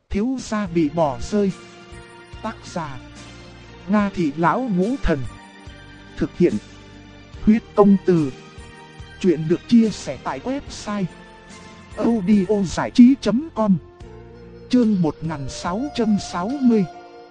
thiếu gia bị bỏ rơi. Tác giả Nga Thị Lão Ngũ Thần. Thực hiện Huyết Công Từ. Chuyện được chia sẻ tại website audiozảichí.com. Chương 1660.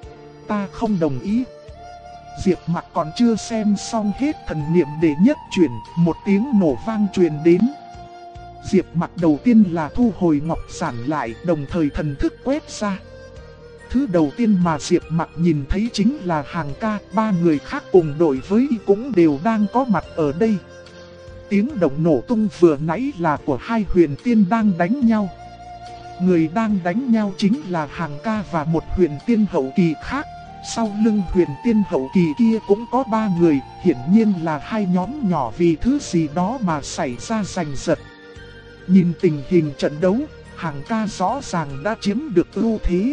Ta không đồng ý. Diệp Mặc còn chưa xem xong hết thần niệm để nhất chuyển, một tiếng nổ vang truyền đến. Diệp Mặc đầu tiên là thu hồi ngọc giản lại, đồng thời thần thức quét ra. Thứ đầu tiên mà Diệp Mặc nhìn thấy chính là Hàng Ca, ba người khác cùng đội với y cũng đều đang có mặt ở đây. Tiếng động nổ tung vừa nãy là của hai huyền tiên đang đánh nhau. Người đang đánh nhau chính là Hàng Ca và một huyền tiên hậu kỳ khác. Sau lưng huyền tiên hậu kỳ kia cũng có ba người, hiển nhiên là hai nhóm nhỏ vì thứ gì đó mà xảy ra giành giật. Nhìn tình hình trận đấu, Hàng Ca rõ ràng đã chiếm được ưu thế.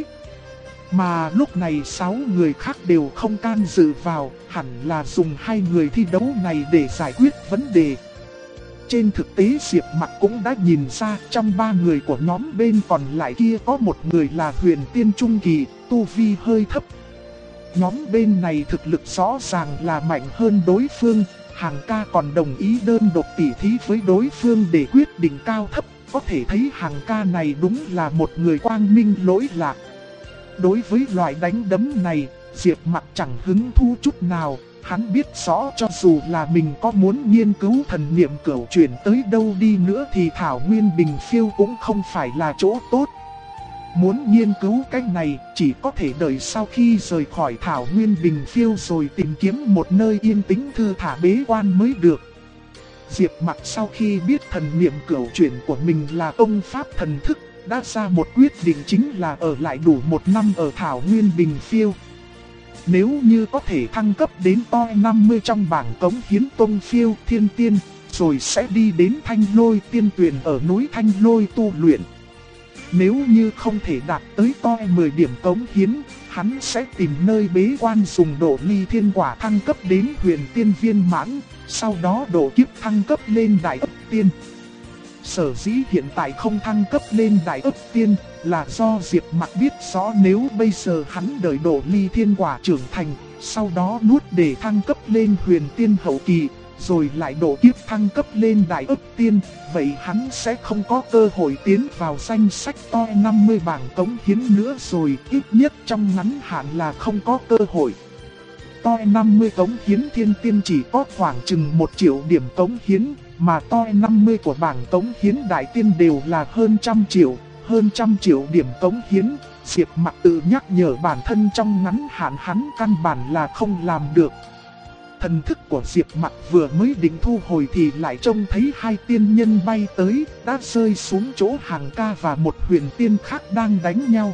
Mà lúc này 6 người khác đều không can dự vào, hẳn là dùng hai người thi đấu này để giải quyết vấn đề. Trên thực tế Diệp Mặc cũng đã nhìn ra trong ba người của nhóm bên còn lại kia có một người là huyền tiên trung kỳ, tu vi hơi thấp. Nhóm bên này thực lực rõ ràng là mạnh hơn đối phương, Hàng Ca còn đồng ý đơn độc tỉ thí với đối phương để quyết định cao thấp, có thể thấy Hàng Ca này đúng là một người quang minh lỗi lạc. Đối với loại đánh đấm này, Diệp Mặc chẳng hứng thú chút nào, hắn biết rõ cho dù là mình có muốn nghiên cứu thần niệm cửu chuyển tới đâu đi nữa thì Thảo Nguyên Bình Phiêu cũng không phải là chỗ tốt. Muốn nghiên cứu cách này chỉ có thể đợi sau khi rời khỏi Thảo Nguyên Bình Phiêu rồi tìm kiếm một nơi yên tĩnh thư thả bế quan mới được. Diệp Mặc sau khi biết thần niệm cửu chuyển của mình là công pháp thần thức, đã ra một quyết định chính là ở lại đủ 1 năm ở Thảo Nguyên Bình Phiêu. Nếu như có thể thăng cấp đến toi 50 trong bảng cống hiến Tông Phiêu Thiên Tiên, rồi sẽ đi đến Thanh Lôi Tiên Tuyền ở núi Thanh Lôi tu luyện. Nếu như không thể đạt tới toi 10 điểm cống hiến, hắn sẽ tìm nơi bế quan dùng độ ly thiên quả thăng cấp đến huyền tiên viên mãn, sau đó độ kiếp thăng cấp lên đại ấp tiên. Sở dĩ hiện tại không thăng cấp lên đại ấp tiên là do Diệp Mặc biết rõ nếu bây giờ hắn đợi độ ly thiên quả trưởng thành, sau đó nuốt để thăng cấp lên huyền tiên hậu kỳ, rồi lại độ kiếp thăng cấp lên đại ấp tiên, vậy hắn sẽ không có cơ hội tiến vào danh sách toi 50 bảng cống hiến nữa rồi, ít nhất trong ngắn hạn là không có cơ hội. Toi 50 cống hiến thiên tiên chỉ có khoảng chừng 1 triệu điểm cống hiến, mà toi 50 của bảng cống hiến đại tiên đều là hơn 100 triệu điểm cống hiến. Diệp Mặc tự nhắc nhở bản thân trong ngắn hạn hắn căn bản là không làm được. Thần thức của Diệp Mặc vừa mới định thu hồi thì lại trông thấy hai tiên nhân bay tới, đã rơi xuống chỗ Hàng Ca và một huyền tiên khác đang đánh nhau.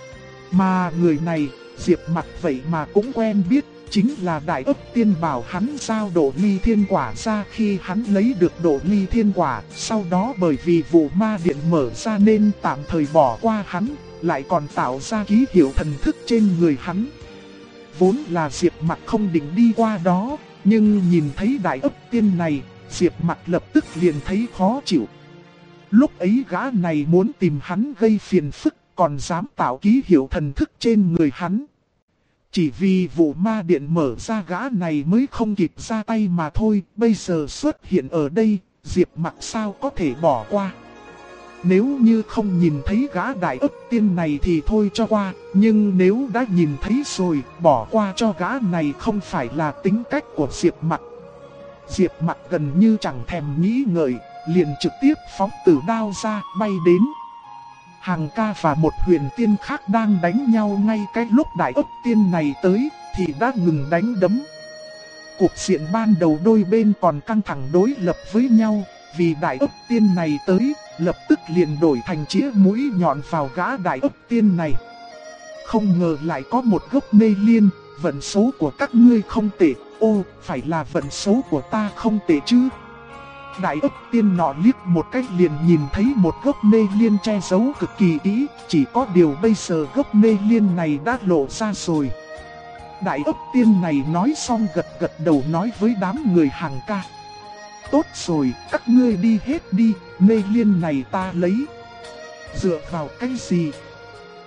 Mà người này, Diệp Mặc vậy mà cũng quen biết, chính là Đại Ấp Tiên bảo hắn giao độ ly thiên quả ra khi hắn lấy được độ ly thiên quả, sau đó bởi vì vụ ma điện mở ra nên tạm thời bỏ qua hắn, lại còn tạo ra ký hiệu thần thức trên người hắn. Vốn là Diệp Mặc không định đi qua đó, nhưng nhìn thấy Đại Ấp Tiên này, Diệp Mặc lập tức liền thấy khó chịu. Lúc ấy gã này muốn tìm hắn gây phiền phức, còn dám tạo ký hiệu thần thức trên người hắn. Chỉ vì vụ ma điện mở ra gã này mới không kịp ra tay mà thôi, bây giờ xuất hiện ở đây, Diệp Mặc sao có thể bỏ qua. Nếu như không nhìn thấy gã Đại Ấp Tiên này thì thôi cho qua, nhưng nếu đã nhìn thấy rồi, bỏ qua cho gã này không phải là tính cách của Diệp Mặc. Diệp Mặc gần như chẳng thèm nghĩ ngợi, liền trực tiếp phóng tử đao ra, bay đến. Hàng Ca và một huyền tiên khác đang đánh nhau ngay cái lúc Đại Ấp Tiên này tới, thì đã ngừng đánh đấm. Cuộc diện ban đầu đôi bên còn căng thẳng đối lập với nhau, vì Đại Ấp Tiên này tới, lập tức liền đổi thành chĩa mũi nhọn vào gã Đại Ấp Tiên này. Không ngờ lại có một gốc mê liên, vận số của các ngươi không tệ, ô, phải là vận số của ta không tệ chứ. Đại Ấp Tiên nọ liếc một cách liền nhìn thấy một gốc mê liên che giấu cực kỳ kỹ, chỉ có điều bây giờ gốc mê liên này đã lộ ra rồi. Đại Ấp Tiên này nói xong gật gật đầu nói với đám người Hàng Ca. Tốt rồi, các ngươi đi hết đi, mê liên này ta lấy. Dựa vào cái gì?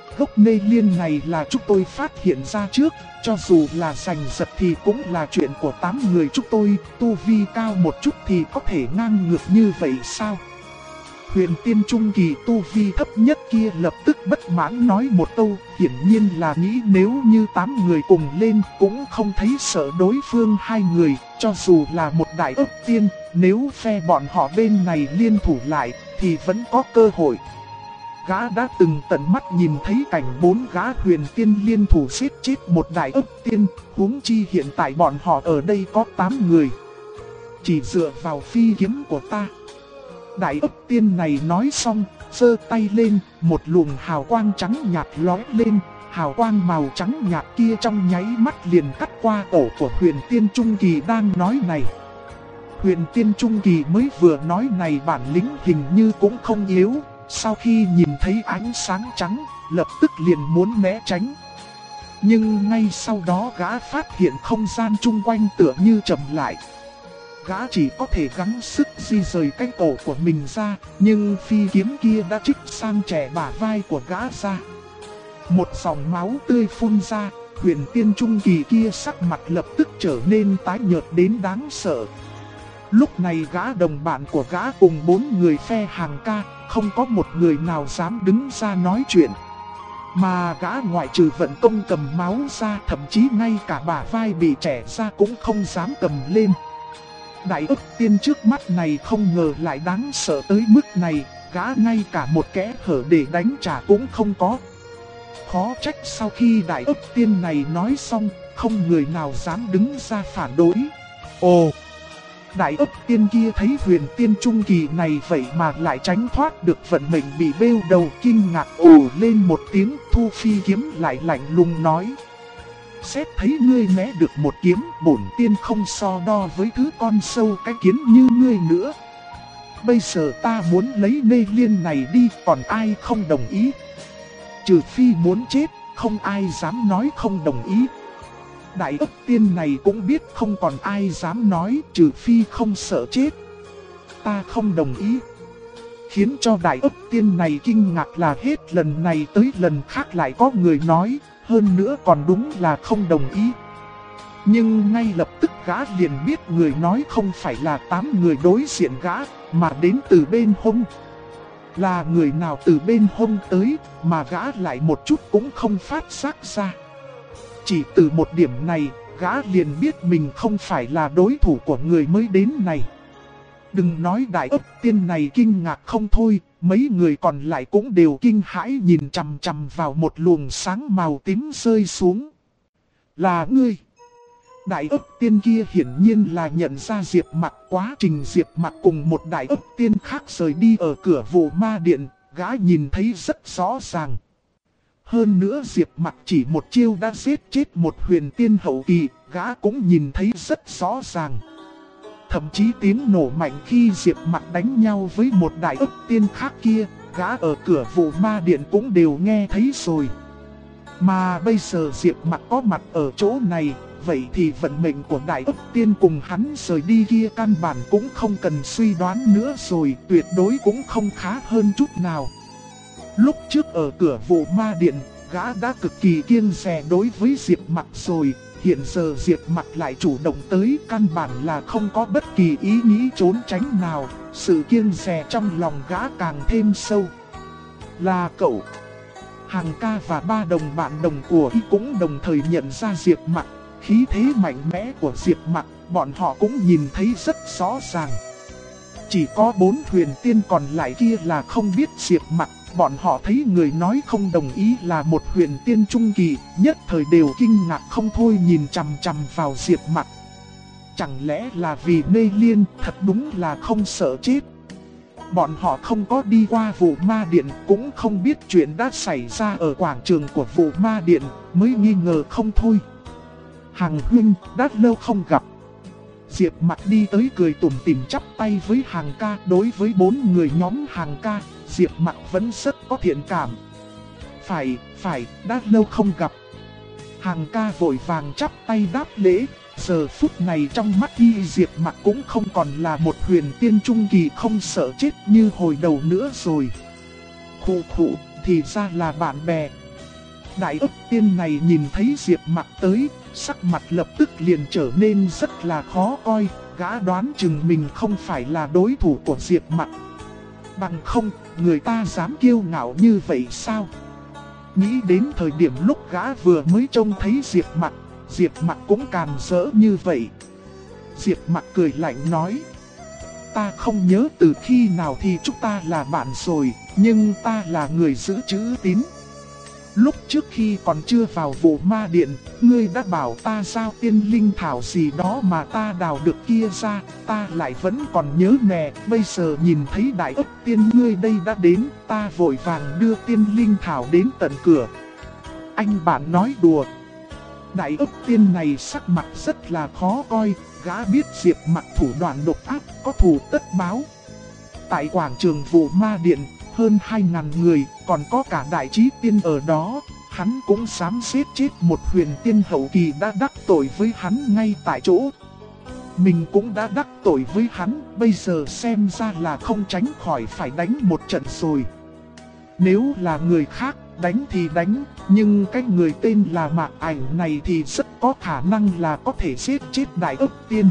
Gốc nê liên này là chúng tôi phát hiện ra trước, cho dù là giành giật thì cũng là chuyện của 8 người chúng tôi, tu vi cao một chút thì có thể ngang ngược như vậy sao? Huyền tiên trung kỳ tu vi thấp nhất kia lập tức bất mãn nói một câu, hiển nhiên là nghĩ nếu như 8 người cùng lên cũng không thấy sợ đối phương 2 người, cho dù là một đại ấp tiên, nếu phe bọn họ bên này liên thủ lại thì vẫn có cơ hội. Gã đã từng tận mắt nhìn thấy cảnh 4 gã huyền tiên liên thủ giết chết một đại ấp tiên, huống chi hiện tại bọn họ ở đây có 8 người. Chỉ dựa vào phi kiếm của ta. Đại ấp tiên này nói xong, giơ tay lên, một luồng hào quang trắng nhạt lóe lên, hào quang màu trắng nhạt kia trong nháy mắt liền cắt qua cổ của huyền tiên trung kỳ đang nói này. Huyền tiên trung kỳ mới vừa nói này bản lĩnh hình như cũng không yếu, sau khi nhìn thấy ánh sáng trắng, lập tức liền muốn né tránh. Nhưng ngay sau đó gã phát hiện không gian chung quanh tựa như chậm lại. Gã chỉ có thể gắng sức di rời cái cổ của mình ra, nhưng phi kiếm kia đã chích sang trẻ bả vai của gã ra. Một dòng máu tươi phun ra, huyền tiên trung kỳ kia sắc mặt lập tức trở nên tái nhợt đến đáng sợ. Lúc này gã đồng bạn của gã cùng 4 người phe hàng ca, không có một người nào dám đứng ra nói chuyện. Mà gã ngoại trừ vận công cầm máu ra, thậm chí ngay cả bả vai bị trẻ ra cũng không dám cầm lên. Đại ức tiên trước mắt này không ngờ lại đáng sợ tới mức này, gã ngay cả một kẽ hở để đánh trả cũng không có. Khó trách sau khi đại ức tiên này nói xong, không người nào dám đứng ra phản đối. Ồ! Đại ức tiên kia thấy huyền tiên trung kỳ này vậy mà lại tránh thoát được vận mệnh bị bêu đầu, kinh ngạc ồ lên một tiếng, thu phi kiếm lại lạnh lùng nói. Xét thấy ngươi né được một kiếm, bổn tiên không so đo với thứ con sâu cái kiến như ngươi nữa. Bây giờ ta muốn lấy nê liên này đi, còn ai không đồng ý? Trừ phi muốn chết, không ai dám nói không đồng ý. Đại ức tiên này cũng biết không còn ai dám nói, trừ phi không sợ chết. Ta không đồng ý. Khiến cho đại ức tiên này kinh ngạc là hết lần này tới lần khác lại có người nói, hơn nữa còn đúng là không đồng ý. Nhưng ngay lập tức gã liền biết người nói không phải là 8 người đối diện gã, mà đến từ bên hông. Là người nào từ bên hông tới, mà gã lại một chút cũng không phát giác ra. Chỉ từ một điểm này, gã liền biết mình không phải là đối thủ của người mới đến này. Đừng nói đại ức tiên này kinh ngạc không thôi, mấy người còn lại cũng đều kinh hãi nhìn chằm chằm vào một luồng sáng màu tím rơi xuống. Là ngươi! Đại ức tiên kia hiển nhiên là nhận ra Diệp Mặc. Quá trình Diệp Mặc cùng một đại ức tiên khác rời đi ở cửa vụ ma điện, gã nhìn thấy rất rõ ràng. Hơn nữa Diệp Mặc chỉ một chiêu đã giết chết một huyền tiên hậu kỳ, gã cũng nhìn thấy rất rõ ràng. Thậm chí tiếng nổ mạnh khi Diệp Mặc đánh nhau với một đại ức tiên khác kia, gã ở cửa vụ ma điện cũng đều nghe thấy rồi. Mà bây giờ Diệp Mặc có mặt ở chỗ này, vậy thì vận mệnh của đại ức tiên cùng hắn rời đi kia căn bản cũng không cần suy đoán nữa rồi, tuyệt đối cũng không khá hơn chút nào. Lúc trước ở cửa vụ ma điện, gã đã cực kỳ kiêng dè đối với Diệp Mặc rồi, hiện giờ Diệp Mặc lại chủ động tới, căn bản là không có bất kỳ ý nghĩ trốn tránh nào, sự kiêng dè trong lòng gã càng thêm sâu. Là cậu. Hàng ca và 3 đồng bạn đồng của y cũng đồng thời nhận ra Diệp Mặc, khí thế mạnh mẽ của Diệp Mặc, bọn họ cũng nhìn thấy rất rõ ràng. Chỉ có 4 huyền tiên còn lại kia là không biết Diệp Mặc. Bọn họ thấy người nói không đồng ý là một huyền tiên trung kỳ, nhất thời đều kinh ngạc không thôi nhìn chằm chằm vào Diệp Mặc. Chẳng lẽ là vì nê liên, thật đúng là không sợ chết. Bọn họ không có đi qua vụ ma điện, cũng không biết chuyện đã xảy ra ở quảng trường của vụ ma điện, mới nghi ngờ không thôi. Hàng huynh, đã lâu không gặp. Diệp Mặc đi tới cười tủm tỉm chắp tay với Hàng ca. Đối với 4 người nhóm Hàng ca, Diệp Mặc vẫn rất có thiện cảm. Phải, đã lâu không gặp. Hàng ca vội vàng chắp tay đáp lễ. Giờ phút này trong mắt y Diệp Mặc cũng không còn là một huyền tiên trung kỳ không sợ chết như hồi đầu nữa rồi. Khụ, thì ra là bạn bè. Đại ấp tiên này nhìn thấy Diệp Mặc tới, sắc mặt lập tức liền trở nên rất là khó coi, gã đoán chừng mình không phải là đối thủ của Diệp Mặc. Bằng không, người ta dám kiêu ngạo như vậy sao? Nghĩ đến thời điểm lúc gã vừa mới trông thấy Diệp Mặc cũng càn rỡ như vậy. Diệp Mặc cười lạnh nói: ta không nhớ từ khi nào thì chúng ta là bạn rồi, nhưng ta là người giữ chữ tín. Lúc trước khi còn chưa vào vụ ma điện, ngươi đã bảo ta giao tiên linh thảo gì đó mà ta đào được kia ra, ta lại vẫn còn nhớ nè. Bây giờ nhìn thấy đại ấp tiên ngươi đây đã đến, ta vội vàng đưa tiên linh thảo đến tận cửa. Anh bạn nói đùa. Đại ấp tiên này sắc mặt rất là khó coi, gã biết Diệp Mặc thủ đoạn độc ác, có thù tất báo. Tại quảng trường vụ ma điện, hơn 2.000 người, còn có cả đại trí tiên ở đó, hắn cũng dám giết chết một huyền tiên hậu kỳ đã đắc tội với hắn ngay tại chỗ. Mình cũng đã đắc tội với hắn, bây giờ xem ra là không tránh khỏi phải đánh một trận rồi. Nếu là người khác, đánh thì đánh, nhưng cái người tên là Mạc Ảnh này thì rất có khả năng là có thể giết chết đại ấp tiên.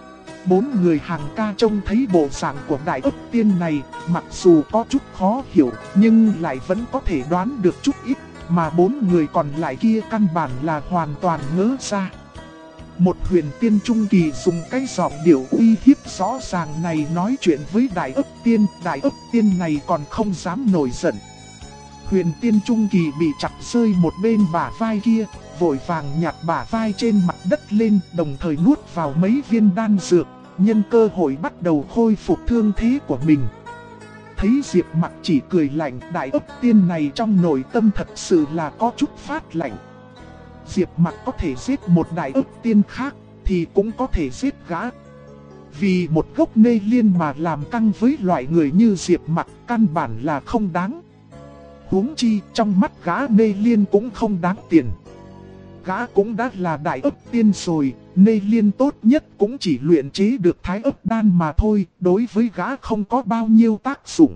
4 người hàng ca trông thấy bộ dạng của đại ấp tiên này, mặc dù có chút khó hiểu, nhưng lại vẫn có thể đoán được chút ít, mà 4 người còn lại kia căn bản là hoàn toàn ngớ ra. Một huyền tiên trung kỳ dùng cái giọng điệu uy hiếp rõ ràng này nói chuyện với đại ấp tiên này còn không dám nổi giận. Huyền tiên trung kỳ bị chặt rơi một bên bả vai kia, vội vàng nhặt bả vai trên mặt đất lên, đồng thời nuốt vào mấy viên đan dược, nhân cơ hội bắt đầu khôi phục thương thế của mình. Thấy Diệp Mặc chỉ cười lạnh, đại ấp tiên này trong nội tâm thật sự là có chút phát lạnh. Diệp Mặc có thể giết một đại ấp tiên khác, thì cũng có thể giết gã. Vì một gốc nê liên mà làm căng với loại người như Diệp Mặc căn bản là không đáng. Huống chi trong mắt gã nê liên cũng không đáng tiền. Gã cũng đã là đại ấp tiên rồi, nê liên tốt nhất cũng chỉ luyện chế được thái ấp đan mà thôi, đối với gã không có bao nhiêu tác dụng.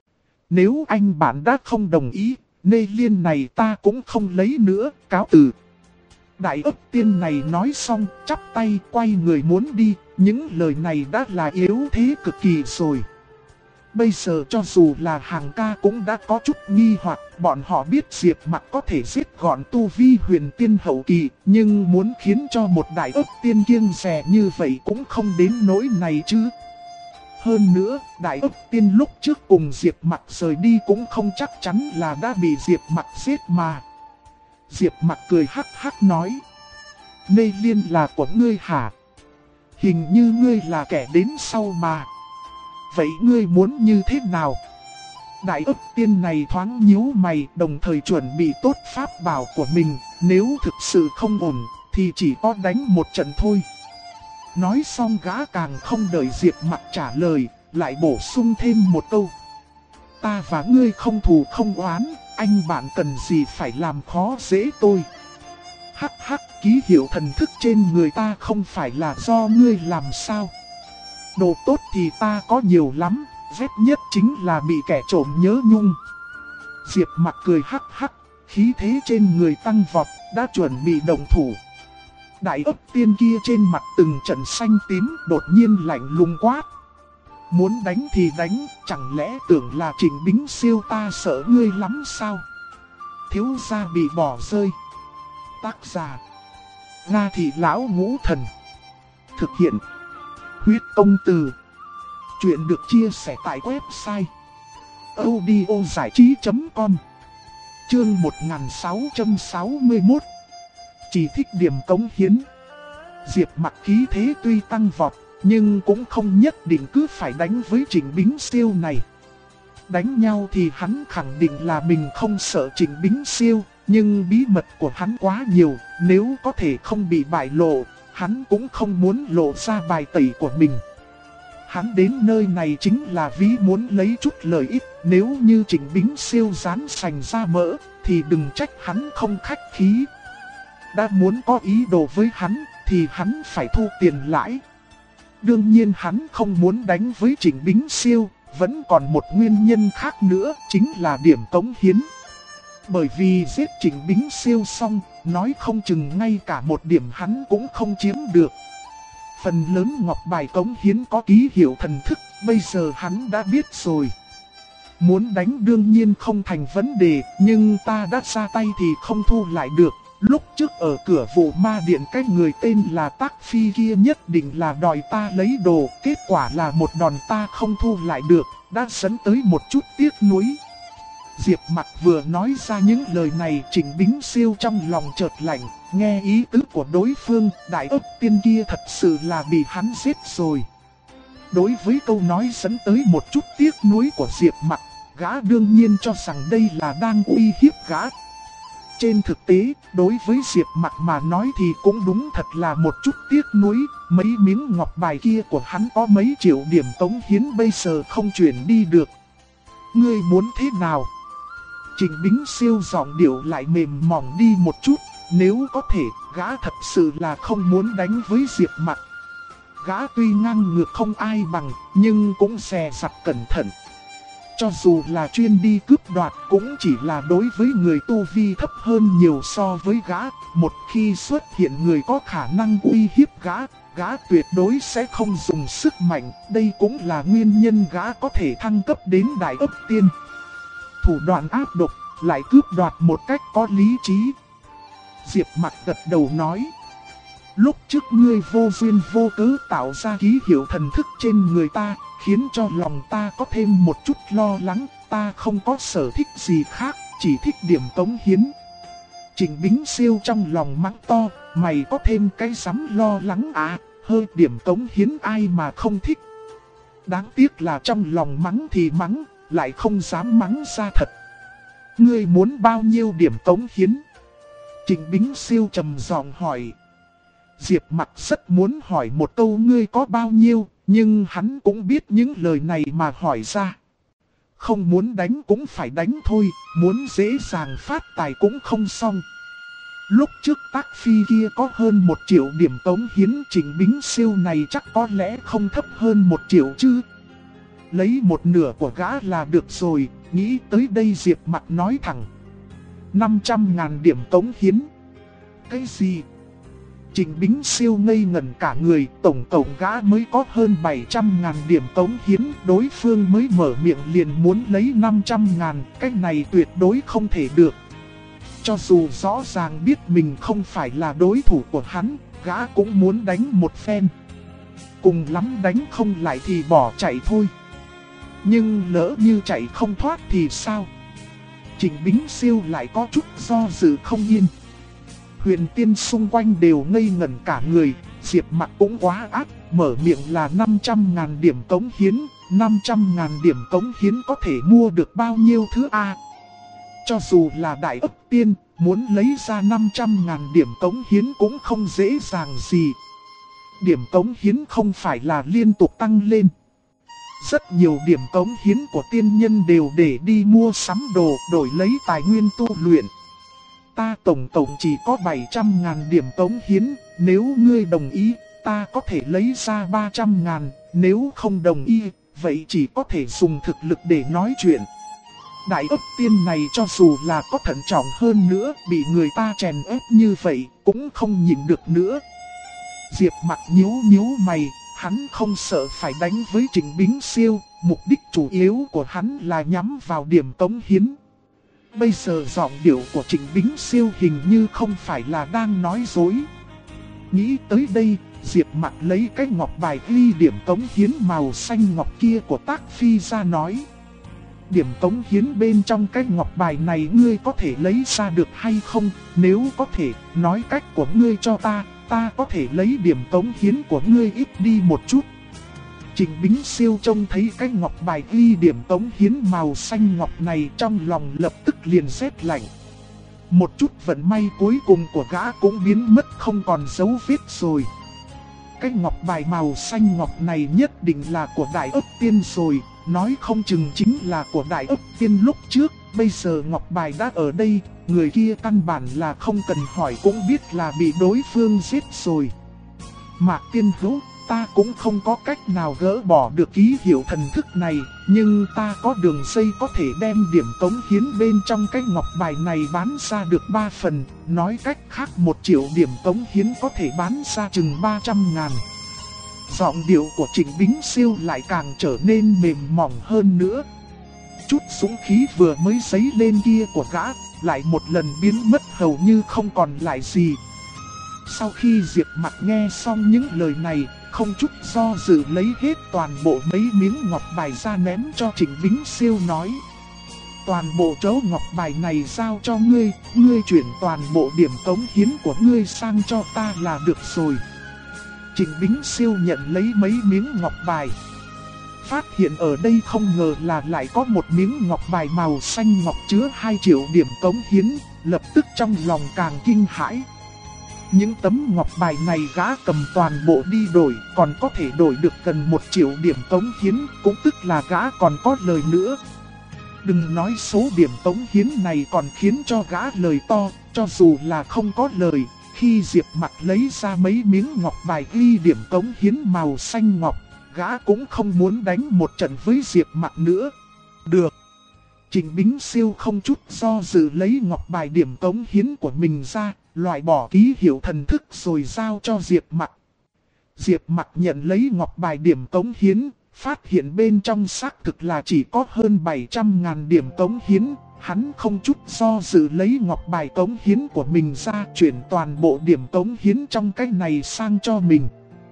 Nếu anh bạn đã không đồng ý, nê liên này ta cũng không lấy nữa, cáo từ. Đại ấp tiên này nói xong, chắp tay quay người muốn đi, những lời này đã là yếu thế cực kỳ rồi. Bây giờ cho dù là hàng ca cũng đã có chút nghi hoặc, bọn họ biết Diệp Mặc có thể giết gọn tu vi huyền tiên hậu kỳ, nhưng muốn khiến cho một đại ấp tiên kiêng dè như vậy cũng không đến nỗi này chứ. Hơn nữa, đại ấp tiên lúc trước cùng Diệp Mặc rời đi cũng không chắc chắn là đã bị Diệp Mặc giết mà. Diệp Mặc cười hắc hắc nói: nê liên là của ngươi hả? Hình như ngươi là kẻ đến sau mà. Vậy ngươi muốn như thế nào? Đại ấp tiên này thoáng nhíu mày, đồng thời chuẩn bị tốt pháp bảo của mình, nếu thực sự không ổn thì chỉ có đánh một trận thôi. Nói xong gã càng không đợi Diệp Mặc trả lời, lại bổ sung thêm một câu: ta và ngươi không thù không oán, anh bạn cần gì phải làm khó dễ tôi. Hắc hắc, ký hiệu thần thức trên người ta không phải là do ngươi làm sao? Đồ tốt thì ta có nhiều lắm, ghét nhất chính là bị kẻ trộm nhớ nhung. Diệp Mặc cười hắc hắc, khí thế trên người tăng vọt, đã chuẩn bị động thủ. Đại ấp tiên kia trên mặt từng trận xanh tím, đột nhiên lạnh lùng quát: muốn đánh thì đánh, chẳng lẽ tưởng là Trịnh Bính Siêu ta sợ ngươi lắm sao? Thiếu gia bị bỏ rơi. Tác giả: Nga Thị Lão Ngũ Thần. Thực hiện: Huyết Công Từ. Chuyện được chia sẻ tại website audiozảichí.com. Chương 1661. Chỉ thích điểm cống hiến. Diệp Mặc khí thế tuy tăng vọt, nhưng cũng không nhất định cứ phải đánh với Trịnh Bính Siêu này. Đánh nhau thì hắn khẳng định là mình không sợ Trịnh Bính Siêu, nhưng bí mật của hắn quá nhiều, nếu có thể không bị bại lộ, hắn cũng không muốn lộ ra bài tẩy của mình. Hắn đến nơi này chính là vì muốn lấy chút lợi ích, nếu như Trịnh Bính Siêu rán sành ra mỡ, thì đừng trách hắn không khách khí. Đã muốn có ý đồ với hắn, thì hắn phải thu tiền lãi. Đương nhiên hắn không muốn đánh với Trịnh Bính Siêu, vẫn còn một nguyên nhân khác nữa, chính là điểm cống hiến. Bởi vì giết Trịnh Bính Siêu xong, nói không chừng ngay cả một điểm hắn cũng không chiếm được. Phần lớn ngọc bài cống hiến có ký hiệu thần thức, bây giờ hắn đã biết rồi. Muốn đánh đương nhiên không thành vấn đề, nhưng ta đã ra tay thì không thu lại được. Lúc trước ở cửa vụ ma điện cái người tên là Tác Phi kia nhất định là đòi ta lấy đồ, kết quả là một đòn ta không thu lại được, đã dẫn tới một chút tiếc nuối. Diệp Mặc vừa nói ra những lời này, Trịnh Bính Siêu trong lòng chợt lạnh, nghe ý tứ của đối phương, đại ấp tiên kia thật sự là bị hắn giết rồi. Đối với câu nói dẫn tới một chút tiếc nuối của Diệp Mặc, gã đương nhiên cho rằng đây là đang uy hiếp gã. Trên thực tế, đối với Diệp Mặc mà nói thì cũng đúng thật là một chút tiếc nuối, mấy miếng ngọc bài kia của hắn có mấy triệu điểm cống hiến bây giờ không chuyển đi được. Ngươi muốn thế nào? Trịnh Bính Siêu giọng điệu lại mềm mỏng đi một chút, nếu có thể, gã thật sự là không muốn đánh với Diệp Mặc. Gã tuy ngang ngược không ai bằng, nhưng cũng dè dặt cẩn thận. Cho dù là chuyên đi cướp đoạt cũng chỉ là đối với người tu vi thấp hơn nhiều so với gã. Một khi xuất hiện người có khả năng uy hiếp gã tuyệt đối sẽ không dùng sức mạnh. Đây cũng là nguyên nhân gã có thể thăng cấp đến đại ấp tiên. Thủ đoạn áp độc, lại cướp đoạt một cách có lý trí. Diệp Mặc gật đầu nói. Lúc trước ngươi vô duyên vô cớ tạo ra ký hiệu thần thức trên người ta, khiến cho lòng ta có thêm một chút lo lắng. Ta không có sở thích gì khác, chỉ thích điểm cống hiến. Trịnh Bính Siêu trong lòng mắng to, mày có thêm cái dám lo lắng à, hơi điểm cống hiến ai mà không thích. Đáng tiếc là trong lòng mắng thì mắng, lại không dám mắng ra thật. Ngươi muốn bao nhiêu điểm cống hiến? Trịnh Bính Siêu trầm giọng hỏi. Diệp Mặc rất muốn hỏi một câu ngươi có bao nhiêu, nhưng hắn cũng biết những lời này mà hỏi ra. Không muốn đánh cũng phải đánh thôi, muốn dễ dàng phát tài cũng không xong. Lúc trước Tác Phi kia có hơn 1 triệu điểm cống hiến, Trịnh Bính Siêu này chắc có lẽ không thấp hơn 1 triệu chứ. Lấy một nửa của gã là được rồi, nghĩ tới đây Diệp Mặc nói thẳng. 500.000 điểm cống hiến. Cái gì? Trịnh Bính Siêu ngây ngẩn cả người, tổng cộng gã mới có hơn 700.000 điểm cống hiến, đối phương mới mở miệng liền muốn lấy 500.000, cái này tuyệt đối không thể được. Cho dù rõ ràng biết mình không phải là đối thủ của hắn, gã cũng muốn đánh một phen. Cùng lắm đánh không lại thì bỏ chạy thôi. Nhưng lỡ như chạy không thoát thì sao? Trịnh Bính Siêu lại có chút do dự không yên. Huyền tiên xung quanh đều ngây ngẩn cả người, Diệp Mặc cũng quá ác, mở miệng là 500.000 điểm cống hiến, 500.000 điểm cống hiến có thể mua được bao nhiêu thứ a? Cho dù là đại ấp tiên, muốn lấy ra 500.000 điểm cống hiến cũng không dễ dàng gì. Điểm cống hiến không phải là liên tục tăng lên. Rất nhiều điểm cống hiến của tiên nhân đều để đi mua sắm đồ, đổi lấy tài nguyên tu luyện. Ta tổng chỉ có 700.000 điểm cống hiến, nếu ngươi đồng ý, ta có thể lấy ra 300.000, nếu không đồng ý, vậy chỉ có thể dùng thực lực để nói chuyện. Đại ấp tiên này cho dù là có thận trọng hơn nữa, bị người ta chèn ép như vậy, cũng không nhịn được nữa. Diệp Mặc nhíu mày, hắn không sợ phải đánh với Trịnh Bính Siêu, mục đích chủ yếu của hắn là nhắm vào điểm cống hiến. Bây giờ giọng điệu của Trịnh Bính Siêu hình như không phải là đang nói dối. Nghĩ tới đây, Diệp Mặc lấy cái ngọc bài ghi điểm cống hiến màu xanh ngọc kia của Tác Phi ra nói. Điểm cống hiến bên trong cái ngọc bài này ngươi có thể lấy ra được hay không? Nếu có thể, nói cách của ngươi cho ta có thể lấy điểm cống hiến của ngươi ít đi một chút. Trịnh Bính Siêu trông thấy cái ngọc bài ghi điểm cống hiến màu xanh ngọc này, trong lòng lập tức liền rét lạnh. Một chút vận may cuối cùng của gã cũng biến mất không còn dấu vết rồi. Cái ngọc bài màu xanh ngọc này nhất định là của Đại Ấp Tiên rồi, nói không chừng chính là của Đại Ấp Tiên lúc trước. Bây giờ ngọc bài đã ở đây, người kia căn bản là không cần hỏi cũng biết là bị đối phương giết rồi. Mạc Tiên Hữu, Ta cũng không có cách nào gỡ bỏ được ký hiệu thần thức này, nhưng ta có đường dây có thể đem điểm cống hiến bên trong cái ngọc bài này bán ra được 3 phần, nói cách khác 1 triệu điểm cống hiến có thể bán ra chừng 300.000. Giọng điệu của Trịnh Bính Siêu lại càng trở nên mềm mỏng hơn nữa. Chút dũng khí vừa mới dấy lên kia của gã, lại một lần biến mất hầu như không còn lại gì. Sau khi Diệp Mặc nghe xong những lời này, không chút do dự lấy hết toàn bộ mấy miếng ngọc bài ra ném cho Trịnh Bính Siêu nói: toàn bộ trấu ngọc bài này giao cho ngươi, ngươi chuyển toàn bộ điểm cống hiến của ngươi sang cho ta là được rồi. Trịnh Bính Siêu nhận lấy mấy miếng ngọc bài. Phát hiện ở đây không ngờ là lại có một miếng ngọc bài màu xanh ngọc chứa 2 triệu điểm cống hiến, lập tức trong lòng càng kinh hãi. Những tấm ngọc bài này gã cầm toàn bộ đi đổi, còn có thể đổi được gần 1 triệu điểm cống hiến, cũng tức là gã còn có lời nữa. Đừng nói số điểm cống hiến này còn khiến cho gã lời to, cho dù là không có lời, khi Diệp Mặc lấy ra mấy miếng ngọc bài ghi điểm cống hiến màu xanh ngọc, gã cũng không muốn đánh một trận với Diệp Mặc nữa. Được. Trịnh Bính Siêu không chút do dự lấy ngọc bài điểm cống hiến của mình ra, loại bỏ ký hiệu thần thức rồi giao cho Diệp Mặc. Diệp Mặc nhận lấy ngọc bài điểm cống hiến, phát hiện bên trong xác thực là chỉ có hơn 700.000 điểm cống hiến. Hắn không chút do dự lấy ngọc bài cống hiến của mình ra, chuyển toàn bộ điểm cống hiến trong cái này sang cho mình.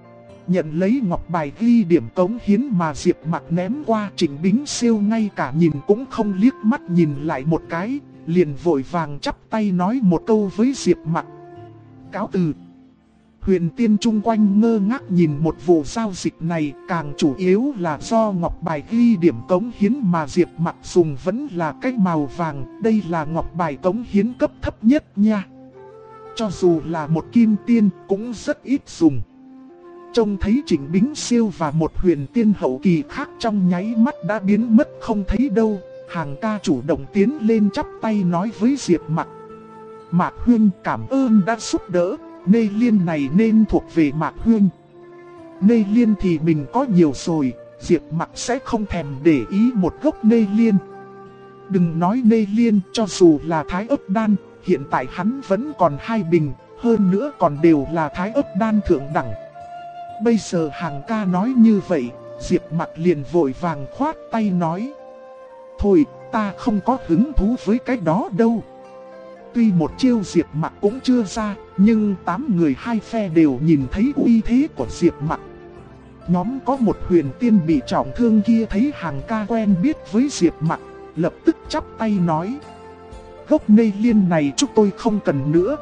Nhận lấy ngọc bài ghi điểm cống hiến mà Diệp Mặc ném qua, Trịnh Bính Siêu ngay cả nhìn cũng không liếc mắt nhìn lại một cái, liền vội vàng chắp tay nói một câu với Diệp Mặc: cáo từ. Huyền tiên chung quanh ngơ ngác nhìn một vụ giao dịch này, càng chủ yếu là do ngọc bài ghi điểm cống hiến mà Diệp Mặc dùng vẫn là cái màu vàng, đây là ngọc bài cống hiến cấp thấp nhất nha. Cho dù là một kim tiên cũng rất ít dùng. Trông thấy Trịnh Bính Siêu và một huyền tiên hậu kỳ khác trong nháy mắt đã biến mất không thấy đâu, Hàng ca chủ động tiến lên chắp tay nói với Diệp Mặc: Mạc Huynh cảm ơn đã giúp đỡ, nê liên này nên thuộc về Mạc Huynh. Nê liên thì mình có nhiều rồi, Diệp Mặc sẽ không thèm để ý một gốc nê liên. Đừng nói nê liên, cho dù là thái ấp đan, hiện tại hắn vẫn còn 2 bình, hơn nữa còn đều là thái ấp đan thượng đẳng. Bây giờ Hàng ca nói như vậy, Diệp Mặc liền vội vàng khoát tay nói: thôi, ta không có hứng thú với cái đó đâu. Tuy một chiêu Diệp Mặc cũng chưa ra, nhưng 8 người 2 phe đều nhìn thấy uy thế của Diệp Mặc. Nhóm có một huyền tiên bị trọng thương kia thấy Hàng ca quen biết với Diệp Mặc, lập tức chắp tay nói: gốc nê liên này chúng tôi không cần nữa.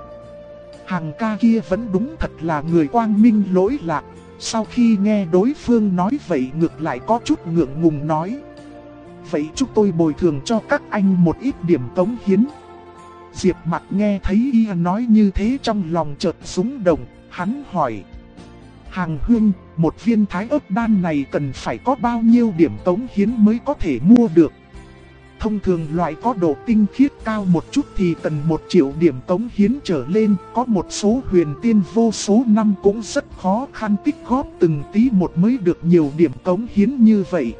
Hàng ca kia vẫn đúng thật là người quang minh lỗi lạc. Sau khi nghe đối phương nói vậy ngược lại có chút ngượng ngùng nói: vậy chúng tôi bồi thường cho các anh một ít điểm cống hiến. Diệp Mặc nghe thấy y nói như thế trong lòng chợt rung động, hắn hỏi: Hàng Huynh, một viên thái ớt đan này cần phải có bao nhiêu điểm cống hiến mới có thể mua được? Thông thường loại có độ tinh khiết cao một chút thì cần 1 triệu điểm cống hiến trở lên, có một số huyền tiên vô số năm cũng rất khó khăn tích góp từng tí một mới được nhiều điểm cống hiến như vậy.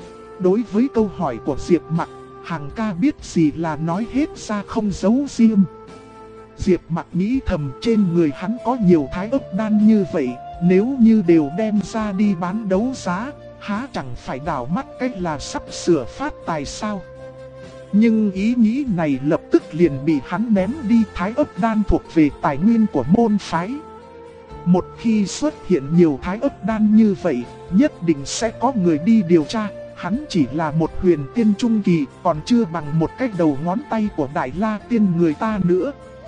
Đối với câu hỏi của Diệp Mặc, Hàng ca biết gì là nói hết ra không giấu riêng. Diệp Mặc nghĩ thầm trên người hắn có nhiều thái ớt đan như vậy, nếu như đều đem ra đi bán đấu giá, há chẳng phải đảo mắt cách là sắp sửa phát tài sao? Nhưng ý nghĩ này lập tức liền bị hắn ném đi. Thái ớt đan thuộc về tài nguyên của môn phái. Một khi xuất hiện nhiều thái ớt đan như vậy, nhất định sẽ có người đi điều tra. Hắn chỉ là một huyền tiên trung kỳ, còn chưa bằng một cái đầu ngón tay của Đại La Tiên người ta nữa.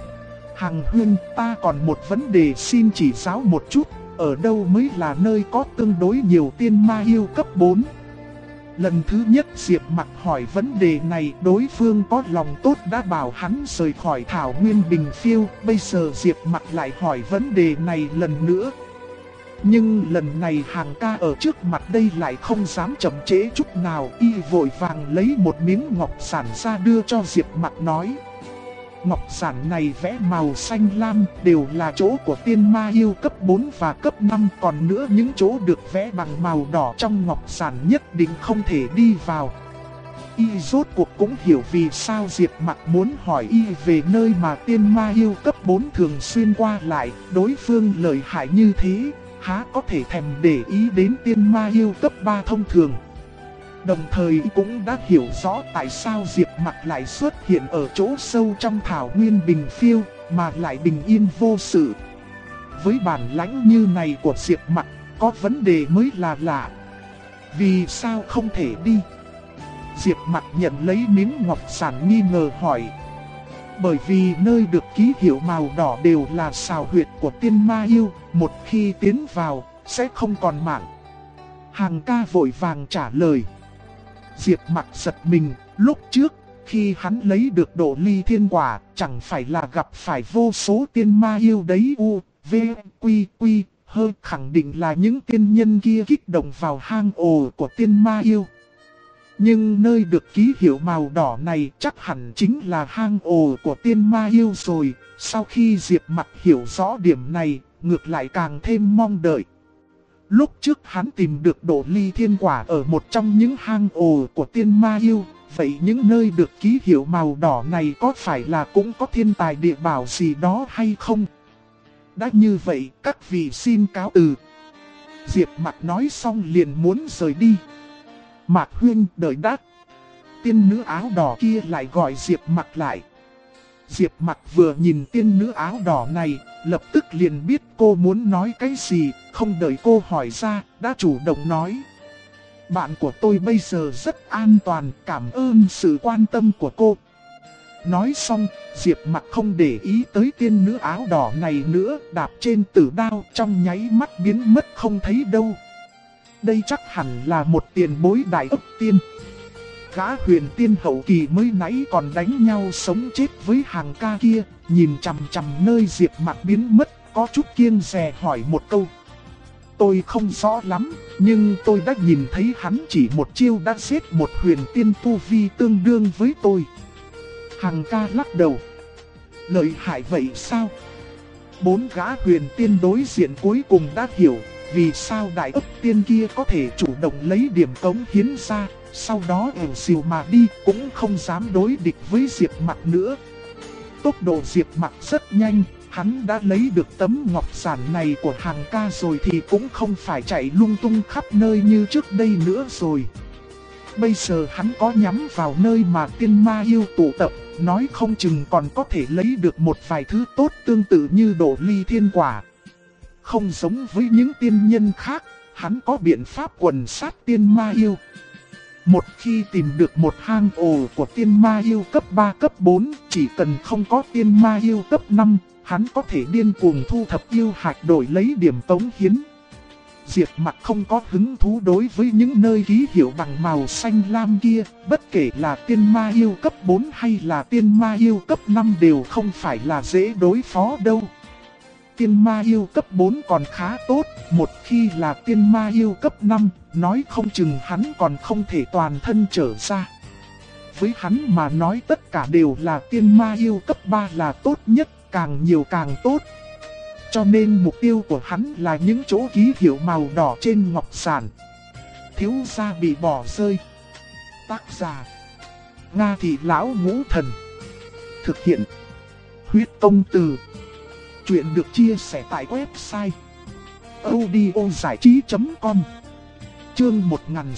Hàng Huynh, ta còn một vấn đề xin chỉ giáo một chút, ở đâu mới là nơi có tương đối nhiều tiên ma yêu cấp 4? Lần thứ nhất Diệp Mặc hỏi vấn đề này, đối phương có lòng tốt đã bảo hắn rời khỏi Thảo Nguyên Bình Phiêu. Bây giờ Diệp Mặc lại hỏi vấn đề này lần nữa. Nhưng lần này Hàng ca ở trước mặt đây lại không dám chậm trễ chút nào, y vội vàng lấy một miếng ngọc sản ra đưa cho Diệp Mặc nói: ngọc giản này vẽ màu xanh lam đều là chỗ của tiên ma yêu cấp 4 và cấp 5. Còn nữa những chỗ được vẽ bằng màu đỏ trong ngọc giản nhất định không thể đi vào. Y rốt cuộc cũng hiểu vì sao Diệp Mặc muốn hỏi y về nơi mà tiên ma yêu cấp 4 thường xuyên qua lại. Đối phương lợi hại như thế, há có thể thèm để ý đến tiên ma yêu cấp 3 thông thường. Đồng thời cũng đã hiểu rõ tại sao Diệp Mặc lại xuất hiện ở chỗ sâu trong thảo nguyên Bình Phiêu, mà lại bình yên vô sự. Với bản lãnh như này của Diệp Mặc, có vấn đề mới là lạ. Vì sao không thể đi? Diệp Mặc nhận lấy miếng ngọc giản nghi ngờ hỏi. Bởi vì nơi được ký hiệu màu đỏ đều là xào huyệt của tiên ma yêu, một khi tiến vào, sẽ không còn mạng. Hàng ca vội vàng trả lời. Diệp Mặc giật mình, lúc trước, khi hắn lấy được độ ly thiên quả, chẳng phải là gặp phải vô số tiên ma yêu đấy u, v, quy, quy, hơi khẳng định là những tiên nhân kia kích động vào hang ổ của tiên ma yêu. Nhưng nơi được ký hiệu màu đỏ này chắc hẳn chính là hang ổ của tiên ma yêu rồi. Sau khi Diệp Mặc hiểu rõ điểm này, ngược lại càng thêm mong đợi. Lúc trước hắn tìm được độ ly thiên quả ở một trong những hang ổ của tiên ma yêu. Vậy những nơi được ký hiệu màu đỏ này có phải là cũng có thiên tài địa bảo gì đó hay không? Đã như vậy, các vị xin cáo từ. Diệp Mặc nói xong liền muốn rời đi. Mạc Huyên, đợi đã. Tiên nữ áo đỏ kia lại gọi Diệp Mặc lại. Diệp Mặc vừa nhìn tiên nữ áo đỏ này, lập tức liền biết cô muốn nói cái gì, không đợi cô hỏi ra, đã chủ động nói. Bạn của tôi bây giờ rất an toàn, cảm ơn sự quan tâm của cô. Nói xong, Diệp Mặc không để ý tới tiên nữ áo đỏ này nữa, đạp trên tử đao trong nháy mắt biến mất không thấy đâu. Đây chắc hẳn là một tiền bối đại ấp tiên. Gã huyền tiên hậu kỳ mới nãy còn đánh nhau sống chết với hàng ca kia, nhìn chằm chằm nơi Diệp Mặc biến mất, có chút kiêng dè hỏi một câu. Tôi không rõ lắm, nhưng tôi đã nhìn thấy hắn chỉ một chiêu đã giết một huyền tiên tu vi tương đương với tôi. Hàng ca lắc đầu. Lợi hại vậy sao? Bốn gã huyền tiên đối diện cuối cùng đã hiểu vì sao đại ấp tiên kia có thể chủ động lấy điểm cống hiến ra, sau đó ẻo xìu mà đi, cũng không dám đối địch với Diệp Mặc nữa. Tốc độ Diệp Mặc rất nhanh, hắn đã lấy được tấm ngọc giản này của hàng ca rồi thì cũng không phải chạy lung tung khắp nơi như trước đây nữa rồi. Bây giờ hắn có nhắm vào nơi mà tiên ma yêu tụ tập, nói không chừng còn có thể lấy được một vài thứ tốt tương tự như độ ly thiên quả. Không giống với những tiên nhân khác, hắn có biện pháp quần sát tiên ma yêu. Một khi tìm được một hang ổ của tiên ma yêu cấp 3 cấp 4, chỉ cần không có tiên ma yêu cấp 5, hắn có thể điên cuồng thu thập yêu hạch đổi lấy điểm cống hiến. Diệp Mặc không có hứng thú đối với những nơi ký hiệu bằng màu xanh lam kia, bất kể là tiên ma yêu cấp 4 hay là tiên ma yêu cấp 5 đều không phải là dễ đối phó đâu. Tiên ma yêu cấp 4 còn khá tốt, một khi là tiên ma yêu cấp 5, nói không chừng hắn còn không thể toàn thân trở ra. Với hắn mà nói tất cả đều là tiên ma yêu cấp 3 là tốt nhất, càng nhiều càng tốt. Cho nên mục tiêu của hắn là những chỗ ký hiệu màu đỏ trên ngọc giản. Thiếu gia bị bỏ rơi. Tác giả: Nga Thị Lão Ngũ Thần. Thực hiện: Huyết Tông Từ. Chuyện được chia sẻ tại website audiozảichí.com. Chương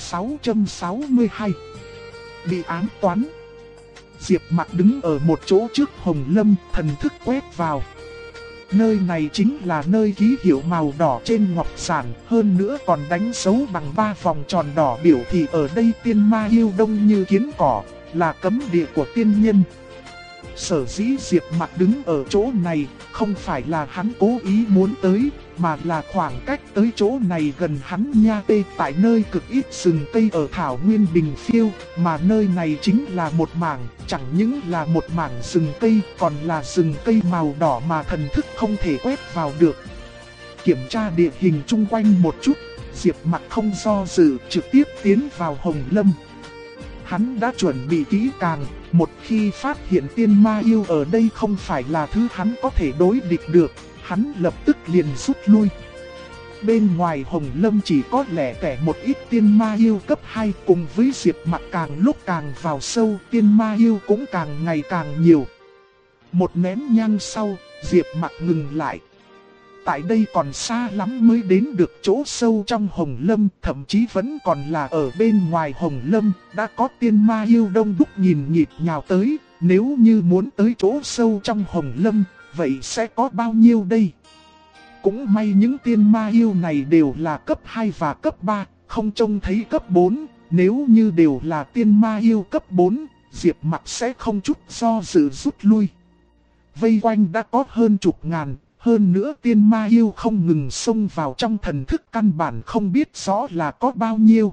1662. Bị ám toán. Diệp Mặc đứng ở một chỗ trước Hồng Lâm, thần thức quét vào. Nơi này chính là nơi ký hiệu màu đỏ trên ngọc giản, hơn nữa còn đánh dấu bằng 3 vòng tròn đỏ biểu thị ở đây tiên ma yêu đông như kiến cỏ, là cấm địa của tiên nhân. Sở dĩ Diệp Mặc đứng ở chỗ này, không phải là hắn cố ý muốn tới, mà là khoảng cách tới chỗ này gần hắn nha tê. Tại nơi cực ít rừng cây ở thảo nguyên Bình Phiêu, mà nơi này chính là một mảng, chẳng những là một mảng rừng cây, còn là rừng cây màu đỏ mà thần thức không thể quét vào được. Kiểm tra địa hình chung quanh một chút, Diệp Mặc không do dự, trực tiếp tiến vào Hồng Lâm. Hắn đã chuẩn bị kỹ càng, Một khi phát hiện tiên ma yêu ở đây không phải là thứ hắn có thể đối địch được, hắn lập tức liền rút lui. Bên ngoài Hồng Lâm chỉ có lẻ tẻ một ít tiên ma yêu cấp 2, cùng với Diệp Mặc càng lúc càng vào sâu, tiên ma yêu cũng càng ngày càng nhiều. Một nén nhang sau, Diệp Mặc ngừng lại. Tại đây còn xa lắm mới đến được chỗ sâu trong Hồng Lâm, thậm chí vẫn còn là ở bên ngoài Hồng Lâm, đã có tiên ma yêu đông đúc nhìn nhịp nhào tới. Nếu như muốn tới chỗ sâu trong Hồng Lâm, vậy sẽ có bao nhiêu đây? Cũng may những tiên ma yêu này đều là cấp 2 và cấp 3, không trông thấy cấp 4. Nếu như đều là tiên ma yêu cấp 4, Diệp Mặc sẽ không chút do dự rút lui. Vây quanh đã có hơn chục ngàn, hơn nữa tiên ma yêu không ngừng xông vào trong thần thức, căn bản không biết rõ là có bao nhiêu.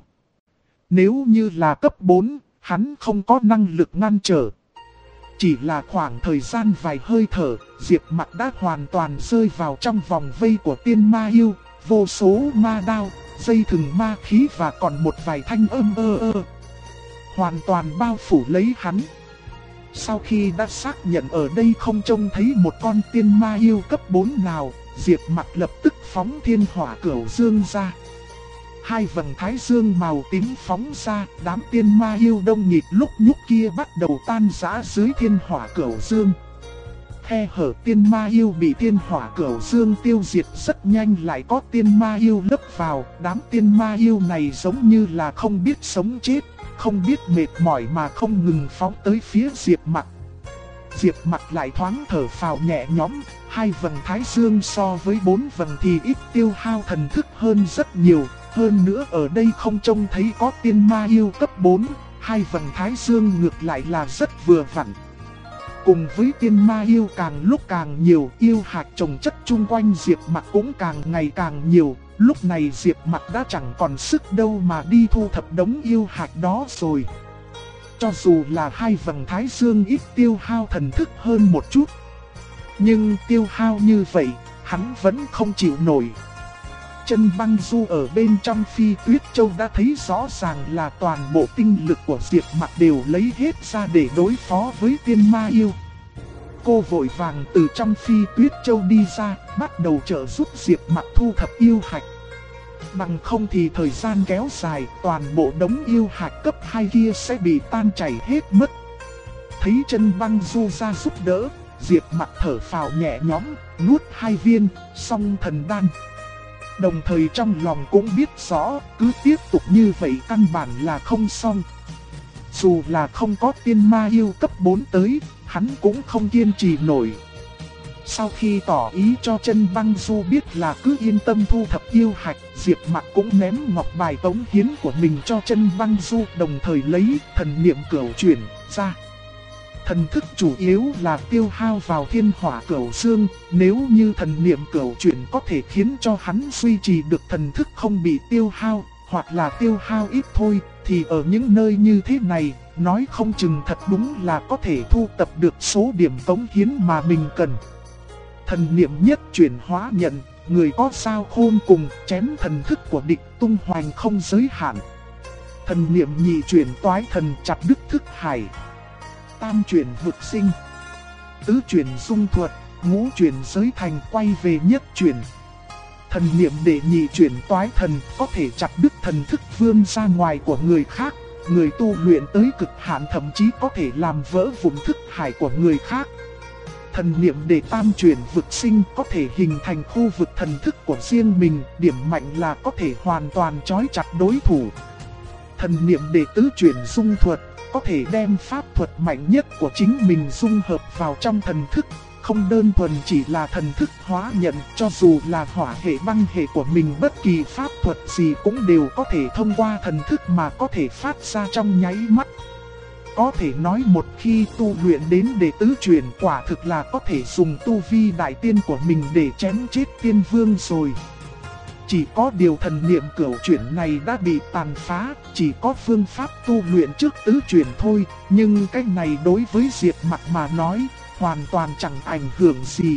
Nếu như là cấp 4, hắn không có năng lực ngăn trở. Chỉ là khoảng thời gian vài hơi thở, Diệp Mặc đã hoàn toàn rơi vào trong vòng vây của tiên ma yêu, vô số ma đao, dây thừng ma khí và còn một vài thanh âm hoàn toàn bao phủ lấy hắn. Sau khi đã xác nhận ở đây không trông thấy một con tiên ma yêu cấp 4 nào, Diệp Mặc lập tức phóng thiên hỏa cửu dương ra. Hai vầng thái dương màu tím phóng ra, đám tiên ma yêu đông nghịt lúc nhúc kia bắt đầu tan rã dưới thiên hỏa cửu dương. Khe hở tiên ma yêu bị thiên hỏa cửu dương tiêu diệt rất nhanh, lại có tiên ma yêu lấp vào. Đám tiên ma yêu này giống như là không biết sống chết, không biết mệt mỏi mà không ngừng phóng tới phía Diệp Mặc. Diệp Mặc lại thoáng thở phào nhẹ nhõm, hai vầng thái dương so với 4 vầng thì ít tiêu hao thần thức hơn rất nhiều. Hơn nữa ở đây không trông thấy có tiên ma yêu cấp 4, hai vầng thái dương ngược lại là rất vừa vặn. Cùng với tiên ma yêu càng lúc càng nhiều, yêu hạt trồng chất chung quanh Diệp Mặc cũng càng ngày càng nhiều. Lúc này Diệp Mặc đã chẳng còn sức đâu mà đi thu thập đống yêu hạt đó rồi. Cho dù là hai vầng thái dương ít tiêu hao thần thức hơn một chút, nhưng tiêu hao như vậy, hắn vẫn không chịu nổi. Chân Băng Du ở bên trong Phi Tuyết Châu đã thấy rõ ràng là toàn bộ tinh lực của Diệp Mặc đều lấy hết ra để đối phó với tiên ma yêu. Cô vội vàng từ trong Phi Tuyết Châu đi ra, bắt đầu trợ giúp Diệp Mặc thu thập yêu hạch. Bằng không thì thời gian kéo dài, toàn bộ đống yêu hạch cấp 2 kia sẽ bị tan chảy hết mất. Thấy Chân Băng Du ra giúp đỡ, Diệp Mặc thở phào nhẹ nhõm, nuốt 2 viên song thần đan. Đồng thời trong lòng cũng biết rõ, cứ tiếp tục như vậy căn bản là không xong. Dù là không có tiên ma yêu cấp 4 tới, hắn cũng không kiên trì nổi. Sau khi tỏ ý cho Chân Băng Du biết là cứ yên tâm thu thập yêu hạch, Diệp Mặc cũng ném ngọc bài tống hiến của mình cho Chân Băng Du, đồng thời lấy thần niệm cửu chuyển ra. Thần thức chủ yếu là tiêu hao vào thiên hỏa cửu dương, nếu như thần niệm cửu chuyển có thể khiến cho hắn duy trì được thần thức không bị tiêu hao, hoặc là tiêu hao ít thôi, thì ở những nơi như thế này, nói không chừng thật đúng là có thể thu tập được số điểm cống hiến mà mình cần. Thần niệm nhất chuyển hóa nhận, người có sao khôn cùng, chém thần thức của địch tung hoành không giới hạn. Thần niệm nhị chuyển toái thần, chặt đứt thức hải. Tam chuyển vực sinh, tứ chuyển dung thuật, ngũ chuyển giới thành, quay về nhất chuyển. Thần niệm đệ nhị chuyển toái thần, có thể chặt đứt thần thức vươn ra ngoài của người khác. Người tu luyện tới cực hạn thậm chí có thể làm vỡ vụn thức hải của người khác. Thần niệm đệ tam chuyển vực sinh, có thể hình thành khu vực thần thức của riêng mình, điểm mạnh là có thể hoàn toàn trói chặt đối thủ. Thần niệm đệ tứ chuyển dung thuật, có thể đem pháp thuật mạnh nhất của chính mình dung hợp vào trong thần thức, không đơn thuần chỉ là thần thức hóa nhận, cho dù là hỏa hệ băng hệ của mình, bất kỳ pháp thuật gì cũng đều có thể thông qua thần thức mà có thể phát ra trong nháy mắt. Có thể nói một khi tu luyện đến đệ tứ chuyển, quả thực là có thể dùng tu vi đại tiên của mình để chém chết tiên vương rồi. Chỉ có điều thần niệm cửu chuyển này đã bị tàn phá, chỉ có phương pháp tu luyện trước tứ chuyển thôi, nhưng cái này đối với Diệp Mặc mà nói, hoàn toàn chẳng ảnh hưởng gì.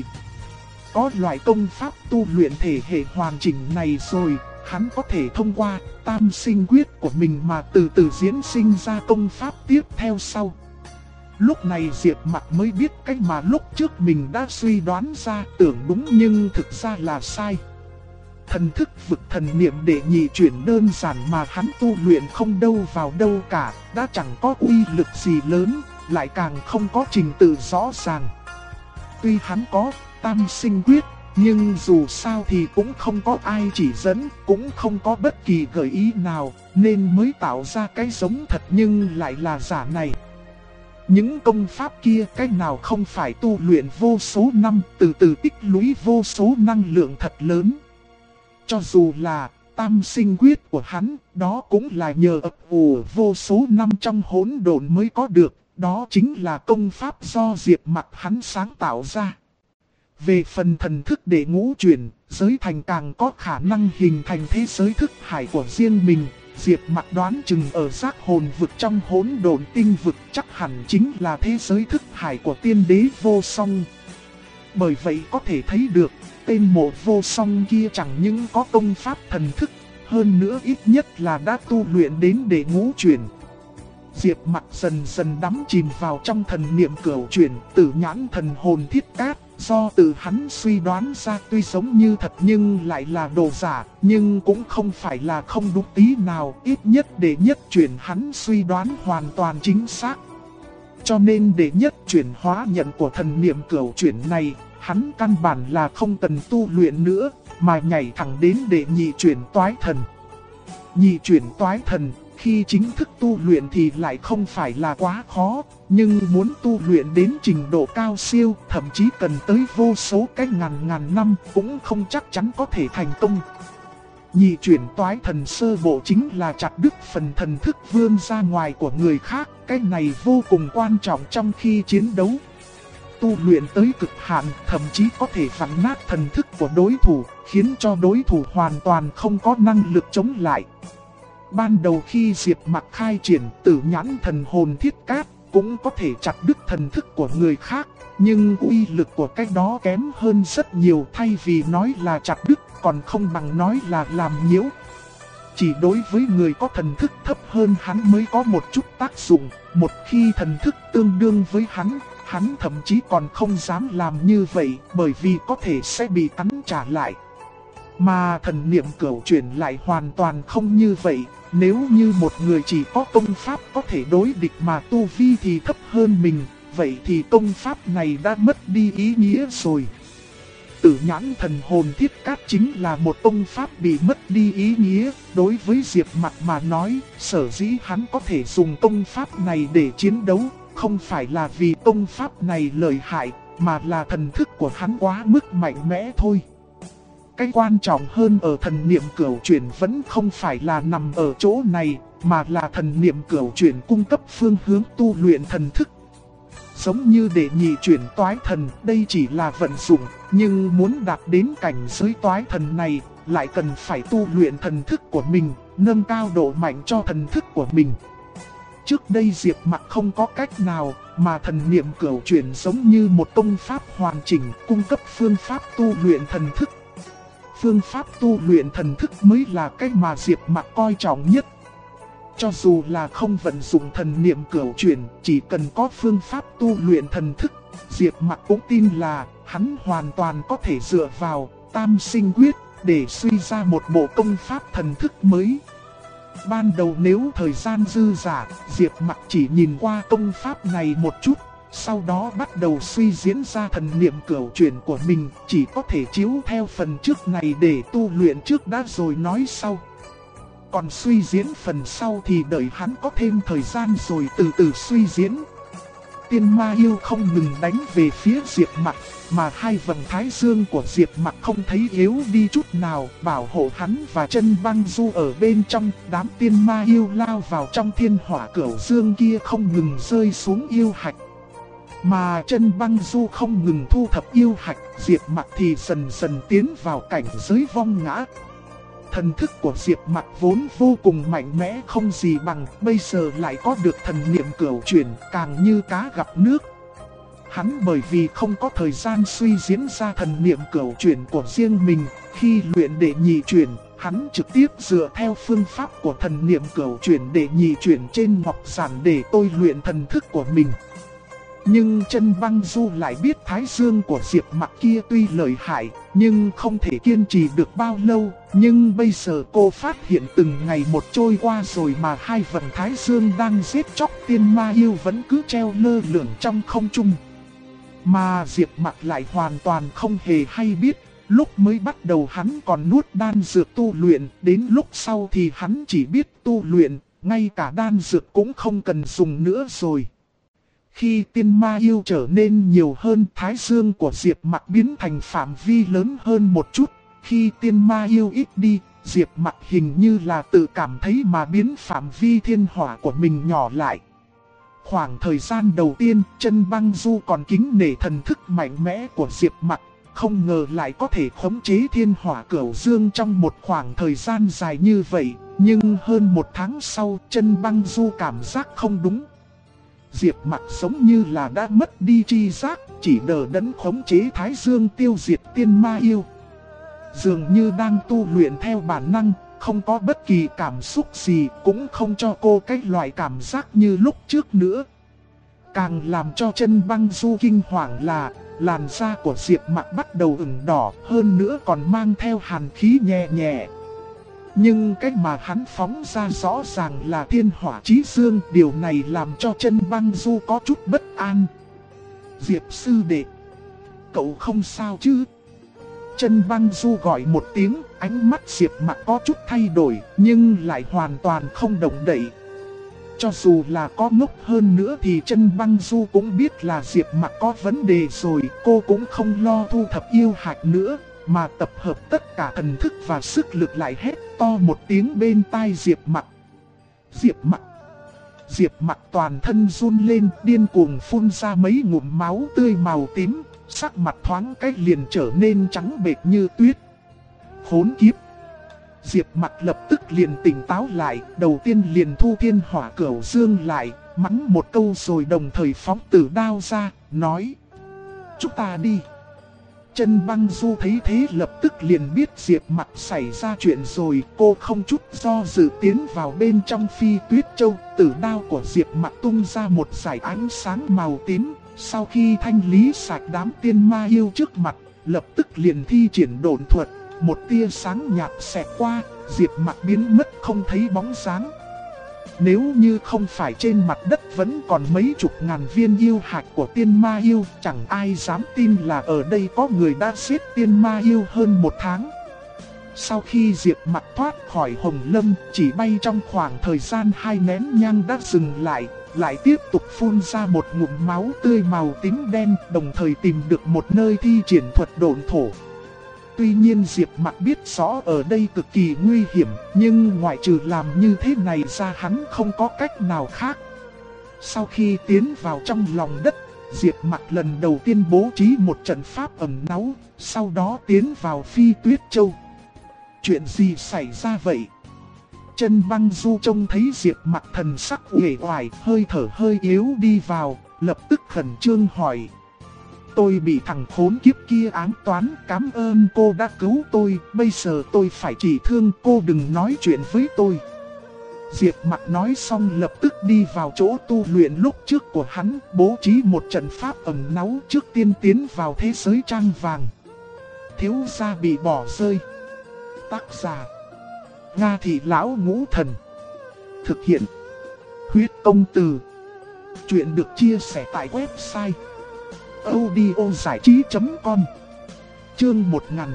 Có loại công pháp tu luyện thể hệ hoàn chỉnh này rồi, hắn có thể thông qua tam sinh quyết của mình mà từ từ diễn sinh ra công pháp tiếp theo sau. Lúc này Diệp Mặc mới biết cái mà lúc trước mình đã suy đoán ra, tưởng đúng nhưng thực ra là sai. Thần thức vực thần niệm để nhị chuyển đơn giản mà hắn tu luyện không đâu vào đâu cả, đã chẳng có uy lực gì lớn, lại càng không có trình tự rõ ràng. Tuy hắn có tam sinh quyết, nhưng dù sao thì cũng không có ai chỉ dẫn, cũng không có bất kỳ gợi ý nào, nên mới tạo ra cái giống thật nhưng lại là giả này. Những công pháp kia cái nào không phải tu luyện vô số năm, từ từ tích lũy vô số năng lượng thật lớn. Cho dù là tam sinh quyết của hắn, đó cũng là nhờ ấp ủ vô số năm trong hỗn độn mới có được, đó chính là công pháp do Diệp Mặc hắn sáng tạo ra. Về phần thần thức để ngũ chuyển, giới thành càng có khả năng hình thành thế giới thức hải của riêng mình. Diệp Mặc đoán chừng ở giác hồn vực trong hỗn độn tinh vực chắc hẳn chính là thế giới thức hải của tiên đế vô song. Bởi vậy có thể thấy được, tên Mộ Vô Song kia chẳng những có công pháp thần thức, hơn nữa ít nhất là đã tu luyện đến để ngũ chuyển. Diệp Mặc dần dần đắm chìm vào trong thần niệm cửu chuyển, Tử Nhãn Thần Hồn Thiết Cát. Do tự hắn suy đoán ra tuy giống như thật nhưng lại là đồ giả, nhưng cũng không phải là không đúng tí nào, ít nhất đệ nhất chuyển hắn suy đoán hoàn toàn chính xác. Cho nên đệ nhất chuyển hóa nhận của thần niệm cửu chuyển này, hắn căn bản là không cần tu luyện nữa, mà nhảy thẳng đến đệ nhị chuyển toái thần. Nhị chuyển toái thần, khi chính thức tu luyện thì lại không phải là quá khó, nhưng muốn tu luyện đến trình độ cao siêu, thậm chí cần tới vô số cái ngàn năm cũng không chắc chắn có thể thành công. Nhị chuyển toái thần sơ bộ chính là chặt đứt phần thần thức vươn ra ngoài của người khác, cái này vô cùng quan trọng trong khi chiến đấu. Tu luyện tới cực hạn, thậm chí có thể vặn nát thần thức của đối thủ, khiến cho đối thủ hoàn toàn không có năng lực chống lại. Ban đầu khi Diệp Mặc khai triển Tử Nhãn Thần Hồn Thiết Cát, cũng có thể chặt đứt thần thức của người khác, nhưng uy lực của cái đó kém hơn rất nhiều, thay vì nói là chặt đứt còn không bằng nói là làm nhiễu. Chỉ đối với người có thần thức thấp hơn hắn mới có một chút tác dụng, một khi thần thức tương đương với hắn thậm chí còn không dám làm như vậy, bởi vì có thể sẽ bị cắn trả lại. Mà thần niệm cửu chuyển lại hoàn toàn không như vậy, nếu như một người chỉ có công pháp có thể đối địch mà tu vi thì thấp hơn mình, vậy thì công pháp này đã mất đi ý nghĩa rồi. Tử Nhãn Thần Hồn Thiết Cát chính là một công pháp bị mất đi ý nghĩa, đối với Diệp Mặc mà nói, sở dĩ hắn có thể dùng công pháp này để chiến đấu, không phải là vì công pháp này lợi hại, mà là thần thức của hắn quá mức mạnh mẽ thôi. Cái quan trọng hơn ở thần niệm cửu chuyển vẫn không phải là nằm ở chỗ này, mà là thần niệm cửu chuyển cung cấp phương hướng tu luyện thần thức. Giống như đệ nhị chuyển toái thần, đây chỉ là vận dụng, nhưng muốn đạt đến cảnh giới toái thần này, lại cần phải tu luyện thần thức của mình, nâng cao độ mạnh cho thần thức của mình. Trước đây Diệp Mặc không có cách nào, mà thần niệm cửu chuyển giống như một công pháp hoàn chỉnh, cung cấp phương pháp tu luyện thần thức. Phương pháp tu luyện thần thức mới là cái mà Diệp Mặc coi trọng nhất. Cho dù là không vận dụng thần niệm cửu chuyển, chỉ cần có phương pháp tu luyện thần thức, Diệp Mặc cũng tin là hắn hoàn toàn có thể dựa vào tam sinh quyết để suy ra một bộ công pháp thần thức mới. Ban đầu nếu thời gian dư dả, Diệp Mặc chỉ nhìn qua công pháp này một chút, sau đó bắt đầu suy diễn ra thần niệm cửu chuyển của mình, chỉ có thể chiếu theo phần trước này để tu luyện trước đã rồi nói sau. Còn suy diễn phần sau thì đợi hắn có thêm thời gian rồi từ từ suy diễn. Tiên ma yêu không ngừng đánh về phía Diệp Mặc, mà hai vầng thái dương của Diệp Mặc không thấy yếu đi chút nào, bảo hộ hắn và Chân Băng Du ở bên trong. Đám tiên ma yêu lao vào trong thiên hỏa cửu dương kia không ngừng rơi xuống yêu hạch. Mà Chân Băng Du không ngừng thu thập yêu hạch, Diệp Mặc thì dần dần tiến vào cảnh giới vong ngã. Thần thức của Diệp Mặc vốn vô cùng mạnh mẽ không gì bằng, bây giờ lại có được thần niệm cửu chuyển, càng như cá gặp nước. Hắn bởi vì không có thời gian suy diễn ra thần niệm cửu chuyển của riêng mình, khi luyện đệ nhị chuyển, hắn trực tiếp dựa theo phương pháp của thần niệm cửu chuyển đệ nhị chuyển trên ngọc giản để tôi luyện thần thức của mình. Nhưng Chân Băng Du lại biết Thái Dương của Diệp Mặc kia tuy lợi hại, nhưng không thể kiên trì được bao lâu. Nhưng bây giờ cô phát hiện từng ngày một trôi qua rồi mà hai vầng Thái Dương đang giết chóc tiên ma yêu vẫn cứ treo lơ lửng trong không trung. Mà Diệp Mặc lại hoàn toàn không hề hay biết. Lúc mới bắt đầu hắn còn nuốt đan dược tu luyện, đến lúc sau thì hắn chỉ biết tu luyện, ngay cả đan dược cũng không cần dùng nữa rồi. Khi tiên ma yêu trở nên nhiều hơn, Thái Dương của Diệp Mặc biến thành phạm vi lớn hơn một chút. Khi tiên ma yêu ít đi, Diệp Mặc hình như là tự cảm thấy mà biến phạm vi thiên hỏa của mình nhỏ lại. Khoảng thời gian đầu tiên, Chân Băng Du còn kính nể thần thức mạnh mẽ của Diệp Mặc, không ngờ lại có thể khống chế thiên hỏa cửu dương trong một khoảng thời gian dài như vậy. Nhưng hơn một tháng sau, Chân Băng Du cảm giác không đúng. Diệp Mặc giống như là đã mất đi tri giác, chỉ đờ đẫn khống chế Thái Dương tiêu diệt tiên ma yêu. Dường như đang tu luyện theo bản năng, không có bất kỳ cảm xúc gì, cũng không cho cô cái loại cảm giác như lúc trước nữa. Càng làm cho Chân Băng Du kinh hoàng là làn da của Diệp Mặc bắt đầu ửng đỏ, hơn nữa còn mang theo hàn khí nhẹ nhẹ. Nhưng cái mà hắn phóng ra rõ ràng là thiên hỏa chí dương, điều này làm cho Chân Băng Du có chút bất an. Diệp sư đệ, cậu không sao chứ? Chân Băng Du gọi một tiếng, ánh mắt Diệp Mặc có chút thay đổi, nhưng lại hoàn toàn không động đậy. Cho dù là có ngốc hơn nữa thì Chân Băng Du cũng biết là Diệp Mặc có vấn đề rồi, cô cũng không lo thu thập yêu hạch nữa, mà tập hợp tất cả thần thức và sức lực lại hét to một tiếng bên tai Diệp Mặc. Diệp Mặc! Diệp Mặc toàn thân run lên, điên cuồng phun ra mấy ngụm máu tươi màu tím, sắc mặt thoáng cách liền trở nên trắng bệch như tuyết. Khốn kiếp! Diệp Mặc lập tức liền tỉnh táo lại, đầu tiên liền thu thiên hỏa cửu dương lại, mắng một câu rồi đồng thời phóng tử đao ra, nói: chúng ta đi. Chân Băng Du thấy thế lập tức liền biết Diệp Mặc xảy ra chuyện rồi, cô không chút do dự tiến vào bên trong Phi Tuyết Châu, tử đao của Diệp Mặc tung ra một dải ánh sáng màu tím, sau khi thanh lý sạch đám tiên ma yêu trước mặt, lập tức liền thi triển độn thuật, một tia sáng nhạt xẹt qua, Diệp Mặc biến mất không thấy bóng dáng. Nếu như không phải trên mặt đất vẫn còn mấy chục ngàn viên yêu hạch của tiên ma yêu, chẳng ai dám tin là ở đây có người đã giết tiên ma yêu hơn một tháng. Sau khi Diệp Mặc thoát khỏi Hồng Lâm, chỉ bay trong khoảng thời gian 2 nén nhang đã dừng lại, lại tiếp tục phun ra một ngụm máu tươi màu tím đen, đồng thời tìm được một nơi thi triển thuật độn thổ. Tuy nhiên Diệp Mặc biết rõ ở đây cực kỳ nguy hiểm, nhưng ngoại trừ làm như thế này ra hắn không có cách nào khác. Sau khi tiến vào trong lòng đất, Diệp Mặc lần đầu tiên bố trí một trận pháp ẩn náu, sau đó tiến vào Phi Tuyết Châu. Chuyện gì xảy ra vậy? Chân Băng Du trông thấy Diệp Mặc thần sắc uể oải, hơi thở hơi yếu đi vào, lập tức khẩn trương hỏi: tôi bị thằng khốn kiếp kia ám toán, cảm ơn cô đã cứu tôi, bây giờ tôi phải trị thương, cô đừng nói chuyện với tôi. Diệp Mặc nói xong lập tức đi vào chỗ tu luyện lúc trước của hắn, bố trí một trận pháp ẩn náu trước tiên tiến vào thế giới trang vàng. Thiếu gia bị bỏ rơi. Tác giả: Nga Thị Lão Ngũ Thần. Thực hiện: Huyết Công Từ. Chuyện được chia sẻ tại website audiozảichí.com. Chương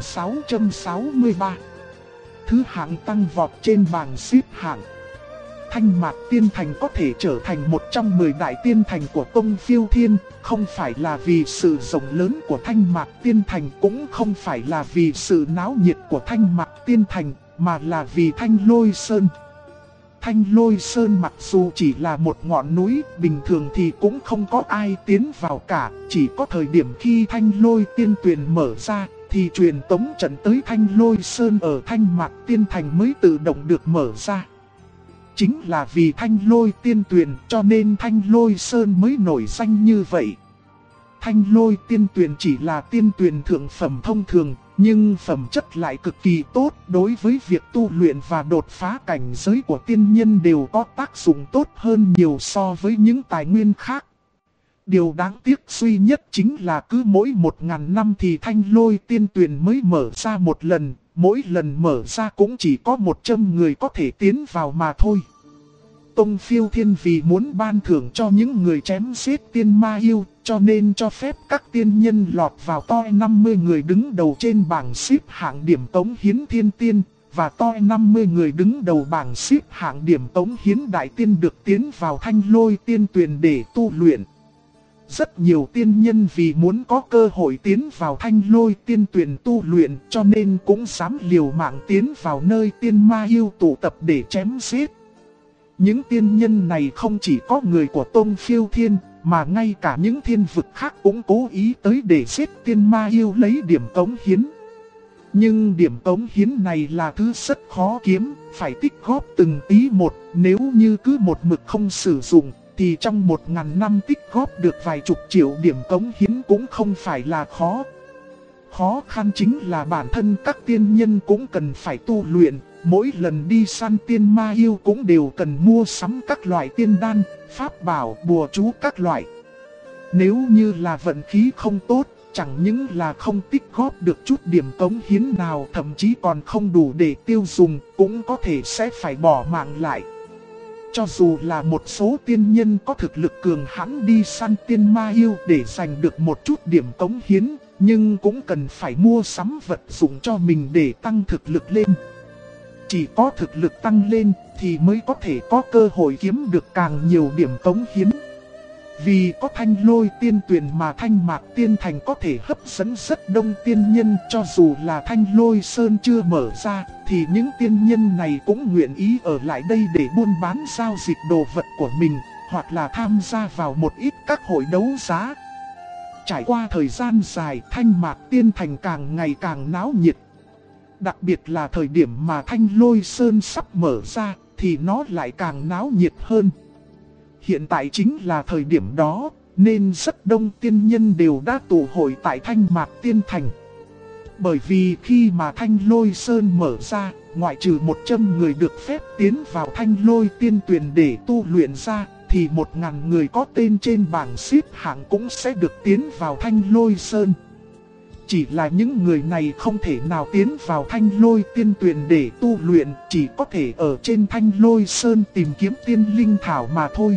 1663. Thứ hạng tăng vọt trên bảng xếp hạng. Thanh Mạc Tiên Thành có thể trở thành một trong 10 đại tiên thành của Tông Phiêu Thiên, không phải là vì sự rộng lớn của Thanh Mạc Tiên Thành, cũng không phải là vì sự náo nhiệt của Thanh Mạc Tiên Thành, mà là vì Thanh Lôi Sơn. Thanh Lôi Sơn mặc dù chỉ là một ngọn núi, bình thường thì cũng không có ai tiến vào cả, chỉ có thời điểm khi Thanh Lôi Tiên Tuyền mở ra, thì truyền tống trận tới Thanh Lôi Sơn ở Thanh Mạc Tiên Thành mới tự động được mở ra. Chính là vì Thanh Lôi Tiên Tuyền cho nên Thanh Lôi Sơn mới nổi danh như vậy. Thanh Lôi Tiên Tuyền chỉ là tiên tuyền thượng phẩm thông thường, nhưng phẩm chất lại cực kỳ tốt, đối với việc tu luyện và đột phá cảnh giới của tiên nhân đều có tác dụng tốt hơn nhiều so với những tài nguyên khác. Điều đáng tiếc duy nhất chính là cứ mỗi 1000 năm thì thanh lôi tiên tuyền mới mở ra một lần, mỗi lần mở ra cũng chỉ có 100 người có thể tiến vào mà thôi. Tông Phiêu Thiên vì muốn ban thưởng cho những người chém giết tiên ma yêu, cho nên cho phép các tiên nhân lọt vào top 50 người đứng đầu trên bảng xếp hạng điểm tống hiến thiên tiên, và top 50 người đứng đầu bảng xếp hạng điểm tống hiến đại tiên được tiến vào thanh lôi tiên tuyền để tu luyện. Rất nhiều tiên nhân vì muốn có cơ hội tiến vào thanh lôi tiên tuyền tu luyện cho nên cũng dám liều mạng tiến vào nơi tiên ma yêu tụ tập để chém giết. Những tiên nhân này không chỉ có người của Tông Phiêu Thiên, mà ngay cả những thiên vực khác cũng cố ý tới để giết tiên ma yêu lấy điểm cống hiến. Nhưng điểm cống hiến này là thứ rất khó kiếm, phải tích góp từng tí một, nếu như cứ một mực không sử dụng, thì trong 1000 năm tích góp được vài chục triệu điểm cống hiến cũng không phải là khó. Khó khăn chính là bản thân các tiên nhân cũng cần phải tu luyện, mỗi lần đi săn tiên ma yêu cũng đều cần mua sắm các loại tiên đan, pháp bảo, bùa chú các loại. Nếu như là vận khí không tốt, chẳng những là không tích góp được chút điểm cống hiến nào, thậm chí còn không đủ để tiêu dùng, cũng có thể sẽ phải bỏ mạng lại. Cho dù là một số tiên nhân có thực lực cường hãn đi săn tiên ma yêu để giành được một chút điểm cống hiến, nhưng cũng cần phải mua sắm vật dụng cho mình để tăng thực lực lên. Chỉ có thực lực tăng lên thì mới có thể có cơ hội kiếm được càng nhiều điểm cống hiến. Vì có thanh lôi tiên tuyền mà Thanh Mạc Tiên Thành có thể hấp dẫn rất đông tiên nhân, cho dù là thanh lôi sơn chưa mở ra, thì những tiên nhân này cũng nguyện ý ở lại đây để buôn bán giao dịch đồ vật của mình, hoặc là tham gia vào một ít các hội đấu giá. Trải qua thời gian dài, Thanh Mạc Tiên Thành càng ngày càng náo nhiệt. Đặc biệt là thời điểm mà thanh lôi sơn sắp mở ra, thì nó lại càng náo nhiệt hơn. Hiện tại chính là thời điểm đó, nên rất đông tiên nhân đều đã tụ hội tại Thanh Mạc Tiên Thành. Bởi vì khi mà Thanh Lôi Sơn mở ra, ngoại trừ 100 người được phép tiến vào Thanh Lôi Tiên Tuyền để tu luyện ra, thì 1000 người có tên trên bảng xếp hạng cũng sẽ được tiến vào Thanh Lôi Sơn. Chỉ là những người này không thể nào tiến vào Thanh Lôi Tiên Tuyền để tu luyện, chỉ có thể ở trên Thanh Lôi Sơn tìm kiếm tiên linh thảo mà thôi.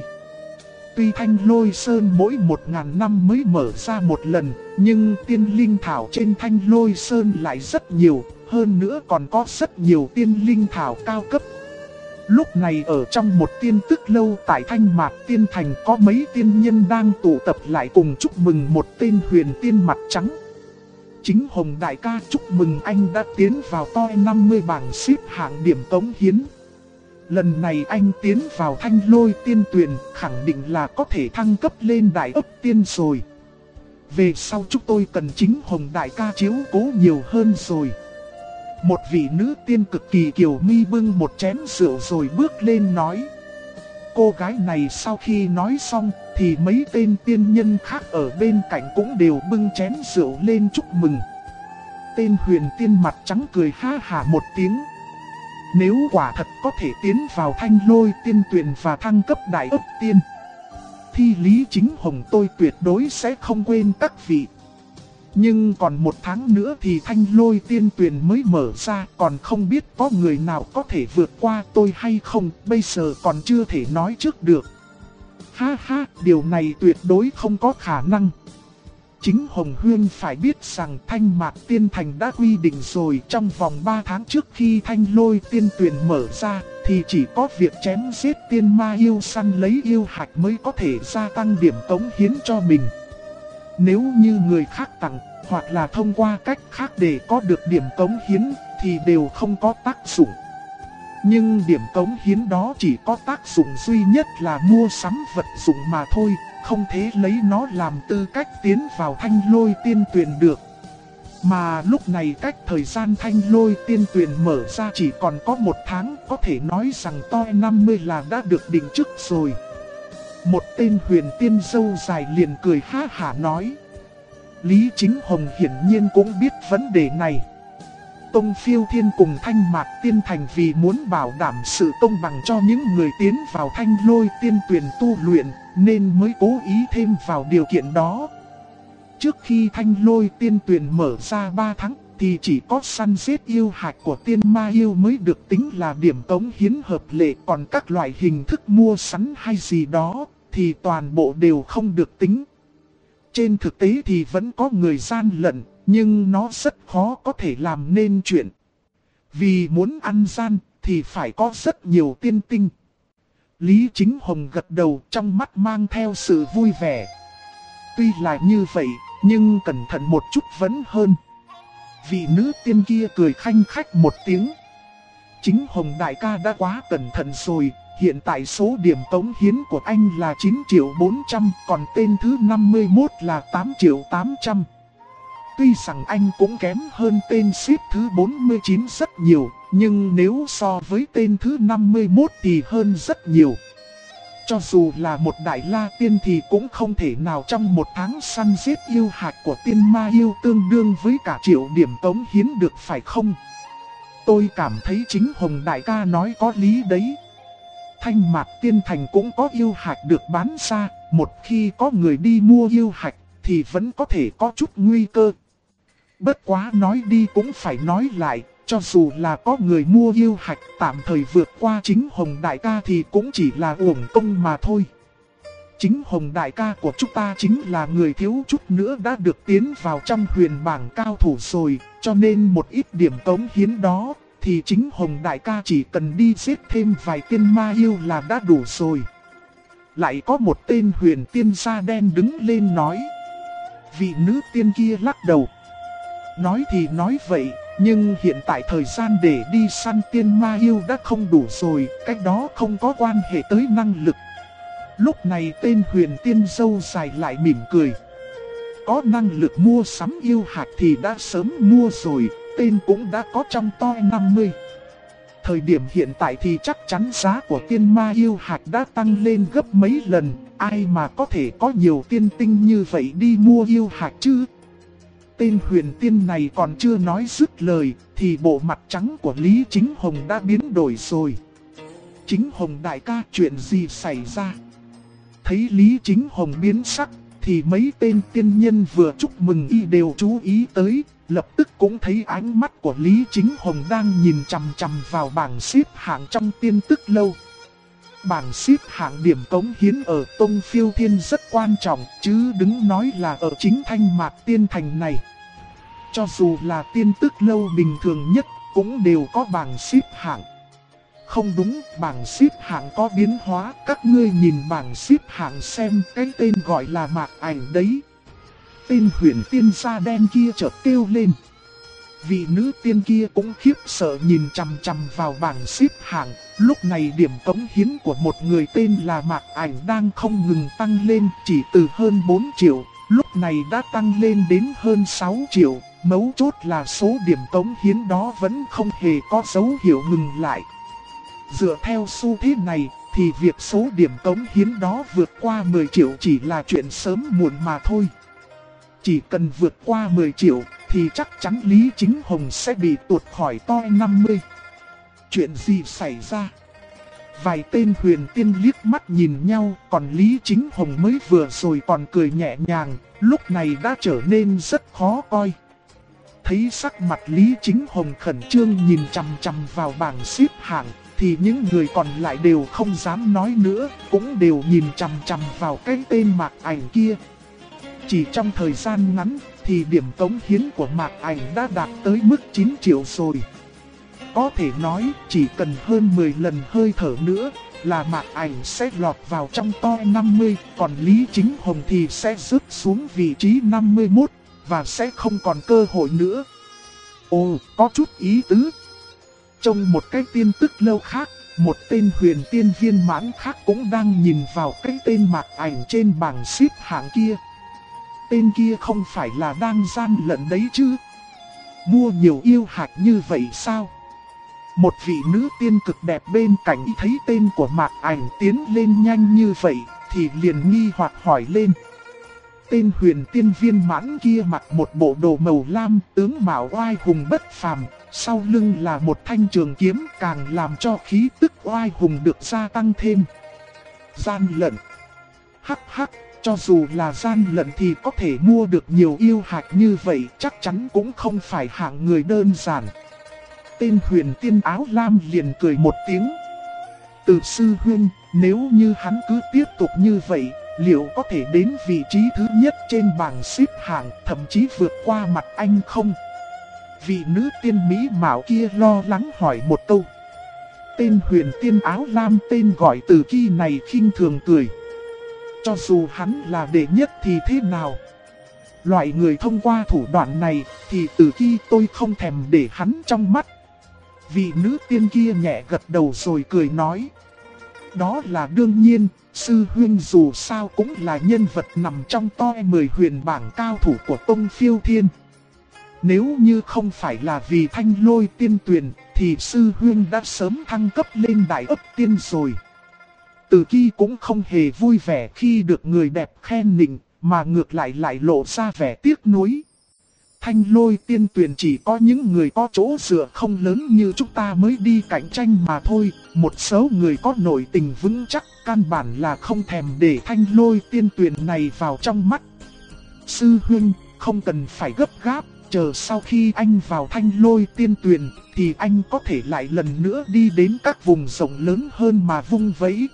Tuy Thanh Lôi Sơn mỗi 1000 năm mới mở ra một lần, nhưng tiên linh thảo trên Thanh Lôi Sơn lại rất nhiều, hơn nữa còn có rất nhiều tiên linh thảo cao cấp. Lúc này ở trong một tiên tức lâu tại Thanh Mạc Tiên Thành có mấy tiên nhân đang tụ tập lại cùng chúc mừng một tên huyền tiên mặt trắng. Chính Hồng đại ca chúc mừng anh đã tiến vào top 50 bảng xếp hạng điểm cống hiến. Lần này anh tiến vào Thanh Lôi Tiên Tuyền khẳng định là có thể thăng cấp lên đại ấp tiên rồi. Về sau chúng tôi cần chính Hồng đại ca chiếu cố nhiều hơn rồi. Một vị nữ tiên cực kỳ kiều mi bưng một chén rượu rồi bước lên nói. Cô gái này sau khi nói xong thì mấy tên tiên nhân khác ở bên cạnh cũng đều bưng chén rượu lên chúc mừng. Tên huyền tiên mặt trắng cười ha hả một tiếng. Nếu quả thật có thể tiến vào Thanh Lôi Tiên Tuyền và thăng cấp đại ấp tiên, thì Lý Chính Hồng tôi tuyệt đối sẽ không quên các vị. Nhưng còn 1 tháng nữa thì Thanh Lôi Tiên Tuyền mới mở ra, còn không biết có người nào có thể vượt qua tôi hay không, bây giờ còn chưa thể nói trước được. Ha ha, điều này tuyệt đối không có khả năng. Chính Hồng Huyên phải biết rằng Thanh Mạc Tiên Thành đã quy định rồi, trong vòng 3 tháng trước khi Thanh Lôi Tiên Tuyền mở ra, thì chỉ có việc chém giết tiên ma yêu săn lấy yêu hạch mới có thể gia tăng điểm cống hiến cho mình. Nếu như người khác tặng, hoặc là thông qua cách khác để có được điểm cống hiến, thì đều không có tác dụng. Nhưng điểm cống hiến đó chỉ có tác dụng duy nhất là mua sắm vật dụng mà thôi, không thể lấy nó làm tư cách tiến vào Thanh Lôi Tiên Tuyền được. Mà lúc này cách thời gian Thanh Lôi Tiên Tuyền mở ra chỉ còn có 1 tháng, có thể nói rằng top 50 là đã được định trước rồi. Một tên huyền tiên râu dài liền cười ha hả nói. Lý Chính Hồng hiển nhiên cũng biết vấn đề này. Tông Phiêu Thiên cùng Thanh Mạc Tiên Thành vì muốn bảo đảm sự công bằng cho những người tiến vào Thanh Lôi Tiên Tuyền tu luyện, nên mới cố ý thêm vào điều kiện đó. Trước khi Thanh Lôi Tiên Tuyền mở ra 3 tháng, thì chỉ có săn giết yêu hạch của tiên ma yêu mới được tính là điểm cống hiến hợp lệ, còn các loại hình thức mua sắm hay gì đó, thì toàn bộ đều không được tính. Trên thực tế thì vẫn có người gian lận, nhưng nó rất khó có thể làm nên chuyện. Vì muốn ăn gian thì phải có rất nhiều tiên tinh. Lý Chính Hồng gật đầu, trong mắt mang theo sự vui vẻ. Tuy là như vậy, nhưng cẩn thận một chút vẫn hơn. Vị nữ tiên kia cười khanh khách một tiếng. Chính Hồng đại ca đã quá cẩn thận rồi. Hiện tại số điểm cống hiến của anh là 9.400.000, còn tên thứ 51 là 8.800.000. Tuy rằng anh cũng kém hơn tên ship thứ 49 rất nhiều, nhưng nếu so với tên thứ 51 thì hơn rất nhiều. Cho dù là một đại la tiên thì cũng không thể nào trong một tháng săn giết yêu hạch của tiên ma yêu tương đương với cả 1.000.000 điểm cống hiến được phải không? Tôi cảm thấy chính Hồng đại ca nói có lý đấy. Thanh Mạc Tiên Thành cũng có yêu hạch được bán ra, một khi có người đi mua yêu hạch thì vẫn có thể có chút nguy cơ. Bất quá nói đi cũng phải nói lại, cho dù là có người mua yêu hạch tạm thời vượt qua chính Hồng đại ca thì cũng chỉ là uổng công mà thôi. Chính Hồng đại ca của chúng ta chính là người thiếu chút nữa đã được tiến vào trong huyền bảng cao thủ rồi, cho nên một ít điểm cống hiến đó thì chính Hồng đại ca chỉ cần đi giết thêm vài tiên ma yêu là đã đủ rồi. Lại có một tên huyền tiên da đen đứng lên nói. Vị nữ tiên kia lắc đầu. Nói thì nói vậy, nhưng hiện tại thời gian để đi săn tiên ma yêu đã không đủ rồi, cách đó không có quan hệ tới năng lực. Lúc này tên huyền tiên dâu dài lại mỉm cười. Có năng lực mua sắm yêu hạch thì đã sớm mua rồi, tên cũng đã có trong toi 50. Thời điểm hiện tại thì chắc chắn giá của tiên ma yêu hạch đã tăng lên gấp mấy lần, ai mà có thể có nhiều tiên tinh như vậy đi mua yêu hạch chứ? Tên huyền tiên này còn chưa nói dứt lời, thì bộ mặt trắng của Lý Chính Hồng đã biến đổi rồi. Chính Hồng đại ca, chuyện gì xảy ra? Thấy Lý Chính Hồng biến sắc, thì mấy tên tiên nhân vừa chúc mừng y đều chú ý tới, lập tức cũng thấy ánh mắt của Lý Chính Hồng đang nhìn chằm chằm vào bảng xếp hạng trong tiên tức lâu. Bảng xếp hạng điểm cống hiến ở Tông Phiêu Thiên rất quan trọng, chứ đừng nói là ở chính Thanh Mạc Tiên Thành này. Cho dù là tiên tức lâu bình thường nhất, cũng đều có bảng xếp hạng. Không đúng, bảng xếp hạng có biến hóa, các ngươi nhìn bảng xếp hạng xem, cái tên gọi là Mạc Ảnh đấy. Tên huyền tiên da đen kia chợt kêu lên. Vị nữ tiên kia cũng khiếp sợ nhìn chằm chằm vào bảng xếp hạng. Lúc này điểm cống hiến của một người tên là Mạc Ảnh đang không ngừng tăng lên, chỉ từ hơn 4 triệu, lúc này đã tăng lên đến hơn 6 triệu. Mấu chốt là số điểm cống hiến đó vẫn không hề có dấu hiệu ngừng lại. Dựa theo xu thế này thì việc số điểm cống hiến đó vượt qua 10 triệu chỉ là chuyện sớm muộn mà thôi. Chỉ cần vượt qua 10 triệu thì chắc chắn Lý Chính Hồng sẽ bị tuột khỏi toi 50. Chuyện gì xảy ra? Vài tên huyền tiên liếc mắt nhìn nhau, còn Lý Chính Hồng mới vừa rồi còn cười nhẹ nhàng, lúc này đã trở nên rất khó coi. Thấy sắc mặt Lý Chính Hồng khẩn trương nhìn chằm chằm vào bảng xếp hạng, thì những người còn lại đều không dám nói nữa, cũng đều nhìn chằm chằm vào cái tên Mạc Ảnh kia. Chỉ trong thời gian ngắn thì điểm cống hiến của Mạc Ảnh đã đạt tới mức 9 triệu rồi. Có thể nói chỉ cần hơn 10 lần hơi thở nữa là Mạc Ảnh sẽ lọt vào trong top 50, còn Lý Chính Hồng thì sẽ rớt xuống vị trí 51 và sẽ không còn cơ hội nữa. Ồ, có chút ý tứ. Trong một cái tin tức lâu khác, một tên huyền tiên viên mãn khác cũng đang nhìn vào cái tên Mạc Ảnh trên bảng xếp hạng kia. Tên kia không phải là đang gian lận đấy chứ? Mua nhiều yêu hạch như vậy sao? Một vị nữ tiên cực đẹp bên cạnh thấy tên của Mạc Ảnh tiến lên nhanh như vậy thì liền nghi hoặc hỏi lên. Tên huyền tiên viên mãn kia mặc một bộ đồ màu lam, tướng mạo oai hùng bất phàm, sau lưng là một thanh trường kiếm càng làm cho khí tức oai hùng được gia tăng thêm. Gian lận. Hắc hắc, cho dù là gian lận thì có thể mua được nhiều yêu hạch như vậy chắc chắn cũng không phải hạng người đơn giản. Tên huyền tiên áo lam liền cười một tiếng. Từ sư huynh, nếu như hắn cứ tiếp tục như vậy, liệu có thể đến vị trí thứ nhất trên bảng xếp hạng, thậm chí vượt qua mặt anh không? Vị nữ tiên mỹ mạo kia lo lắng hỏi một câu. Tên huyền tiên áo lam tên gọi Từ Ki này khinh thường cười. Cho dù hắn là đệ nhất thì thế nào? Loại người thông qua thủ đoạn này thì Từ Ki tôi không thèm để hắn trong mắt. Vị nữ tiên kia nhẹ gật đầu rồi cười nói. Đó là đương nhiên, sư huynh dù sao cũng là nhân vật nằm trong top 10 huyền bảng cao thủ của Tông Phiêu Thiên. Nếu như không phải là vì Thanh Lôi tiên tuyển thì sư huynh đã sớm thăng cấp lên đại ấp tiên rồi. Từ Ki cũng không hề vui vẻ khi được người đẹp khen nịnh, mà ngược lại lộ ra vẻ tiếc nuối. Thanh Lôi tiên tuyển chỉ có những người có chỗ dựa không lớn như chúng ta mới đi cạnh tranh mà thôi. Một số người có nội tình vững chắc căn bản là không thèm để Thanh Lôi tiên tuyển này vào trong mắt. Sư huynh, không cần phải gấp gáp, chờ sau khi anh vào Thanh Lôi tiên tuyển thì anh có thể lại lần nữa đi đến các vùng rộng lớn hơn mà vung vẫy.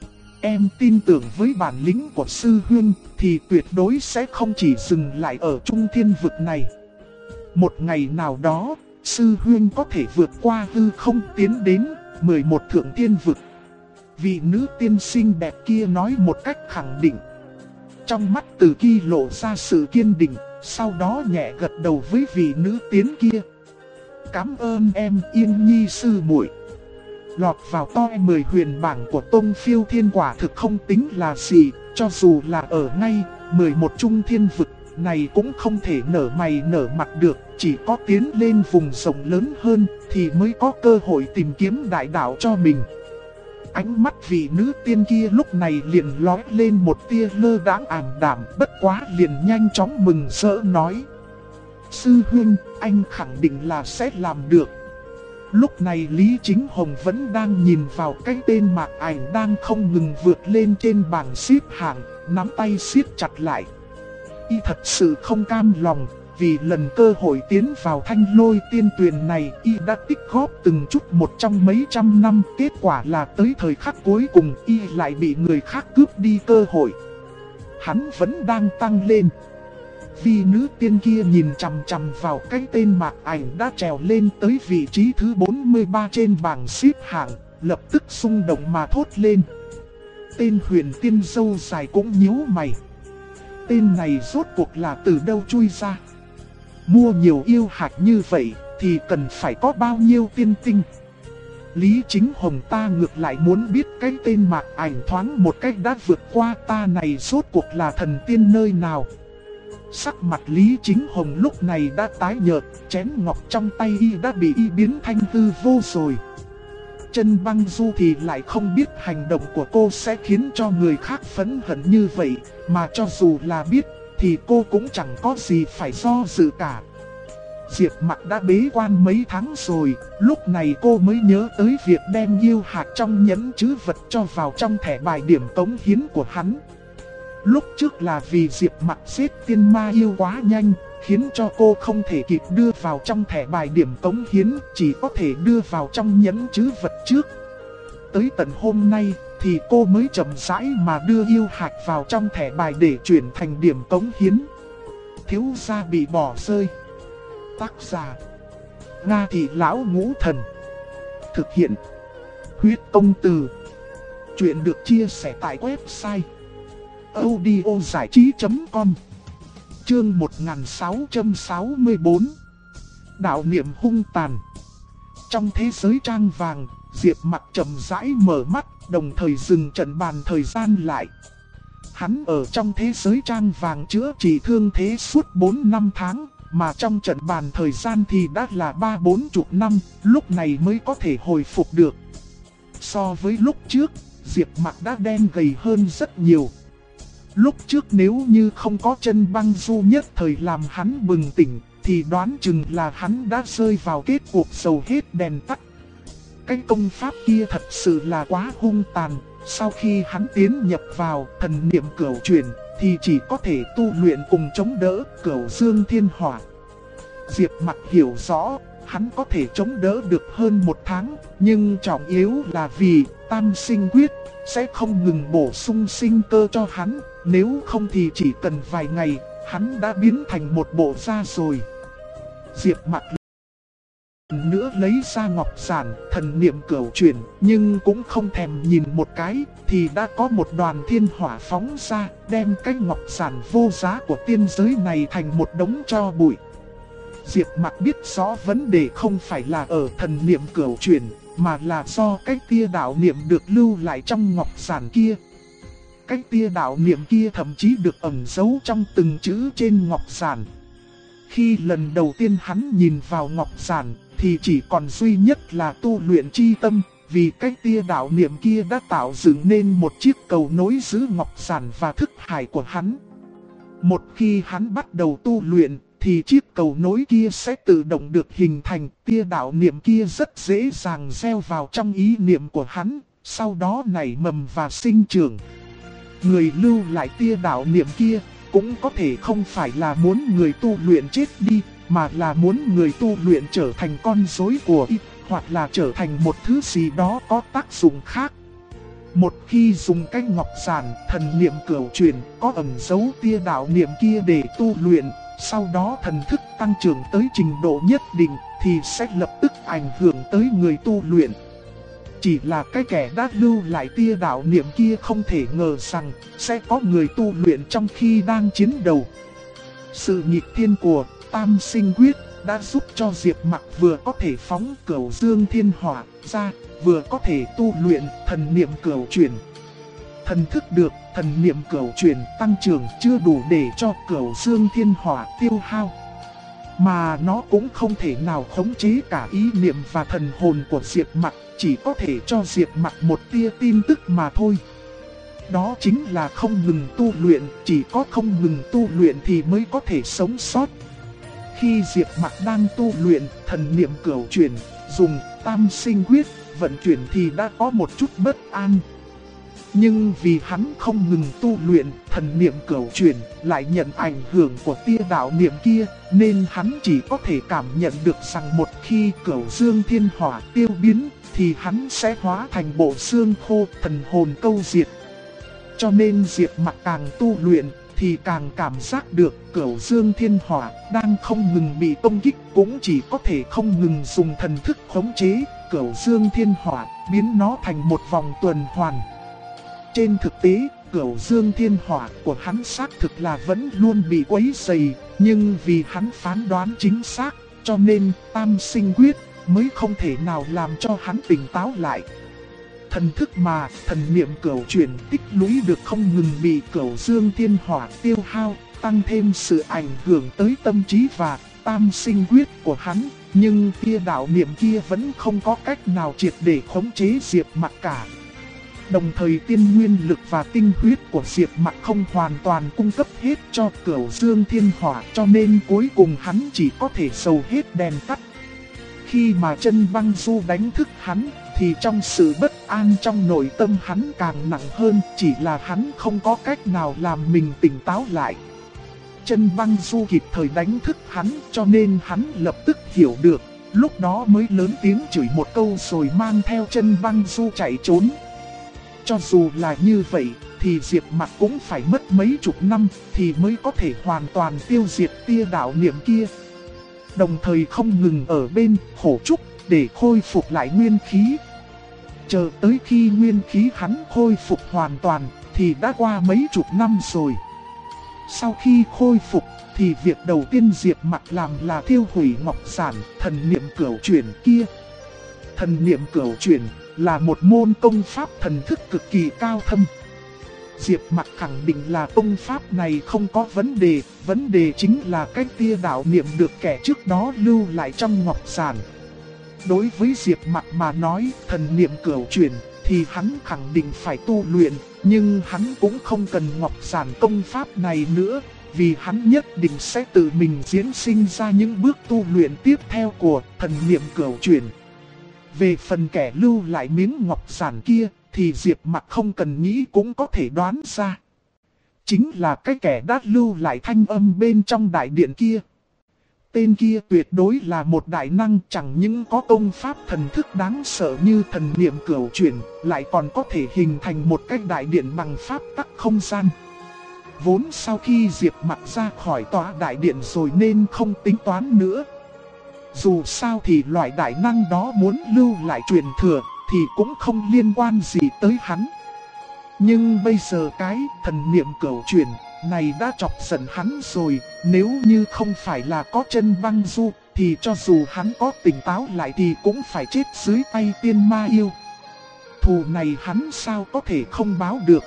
Em tin tưởng với bản lĩnh của sư huynh thì tuyệt đối sẽ không chỉ dừng lại ở Trung Thiên vực này. Một ngày nào đó, sư huynh có thể vượt qua hư không tiến đến 11 thượng thiên vực. Vị nữ tiên xinh đẹp kia nói một cách khẳng định. Trong mắt Từ Ki lộ ra sự kiên định, sau đó nhẹ gật đầu với vị nữ tiến kia. Cảm ơn em Yên Nhi sư muội. Lọt vào top 10 huyền bảng của Tông Phiêu Thiên quả thực không tính là gì, cho dù là ở ngay 11 trung thiên vực này cũng không thể nở mày nở mặt được, chỉ có tiến lên vùng rộng lớn hơn thì mới có cơ hội tìm kiếm đại đạo cho mình. Ánh mắt vị nữ tiên kia lúc này liền lóe lên một tia lơ đãng ảm đạm, bất quá liền nhanh chóng mừng rỡ nói. Sư huynh, anh khẳng định là sẽ làm được. Lúc này Lý Chính Hồng vẫn đang nhìn vào cái tên Mạc Ảnh đang không ngừng vượt lên trên bảng xếp hạng, nắm tay siết chặt lại. Y thật sự không cam lòng, vì lần cơ hội tiến vào Thanh Lôi tiên tuyển này Y đã tích góp từng chút một trong mấy trăm năm. Kết quả là tới thời khắc cuối cùng Y lại bị người khác cướp đi cơ hội. Hắn vẫn đang tăng lên. Vì nữ tiên kia nhìn chằm chằm vào cái tên Mạc Ảnh đã trèo lên tới vị trí thứ 43 trên bảng xếp hạng, lập tức xung động mà thốt lên. Tên huyền tiên râu dài cũng nhíu mày. Tên này rốt cuộc là từ đâu chui ra? Mua nhiều yêu hạch như vậy thì cần phải có bao nhiêu tiên tinh? Lý Chính Hồng ta ngược lại muốn biết cái tên Mạc Ảnh thoáng một cách đã vượt qua ta này rốt cuộc là thần tiên nơi nào? Sắc mặt Lý Chính Hồng lúc này đã tái nhợt, chén ngọc trong tay Y đã bị Y biến thành hư vô rồi. Chân Băng Du thì lại không biết hành động của cô sẽ khiến cho người khác phẫn hận như vậy, mà cho dù là biết thì cô cũng chẳng có gì phải do dự cả. Diệp Mặc đã bế quan mấy tháng rồi, lúc này cô mới nhớ tới việc đem yêu hạt trong nhẫn trữ vật cho vào trong thẻ bài điểm cống hiến của hắn. Lúc trước là vì Diệp Mặc giết tiên ma yêu quá nhanh, khiến cho cô không thể kịp đưa vào trong thẻ bài điểm cống hiến, chỉ có thể đưa vào trong nhẫn trữ vật trước. Tới tận hôm nay thì cô mới chậm rãi mà đưa yêu hạt vào trong thẻ bài để chuyển thành điểm cống hiến. Thiếu gia bị bỏ rơi. Tác giả Nga Thị Lão Ngũ Thần. Thực hiện Huyết Công Từ. Chuyện được chia sẻ tại website audiozảichí.com. Chương 1664. Đạo niệm hung tàn. Trong thế giới trang vàng, Diệp Mặc chậm rãi mở mắt, đồng thời dừng trận bàn thời gian lại. Hắn ở trong thế giới trang vàng chữa trị thương thế suốt 4 năm tháng, mà trong trận bàn thời gian thì đã là 30-40 năm, lúc này mới có thể hồi phục được. So với lúc trước, Diệp Mặc đã đen gầy hơn rất nhiều. Lúc trước nếu như không có Chân Băng Du nhất thời làm hắn bừng tỉnh, thì đoán chừng là hắn đã rơi vào kết cuộc dầu hết đèn tắt. Cái công pháp kia thật sự là quá hung tàn, sau khi hắn tiến nhập vào thần niệm cửu chuyển thì chỉ có thể tu luyện cùng chống đỡ Cửu Dương Thiên Hỏa. Diệp Mặc hiểu rõ, hắn có thể chống đỡ được hơn 1 tháng, nhưng trọng yếu là vì Tam Sinh Quyết sẽ không ngừng bổ sung sinh cơ cho hắn, nếu không thì chỉ cần vài ngày, hắn đã biến thành một bộ da rồi. Diệp Mặc lần nữa lấy ra ngọc giản, thần niệm cửu chuyển, nhưng cũng không thèm nhìn một cái, thì đã có một đoàn thiên hỏa phóng ra, đem cái ngọc giản vô giá của tiên giới này thành một đống tro bụi. Diệp Mặc biết rõ vấn đề không phải là ở thần niệm cửu chuyển, mà là do cái tia đạo niệm được lưu lại trong ngọc giản kia. Cái tia đạo niệm kia thậm chí được ẩn giấu trong từng chữ trên ngọc giản. Khi lần đầu tiên hắn nhìn vào ngọc giản thì chỉ còn duy nhất là tu luyện chi tâm, vì cái tia đạo niệm kia đã tạo dựng nên một chiếc cầu nối giữa ngọc giản và thức hải của hắn. Một khi hắn bắt đầu tu luyện thì chiếc cầu nối kia sẽ tự động được hình thành, tia đạo niệm kia rất dễ dàng gieo vào trong ý niệm của hắn, sau đó nảy mầm và sinh trưởng. Người lưu lại tia đạo niệm kia cũng có thể không phải là muốn người tu luyện chết đi, mà là muốn người tu luyện trở thành con rối của y, hoặc là trở thành một thứ gì đó có tác dụng khác. Một khi dùng cái ngọc giản thần niệm cửu chuyển có ẩn dấu tia đạo niệm kia để tu luyện, sau đó thần thức tăng trưởng tới trình độ nhất định thì sẽ lập tức ảnh hưởng tới người tu luyện. Chỉ là cái kẻ đã lưu lại tia đạo niệm kia không thể ngờ rằng sẽ có người tu luyện trong khi đang chiến đấu. Sự nghịch thiên của Tam Sinh Quyết đã giúp cho Diệp Mặc vừa có thể phóng Cửu Dương Thiên Hỏa ra, vừa có thể tu luyện thần niệm cửu chuyển. Thần thức được thần niệm cửu chuyển tăng trưởng chưa đủ để cho Cửu Dương Thiên Hỏa tiêu hao, mà nó cũng không thể nào khống chế cả ý niệm và thần hồn của Diệp Mặc, chỉ có thể cho Diệp Mặc một tia tin tức mà thôi. Đó chính là không ngừng tu luyện, chỉ có không ngừng tu luyện thì mới có thể sống sót. Khi Diệp Mặc đang tu luyện thần niệm cửu chuyển, dùng Tam Sinh Quyết vận chuyển thì đã có một chút bất an. Nhưng vì hắn không ngừng tu luyện thần niệm cửu chuyển, lại nhận ảnh hưởng của tia đạo niệm kia, nên hắn chỉ có thể cảm nhận được rằng một khi Cửu Dương Thiên Hỏa tiêu biến thì hắn sẽ hóa thành bộ xương khô, thần hồn câu diệt. Cho nên Diệp Mặc càng tu luyện thì càng cảm giác được Cửu Dương Thiên Hỏa đang không ngừng bị công kích, cũng chỉ có thể không ngừng dùng thần thức khống chế Cửu Dương Thiên Hỏa, biến nó thành một vòng tuần hoàn. Trên thực tế, Cửu Dương Thiên Hỏa của hắn xác thực là vẫn luôn bị quấy rầy, nhưng vì hắn phán đoán chính xác, cho nên Tam Sinh Quyết mới không thể nào làm cho hắn tỉnh táo lại. Thần thức mà thần niệm cửu chuyển tích lũy được không ngừng bị Cửu Dương Thiên Hỏa tiêu hao, tăng thêm sự ảnh hưởng tới tâm trí và Tam Sinh Quyết của hắn, nhưng tia đạo niệm kia vẫn không có cách nào triệt để khống chế Diệp Mặc cả. Đồng thời tiên nguyên lực và tinh huyết của Diệp Mặc không hoàn toàn cung cấp hết cho Cửu Dương Thiên Hỏa, cho nên cuối cùng hắn chỉ có thể dầu hết đèn tắt. Khi mà Chân Băng Du đánh thức hắn, thì trong sự bất an trong nội tâm hắn càng nặng hơn, chỉ là hắn không có cách nào làm mình tỉnh táo lại. Chân Băng Du kịp thời đánh thức hắn, cho nên hắn lập tức hiểu được, lúc đó mới lớn tiếng chửi một câu rồi mang theo Chân Băng Du chạy trốn. Cho dù là như vậy, thì Diệp Mặc cũng phải mất mấy chục năm thì mới có thể hoàn toàn tiêu diệt tia đạo niệm kia. Đồng thời không ngừng ở bên khổ trúc để khôi phục lại nguyên khí. Chờ tới khi nguyên khí hắn khôi phục hoàn toàn thì đã qua mấy chục năm rồi. Sau khi khôi phục thì việc đầu tiên Diệp Mặc làm là thiêu hủy ngọc giản thần niệm cửu chuyển kia. Thần niệm cửu chuyển là một môn công pháp thần thức cực kỳ cao thâm. Diệp Mặc khẳng định là công pháp này không có vấn đề chính là cái tia đạo niệm được kẻ trước đó lưu lại trong ngọc giản. Đối với Diệp Mặc mà nói thần niệm cửu chuyển thì hắn khẳng định phải tu luyện, nhưng hắn cũng không cần ngọc giản công pháp này nữa, vì hắn nhất định sẽ tự mình diễn sinh ra những bước tu luyện tiếp theo của thần niệm cửu chuyển. Về phần kẻ lưu lại miếng ngọc giản kia, thì Diệp Mặc không cần nghĩ cũng có thể đoán ra. Chính là cái kẻ đã lưu lại thanh âm bên trong đại điện kia. Tên kia tuyệt đối là một đại năng, chẳng những có công pháp thần thức đáng sợ như thần niệm cửu chuyển, lại còn có thể hình thành một cái đại điện bằng pháp tắc không gian. Vốn sau khi Diệp Mặc ra khỏi tòa đại điện rồi nên không tính toán nữa. Dù sao thì loại đại năng đó muốn lưu lại truyền thừa thì cũng không liên quan gì tới hắn. Nhưng bây giờ cái thần niệm cửu chuyển này đã chọc giận hắn rồi. Nếu như không phải là có chân băng du thì cho dù hắn có tỉnh táo lại thì cũng phải chết dưới tay tiên ma yêu. Thù này hắn sao có thể không báo được.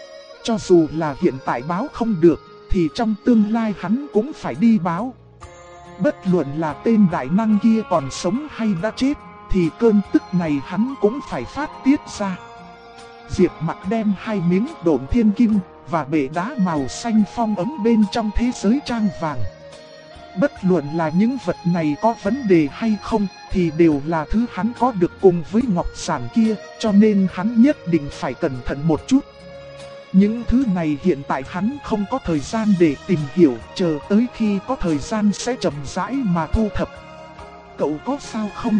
Cho dù là hiện tại báo không được thì trong tương lai hắn cũng phải đi báo. Bất luận là tên đại năng kia còn sống hay đã chết thì cơn tức này hắn cũng phải phát tiết ra. Diệp Mặc đem hai miếng độn thiên kim và bể đá màu xanh phong ấn bên trong thế giới trang vàng. Bất luận là những vật này có vấn đề hay không thì đều là thứ hắn có được cùng với ngọc giản kia, cho nên hắn nhất định phải cẩn thận một chút. Những thứ này hiện tại hắn không có thời gian để tìm hiểu, chờ tới khi có thời gian sẽ chậm rãi mà thu thập. Cậu có sao không?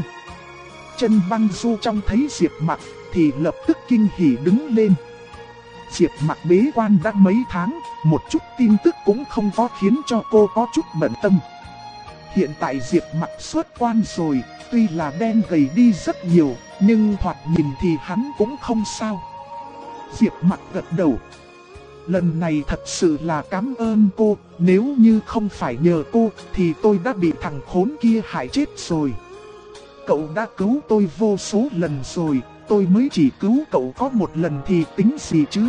Chân băng du trông thấy Diệp Mặc thì lập tức kinh hỉ đứng lên. Diệp Mặc bế quan đã mấy tháng, một chút tin tức cũng không có khiến cho cô có chút bận tâm. Hiện tại Diệp Mặc xuất quan rồi, tuy là đen gầy đi rất nhiều, nhưng thoạt nhìn thì hắn cũng không sao. Diệp Mặc gật đầu. Lần này thật sự là cảm ơn cô, nếu như không phải nhờ cô thì tôi đã bị thằng khốn kia hại chết rồi. Cậu đã cứu tôi vô số lần rồi, tôi mới chỉ cứu cậu có một lần thì tính gì chứ.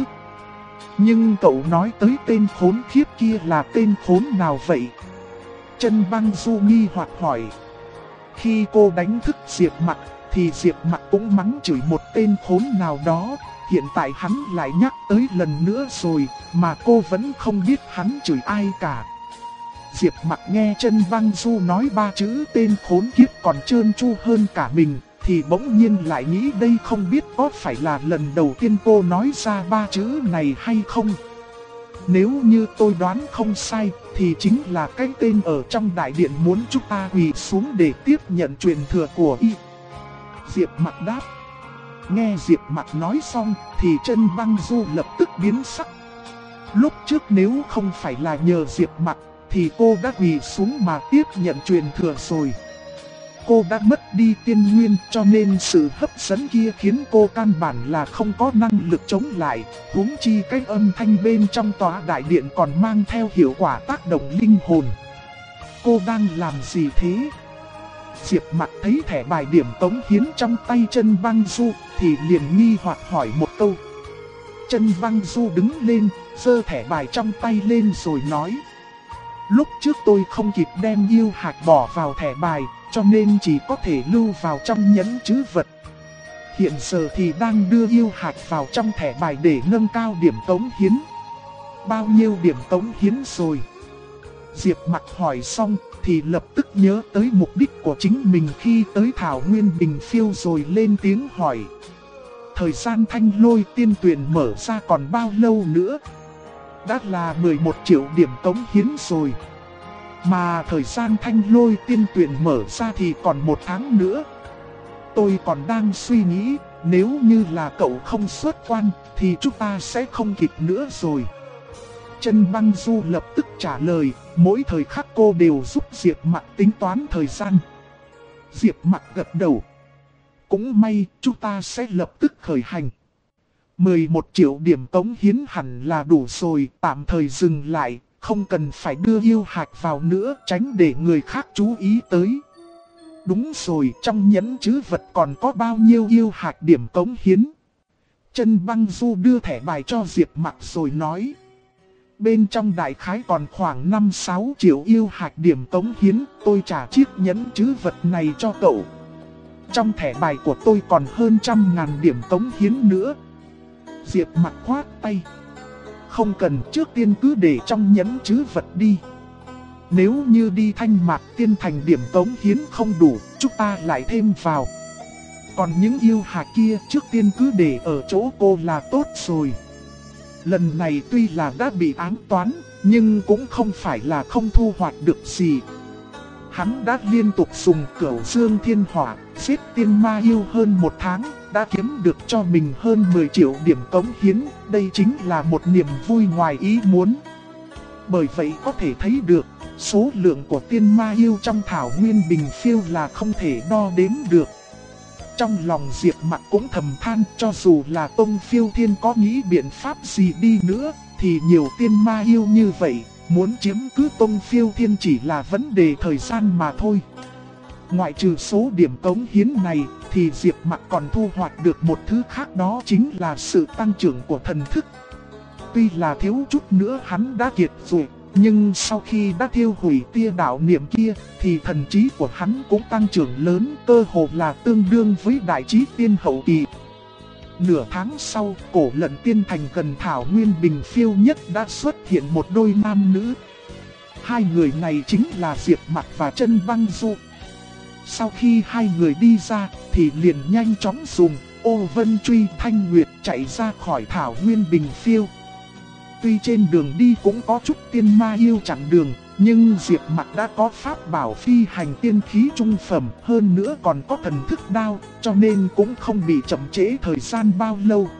Nhưng cậu nói tới tên khốn khiếp kia là tên khốn nào vậy? Chân băng du nghi hoặc hỏi. Khi cô đánh thức Diệp Mặc thì Diệp Mặc cũng mắng chửi một tên khốn nào đó. Hiện tại hắn lại nhắc tới lần nữa rồi mà cô vẫn không biết hắn chửi ai cả. Diệp Mặc nghe chân băng du nói ba chữ tên khốn kiếp còn trơn tru hơn cả mình thì bỗng nhiên lại nghĩ đây không biết có phải là lần đầu tiên cô nói ra ba chữ này hay không. Nếu như tôi đoán không sai thì chính là cái tên ở trong đại điện muốn chúng ta quỳ xuống để tiếp nhận truyền thừa của y. Diệp Mặc đáp. Nghe Diệp Mặc nói xong thì chân băng du lập tức biến sắc. Lúc trước nếu không phải là nhờ Diệp Mặc thì cô đã quỳ xuống mà tiếp nhận truyền thừa rồi. Cô đã mất đi tiên nguyên cho nên sự hấp dẫn kia khiến cô căn bản là không có năng lực chống lại. Huống chi cái âm thanh bên trong tòa đại điện còn mang theo hiệu quả tác động linh hồn. Cô đang làm gì thế? Diệp Mặc thấy thẻ bài điểm tống hiến trong tay chân băng du thì liền nghi hoặc hỏi một câu. Chân băng du đứng lên, giơ thẻ bài trong tay lên rồi nói. Lúc trước tôi không kịp đem yêu hạt bỏ vào thẻ bài, cho nên chỉ có thể lưu vào trong nhẫn trữ vật. Hiện giờ thì đang đưa yêu hạt vào trong thẻ bài để nâng cao điểm tống hiến. Bao nhiêu điểm tống hiến rồi? Diệp Mặc hỏi xong thì lập tức nhớ tới mục đích của chính mình khi tới Thảo Nguyên Bình Phiêu rồi lên tiếng hỏi. Thời gian thanh lôi tiên tuyển mở ra còn bao lâu nữa? Đã là 11 triệu điểm tống hiến rồi. Mà thời gian thanh lôi tiên tuyển mở ra thì còn 1 tháng nữa. Tôi còn đang suy nghĩ, nếu như là cậu không xuất quan thì chúng ta sẽ không kịp nữa rồi. Chân băng du lập tức trả lời, mỗi thời khắc cô đều giúp Diệp Mặc tính toán thời gian. Diệp Mặc gật đầu. Cũng may, chúng ta sẽ lập tức khởi hành. 11 triệu điểm tống hiến hẳn là đủ rồi, tạm thời dừng lại, không cần phải đưa yêu hạt vào nữa, tránh để người khác chú ý tới. Đúng rồi, trong nhẫn trữ vật còn có bao nhiêu yêu hạt điểm tống hiến? Chân băng du đưa thẻ bài cho Diệp Mặc rồi nói. Bên trong đại khái còn khoảng 5-6 triệu yêu hạt điểm tống hiến, tôi trả chiếc nhẫn trữ vật này cho cậu. Trong thẻ bài của tôi còn hơn 100.000 điểm tống hiến nữa. Diệp Mặc khoát tay. Không cần, trước tiên cứ để trong nhẫn trữ vật đi. Nếu như đi Thanh Mạc Tiên Thành điểm cống hiến không đủ, chúng ta lại thêm vào. Còn những yêu hà kia trước tiên cứ để ở chỗ cô là tốt rồi. Lần này tuy là đã bị ám toán, nhưng cũng không phải là không thu hoạch được gì. Hắn đã liên tục dùng Cửu Dương Thiên Hỏa, giết tiên ma yêu hơn 1 tháng, đã kiếm được cho mình hơn 10 triệu điểm cống hiến, đây chính là một niềm vui ngoài ý muốn. Bởi vậy có thể thấy được, số lượng của tiên ma yêu trong thảo nguyên Bình Phiêu là không thể đo đếm được. Trong lòng Diệp Mặc cũng thầm than, cho dù là Tông Phiêu Thiên có nghĩ biện pháp gì đi nữa, thì nhiều tiên ma yêu như vậy, muốn chiếm cứ Tông Phiêu Thiên chỉ là vấn đề thời gian mà thôi. Ngoại trừ số điểm cống hiến này, thì Diệp Mặc còn thu hoạch được một thứ khác, đó chính là sự tăng trưởng của thần thức. Tuy là thiếu chút nữa hắn đã kiệt rồi, nhưng sau khi đã thiêu hủy tia đạo niệm kia, thì thần trí của hắn cũng tăng trưởng lớn, cơ hồ là tương đương với đại trí tiên hậu kỳ. Nửa tháng sau, Cổ Lận Tiên Thành gần thảo nguyên Bình Phiêu nhất đã xuất hiện một đôi nam nữ. Hai người này chính là Diệp Mặc và Trân Băng Du. Sau khi hai người đi ra, thì liền nhanh chóng dùng Ô Vân Truy Thanh Nguyệt chạy ra khỏi thảo nguyên Bình Phiêu. Tuy trên đường đi cũng có chút tiên ma yêu chặn đường, nhưng Diệp Mặc đã có pháp bảo phi hành tiên khí trung phẩm, hơn nữa còn có thần thức đao, cho nên cũng không bị chậm trễ thời gian bao lâu.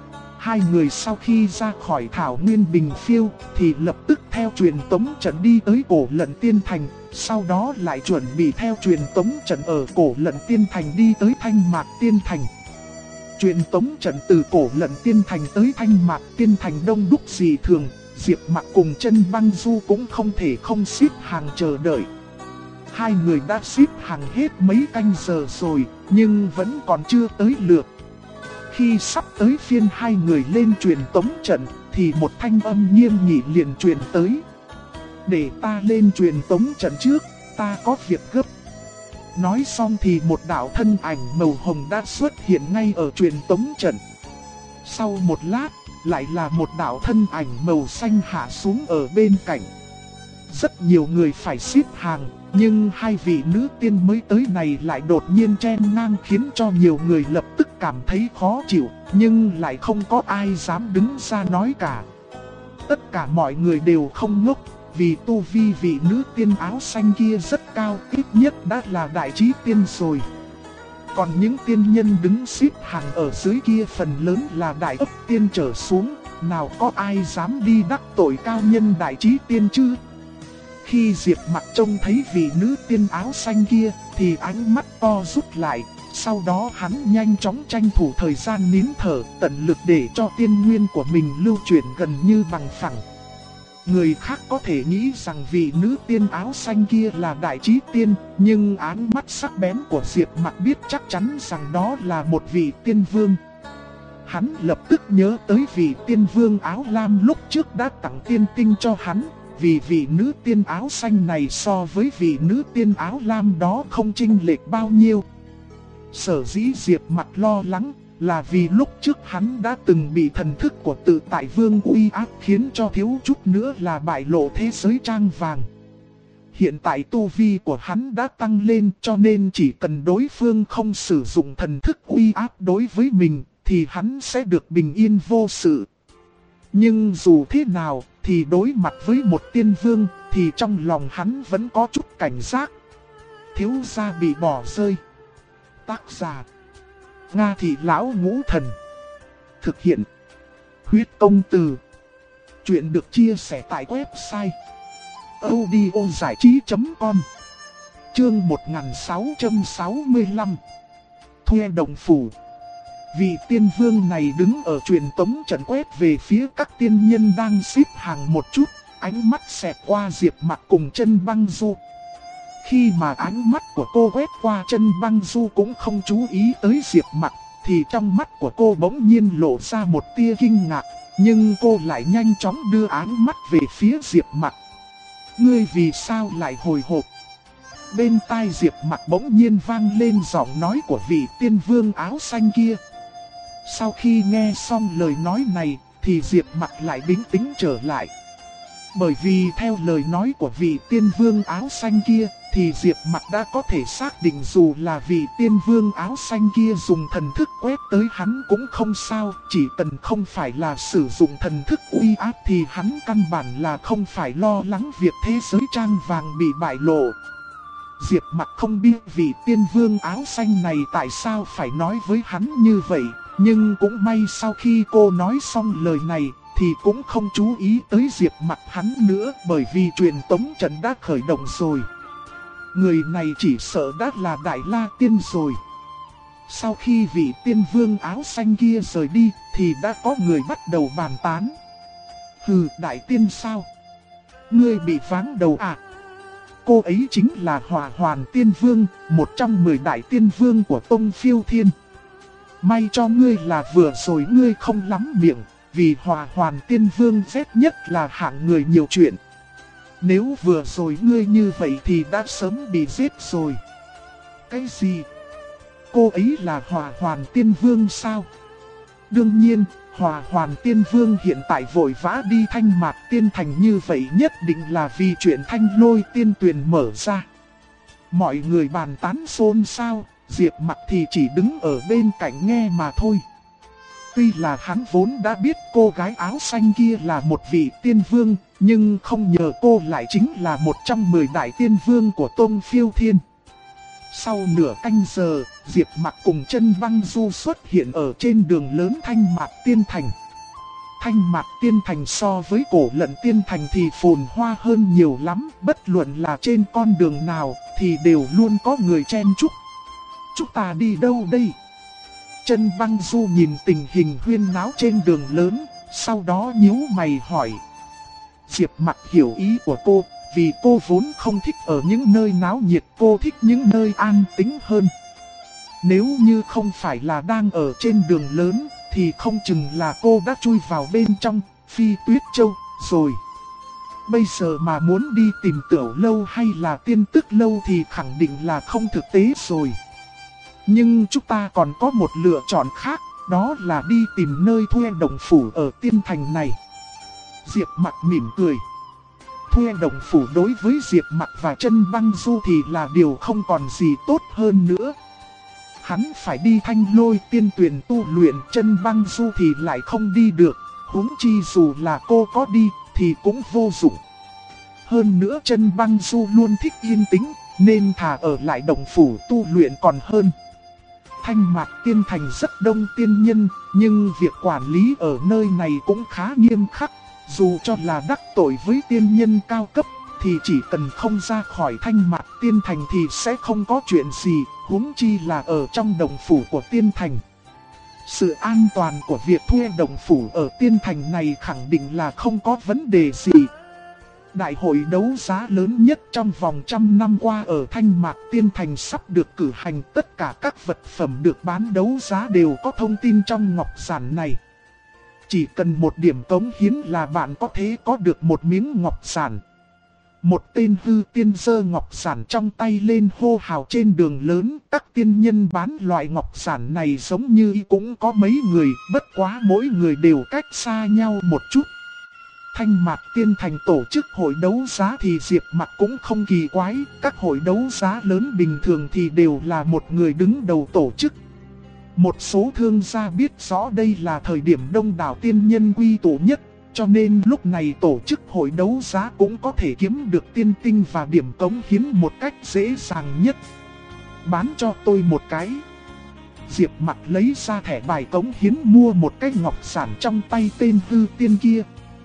Hai người sau khi ra khỏi thảo nguyên Bình Phiêu, thì lập tức theo truyền tống trận đi tới Cổ Lận Tiên Thành, sau đó lại chuẩn bị theo truyền tống trận ở Cổ Lận Tiên Thành đi tới Thanh Mạc Tiên Thành. Truyền tống trận từ Cổ Lận Tiên Thành tới Thanh Mạc Tiên Thành đông đúc dị thường, Diệp Mặc cùng Trân Băng Du cũng không thể không xếp hàng chờ đợi. Hai người đã xếp hàng hết mấy canh giờ rồi, nhưng vẫn còn chưa tới lượt. Khi sắp tới phiên hai người lên truyền tống trận, thì một thanh âm nghiêm nghị liền truyền tới. Để ta lên truyền tống trận trước, ta có việc gấp. Nói xong thì một đạo thân ảnh màu hồng đã xuất hiện ngay ở truyền tống trận. Sau một lát, lại là một đạo thân ảnh màu xanh hạ xuống ở bên cạnh. Rất nhiều người phải xếp hàng, nhưng hai vị nữ tiên mới tới này lại đột nhiên chen ngang khiến cho nhiều người lập tức cảm thấy khó chịu, nhưng lại không có ai dám đứng ra nói cả. Tất cả mọi người đều không ngốc, vì tu vi vị nữ tiên áo xanh kia rất cao, ít nhất đã là đại trí tiên rồi. Còn những tiên nhân đứng xếp hàng ở dưới kia phần lớn là đại ấp tiên trở xuống, nào có ai dám đi đắc tội cao nhân đại trí tiên chứ? Khi Diệp Mặc trông thấy vị nữ tiên áo xanh kia, thì ánh mắt to rút lại, sau đó hắn nhanh chóng tranh thủ thời gian nín thở, tận lực để cho tiên nguyên của mình lưu chuyển gần như bằng phẳng. Người khác có thể nghĩ rằng vị nữ tiên áo xanh kia là đại trí tiên, nhưng ánh mắt sắc bén của Diệp Mặc biết chắc chắn rằng đó là một vị tiên vương. Hắn lập tức nhớ tới vị tiên vương áo lam lúc trước đã tặng tiên tinh cho hắn, vì vị nữ tiên áo xanh này so với vị nữ tiên áo lam đó không chênh lệch bao nhiêu. Sở dĩ Diệp Mặc lo lắng là vì lúc trước hắn đã từng bị thần thức của Tự Tại Vương uy áp khiến cho thiếu chút nữa là bại lộ thế giới trang vàng. Hiện tại tu vi của hắn đã tăng lên, cho nên chỉ cần đối phương không sử dụng thần thức uy áp đối với mình thì hắn sẽ được bình yên vô sự. Nhưng dù thế nào thì đối mặt với một tiên vương thì trong lòng hắn vẫn có chút cảnh giác. Thiếu gia bị bỏ rơi. Tác giả Nga Thị Lão Ngũ Thần. Thực hiện Huyết Công Từ. Chuyện được chia sẻ tại website audiozảichí.com. Chương 1665. Thuê đồng phủ. Vị tiên vương này đứng ở truyền tống trận quét về phía các tiên nhân đang xếp hàng một chút, ánh mắt xẹt qua Diệp Mặc cùng Trân Băng Du. Khi mà ánh mắt của cô quét qua Trân Băng Du cũng không chú ý tới Diệp Mặc, thì trong mắt của cô bỗng nhiên lộ ra một tia kinh ngạc, nhưng cô lại nhanh chóng đưa ánh mắt về phía Diệp Mặc. Ngươi vì sao lại hồi hộp? Bên tai Diệp Mặc bỗng nhiên vang lên giọng nói của vị tiên vương áo xanh kia. Sau khi nghe xong lời nói này, thì Diệp Mặc lại bình tĩnh trở lại. Bởi vì theo lời nói của vị tiên vương áo xanh kia, thì Diệp Mặc đã có thể xác định dù là vị tiên vương áo xanh kia dùng thần thức quét tới hắn cũng không sao, chỉ cần không phải là sử dụng thần thức uy áp thì hắn căn bản là không phải lo lắng việc thế giới trang vàng bị bại lộ. Diệp Mặc không biết vị tiên vương áo xanh này tại sao phải nói với hắn như vậy, nhưng cũng may sau khi cô nói xong lời này thì cũng không chú ý tới Diệp Mặc hắn nữa, bởi vì truyền tống trận đã khởi động rồi. Người này chỉ sợ đã là Đại La Tiên rồi. Sau khi vị tiên vương áo xanh kia rời đi thì đã có người bắt đầu bàn tán. Hừ, Đại Tiên sao? Ngươi bị váng đầu à? Cô ấy chính là Hỏa Hoàn Tiên Vương, một trong 10 đại tiên vương của Tông Phiêu Thiên. May cho ngươi là vừa rồi ngươi không lắm miệng, vì Hỏa Hoàn Tiên Vương ghét nhất là hạng người nhiều chuyện. Nếu vừa rồi ngươi như vậy thì đã sớm bị giết rồi. Cái gì? Cô ấy là Hỏa Hoàn Tiên Vương sao? Đương nhiên, Hỏa Hoàn Tiên Vương hiện tại vội vã đi Thanh Mạc Tiên Thành như vậy nhất định là vì chuyện Thanh Lôi Tiên Tuyền mở ra. Mọi người bàn tán xôn xao, Diệp Mặc thì chỉ đứng ở bên cạnh nghe mà thôi. Tuy là hắn vốn đã biết cô gái áo xanh kia là một vị tiên vương, nhưng không ngờ cô lại chính là một trong 10 đại tiên vương của Tông Phiêu Thiên. Sau nửa canh giờ, Diệp Mặc cùng Chân Băng Du xuất hiện ở trên đường lớn Thanh Mạc Tiên Thành. Thanh Mạc Tiên Thành so với Cổ Lận Tiên Thành thì phồn hoa hơn nhiều lắm, bất luận là trên con đường nào thì đều luôn có người chen chúc. Chúng ta đi đâu đây? Chân Băng Du nhìn tình hình huyên náo trên đường lớn, sau đó nhíu mày hỏi. Diệp Mặc hiểu ý của cô, vì cô vốn không thích ở những nơi náo nhiệt, cô thích những nơi an tĩnh hơn. Nếu như không phải là đang ở trên đường lớn, thì không chừng là cô đã chui vào bên trong Phi Tuyết Châu rồi. Bây giờ mà muốn đi tìm Tiểu Lâu hay là Tiên Tức Lâu thì khẳng định là không thực tế rồi. Nhưng chúng ta còn có một lựa chọn khác, đó là đi tìm nơi thuê đồng phủ ở Tiên Thành này. Diệp Mặc mỉm cười. Thuê đồng phủ đối với Diệp Mặc và Chân Băng Du thì là điều không còn gì tốt hơn nữa. Hắn phải đi Thanh Lôi Tiên Tuyền tu luyện, Chân Băng Du thì lại không đi được, huống chi dù là cô có đi thì cũng vô dụng. Hơn nữa Chân Băng Du luôn thích yên tĩnh, nên thà ở lại đồng phủ tu luyện còn hơn. Thanh Mạc Tiên Thành rất đông tiên nhân, nhưng việc quản lý ở nơi này cũng khá nghiêm khắc. Dù cho là đắc tội với tiên nhân cao cấp, thì chỉ cần không ra khỏi Thanh Mạc Tiên Thành thì sẽ không có chuyện gì, huống chi là ở trong đồng phủ của Tiên Thành. Sự an toàn của việc thuê đồng phủ ở Tiên Thành này khẳng định là không có vấn đề gì. Đại hội đấu giá lớn nhất trong vòng 100 năm qua ở Thanh Mạc Tiên Thành sắp được cử hành, tất cả các vật phẩm được bán đấu giá đều có thông tin trong ngọc giản này. Chỉ cần một điểm cống hiến là bạn có thể có được một miếng ngọc giản. Một tên hư tiên giơ ngọc giản trong tay lên hô hào trên đường lớn. Các tiên nhân bán loại ngọc giản này giống như cũng có mấy người, bất quá mỗi người đều cách xa nhau một chút. Thanh Mạc Tiên Thành tổ chức hội đấu giá thì Diệp Mặc cũng không kỳ quái. Các hội đấu giá lớn bình thường thì đều là một người đứng đầu tổ chức. Một số thương gia biết rõ đây là thời điểm đông đảo tiên nhân quy tụ nhất, cho nên lúc này tổ chức hội đấu giá cũng có thể kiếm được tiên tinh và điểm cống hiến một cách dễ dàng nhất. Bán cho tôi một cái. Diệp Mặc lấy ra thẻ bài cống hiến mua một cái ngọc giản trong tay tên hư tiên kia.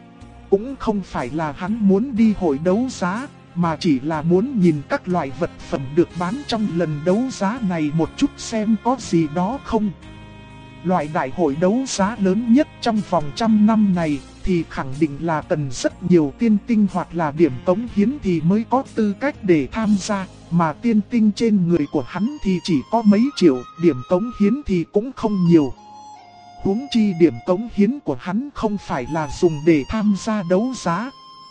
Cũng không phải là hắn muốn đi hội đấu giá, mà chỉ là muốn nhìn các loại vật phẩm được bán trong lần đấu giá này một chút xem có gì đó không. Loại đại hội đấu giá lớn nhất trong vòng 100 năm này thì khẳng định là cần rất nhiều tiên tinh hoặc là điểm cống hiến thì mới có tư cách để tham gia. Mà tiên tinh trên người của hắn thì chỉ có mấy triệu, điểm cống hiến thì cũng không nhiều. Huống chi điểm cống hiến của hắn không phải là dùng để tham gia đấu giá.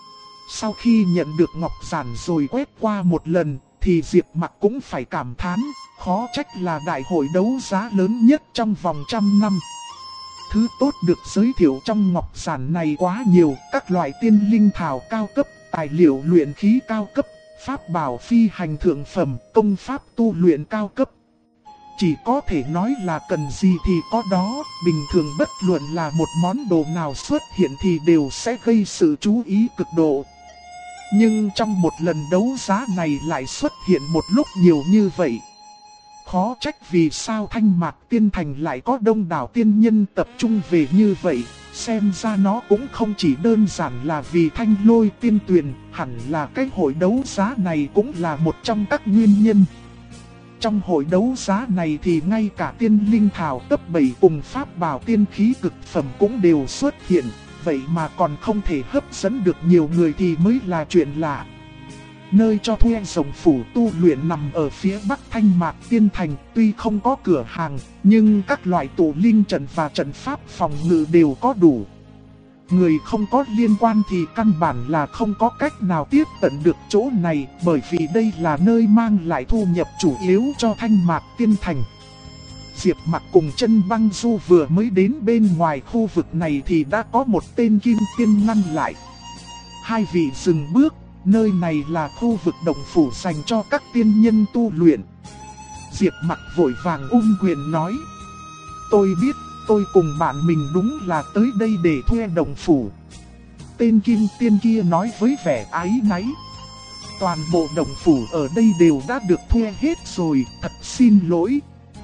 Sau khi nhận được ngọc giản rồi quét qua một lần, thì Diệp Mặc cũng phải cảm thán, khó trách là đại hội đấu giá lớn nhất trong vòng 100 năm. Thứ tốt được giới thiệu trong ngọc giản này quá nhiều, các loại tiên linh thảo cao cấp, tài liệu luyện khí cao cấp, pháp bảo phi hành thượng phẩm, công pháp tu luyện cao cấp. Chỉ có thể nói là cần gì thì có đó, bình thường bất luận là một món đồ nào xuất hiện thì đều sẽ gây sự chú ý cực độ. Nhưng trong một lần đấu giá này lại xuất hiện một lúc nhiều như vậy. Khó trách vì sao Thanh Mạc Tiên Thành lại có đông đảo tiên nhân tập trung về như vậy. Xem ra nó cũng không chỉ đơn giản là vì Thanh Lôi Tiên Tuyền, hẳn là cái hội đấu giá này cũng là một trong các nguyên nhân. Trong hội đấu giá này thì ngay cả tiên linh thảo cấp 7 cùng pháp bảo tiên khí cực phẩm cũng đều xuất hiện, vậy mà còn không thể hấp dẫn được nhiều người thì mới là chuyện lạ. Nơi cho thuê rồng phủ tu luyện nằm ở phía bắc Thanh Mạc Tiên Thành, tuy không có cửa hàng, nhưng các loại tụ linh trận và trận pháp phòng ngự đều có đủ. Người không có liên quan thì căn bản là không có cách nào tiếp cận được chỗ này, bởi vì đây là nơi mang lại thu nhập chủ yếu cho Thanh Mạc Tiên Thành. Diệp Mặc cùng Chân Băng Du vừa mới đến bên ngoài khu vực này thì đã có một tên kim tiên ngăn lại. Hai vị dừng bước, nơi này là khu vực động phủ dành cho các tiên nhân tu luyện. Diệp Mặc vội vàng quyền nói: tôi biết, tôi cùng bạn mình đúng là tới đây để thuê động phủ. Tên kim tiên kia nói với vẻ áy náy: toàn bộ động phủ ở đây đều đã được thuê hết rồi, thật xin lỗi.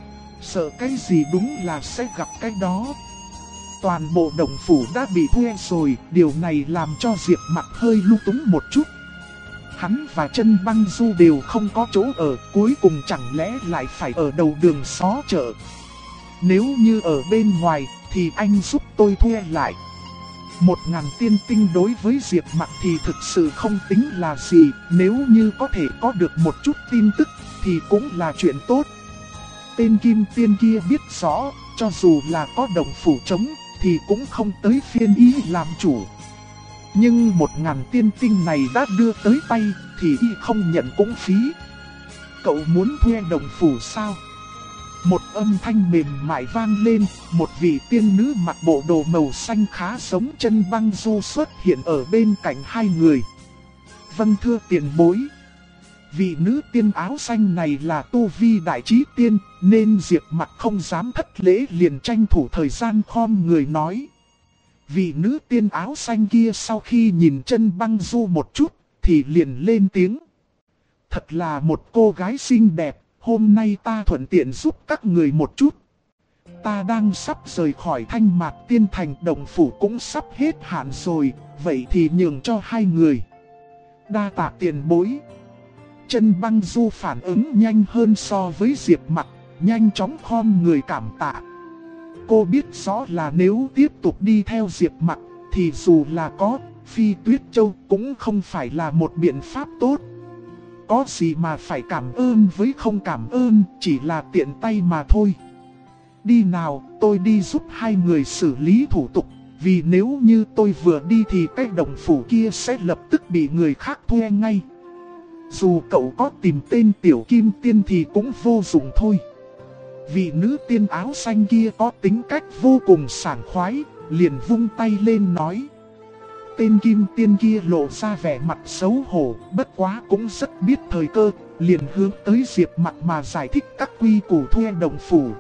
Sợ cái gì đúng là sẽ gặp cái đó. Toàn bộ động phủ đã bị thuê rồi, điều này làm cho Diệp Mặc hơi lung túng một chút. Hắn và Chân Băng Du đều không có chỗ ở, cuối cùng chẳng lẽ lại phải ở đầu đường xó chợ. Nếu như ở bên ngoài thì anh giúp tôi thuê lại. 1000 tiên tinh đối với Diệp Mặc thì thực sự không tính là gì, nếu như có thể có được một chút tin tức thì cũng là chuyện tốt. Tên kim tiên kia biết rõ, cho dù là có động phủ trống thì cũng không tới phiên y làm chủ. Nhưng 1000 tiên tinh này đã đưa tới tay thì y không nhận cũng phí. Cậu muốn thuê động phủ sao? Một âm thanh mềm mại vang lên, một vị tiên nữ mặc bộ đồ màu xanh khá giống Chân Băng Du xuất hiện ở bên cạnh hai người. Vâng thưa tiền bối. Vị nữ tiên áo xanh này là tu vi đại trí tiên, nên Diệp Mặc không dám thất lễ, liền tranh thủ thời gian khom người nói. Vị nữ tiên áo xanh kia sau khi nhìn Chân Băng Du một chút thì liền lên tiếng: thật là một cô gái xinh đẹp, hôm nay ta thuận tiện giúp các người một chút. Ta đang sắp rời khỏi Thanh Mạc Tiên Thành, động phủ cũng sắp hết hạn rồi, vậy thì nhường cho hai người. Đa tạ tiền bối. Chân Băng Du phản ứng nhanh hơn so với Diệp Mặc, nhanh chóng khom người cảm tạ. Cô biết rõ là nếu tiếp tục đi theo Diệp Mặc thì dù là có Phi Tuyết Châu cũng không phải là một biện pháp tốt. Có gì mà phải cảm ơn với không cảm ơn, chỉ là tiện tay mà thôi. Đi nào, tôi đi giúp hai người xử lý thủ tục, vì nếu như tôi vừa đi thì cái động phủ kia sẽ lập tức bị người khác thuê ngay. Dù cậu có tìm tên tiểu kim tiên thì cũng vô dụng thôi. Vị nữ tiên áo xanh kia có tính cách vô cùng sảng khoái, liền vung tay lên nói. Tên kim tiên kia lộ ra vẻ mặt xấu hổ, bất quá cũng rất biết thời cơ, liền hướng tới Diệp Mặc mà giải thích các quy củ thuê động phủ.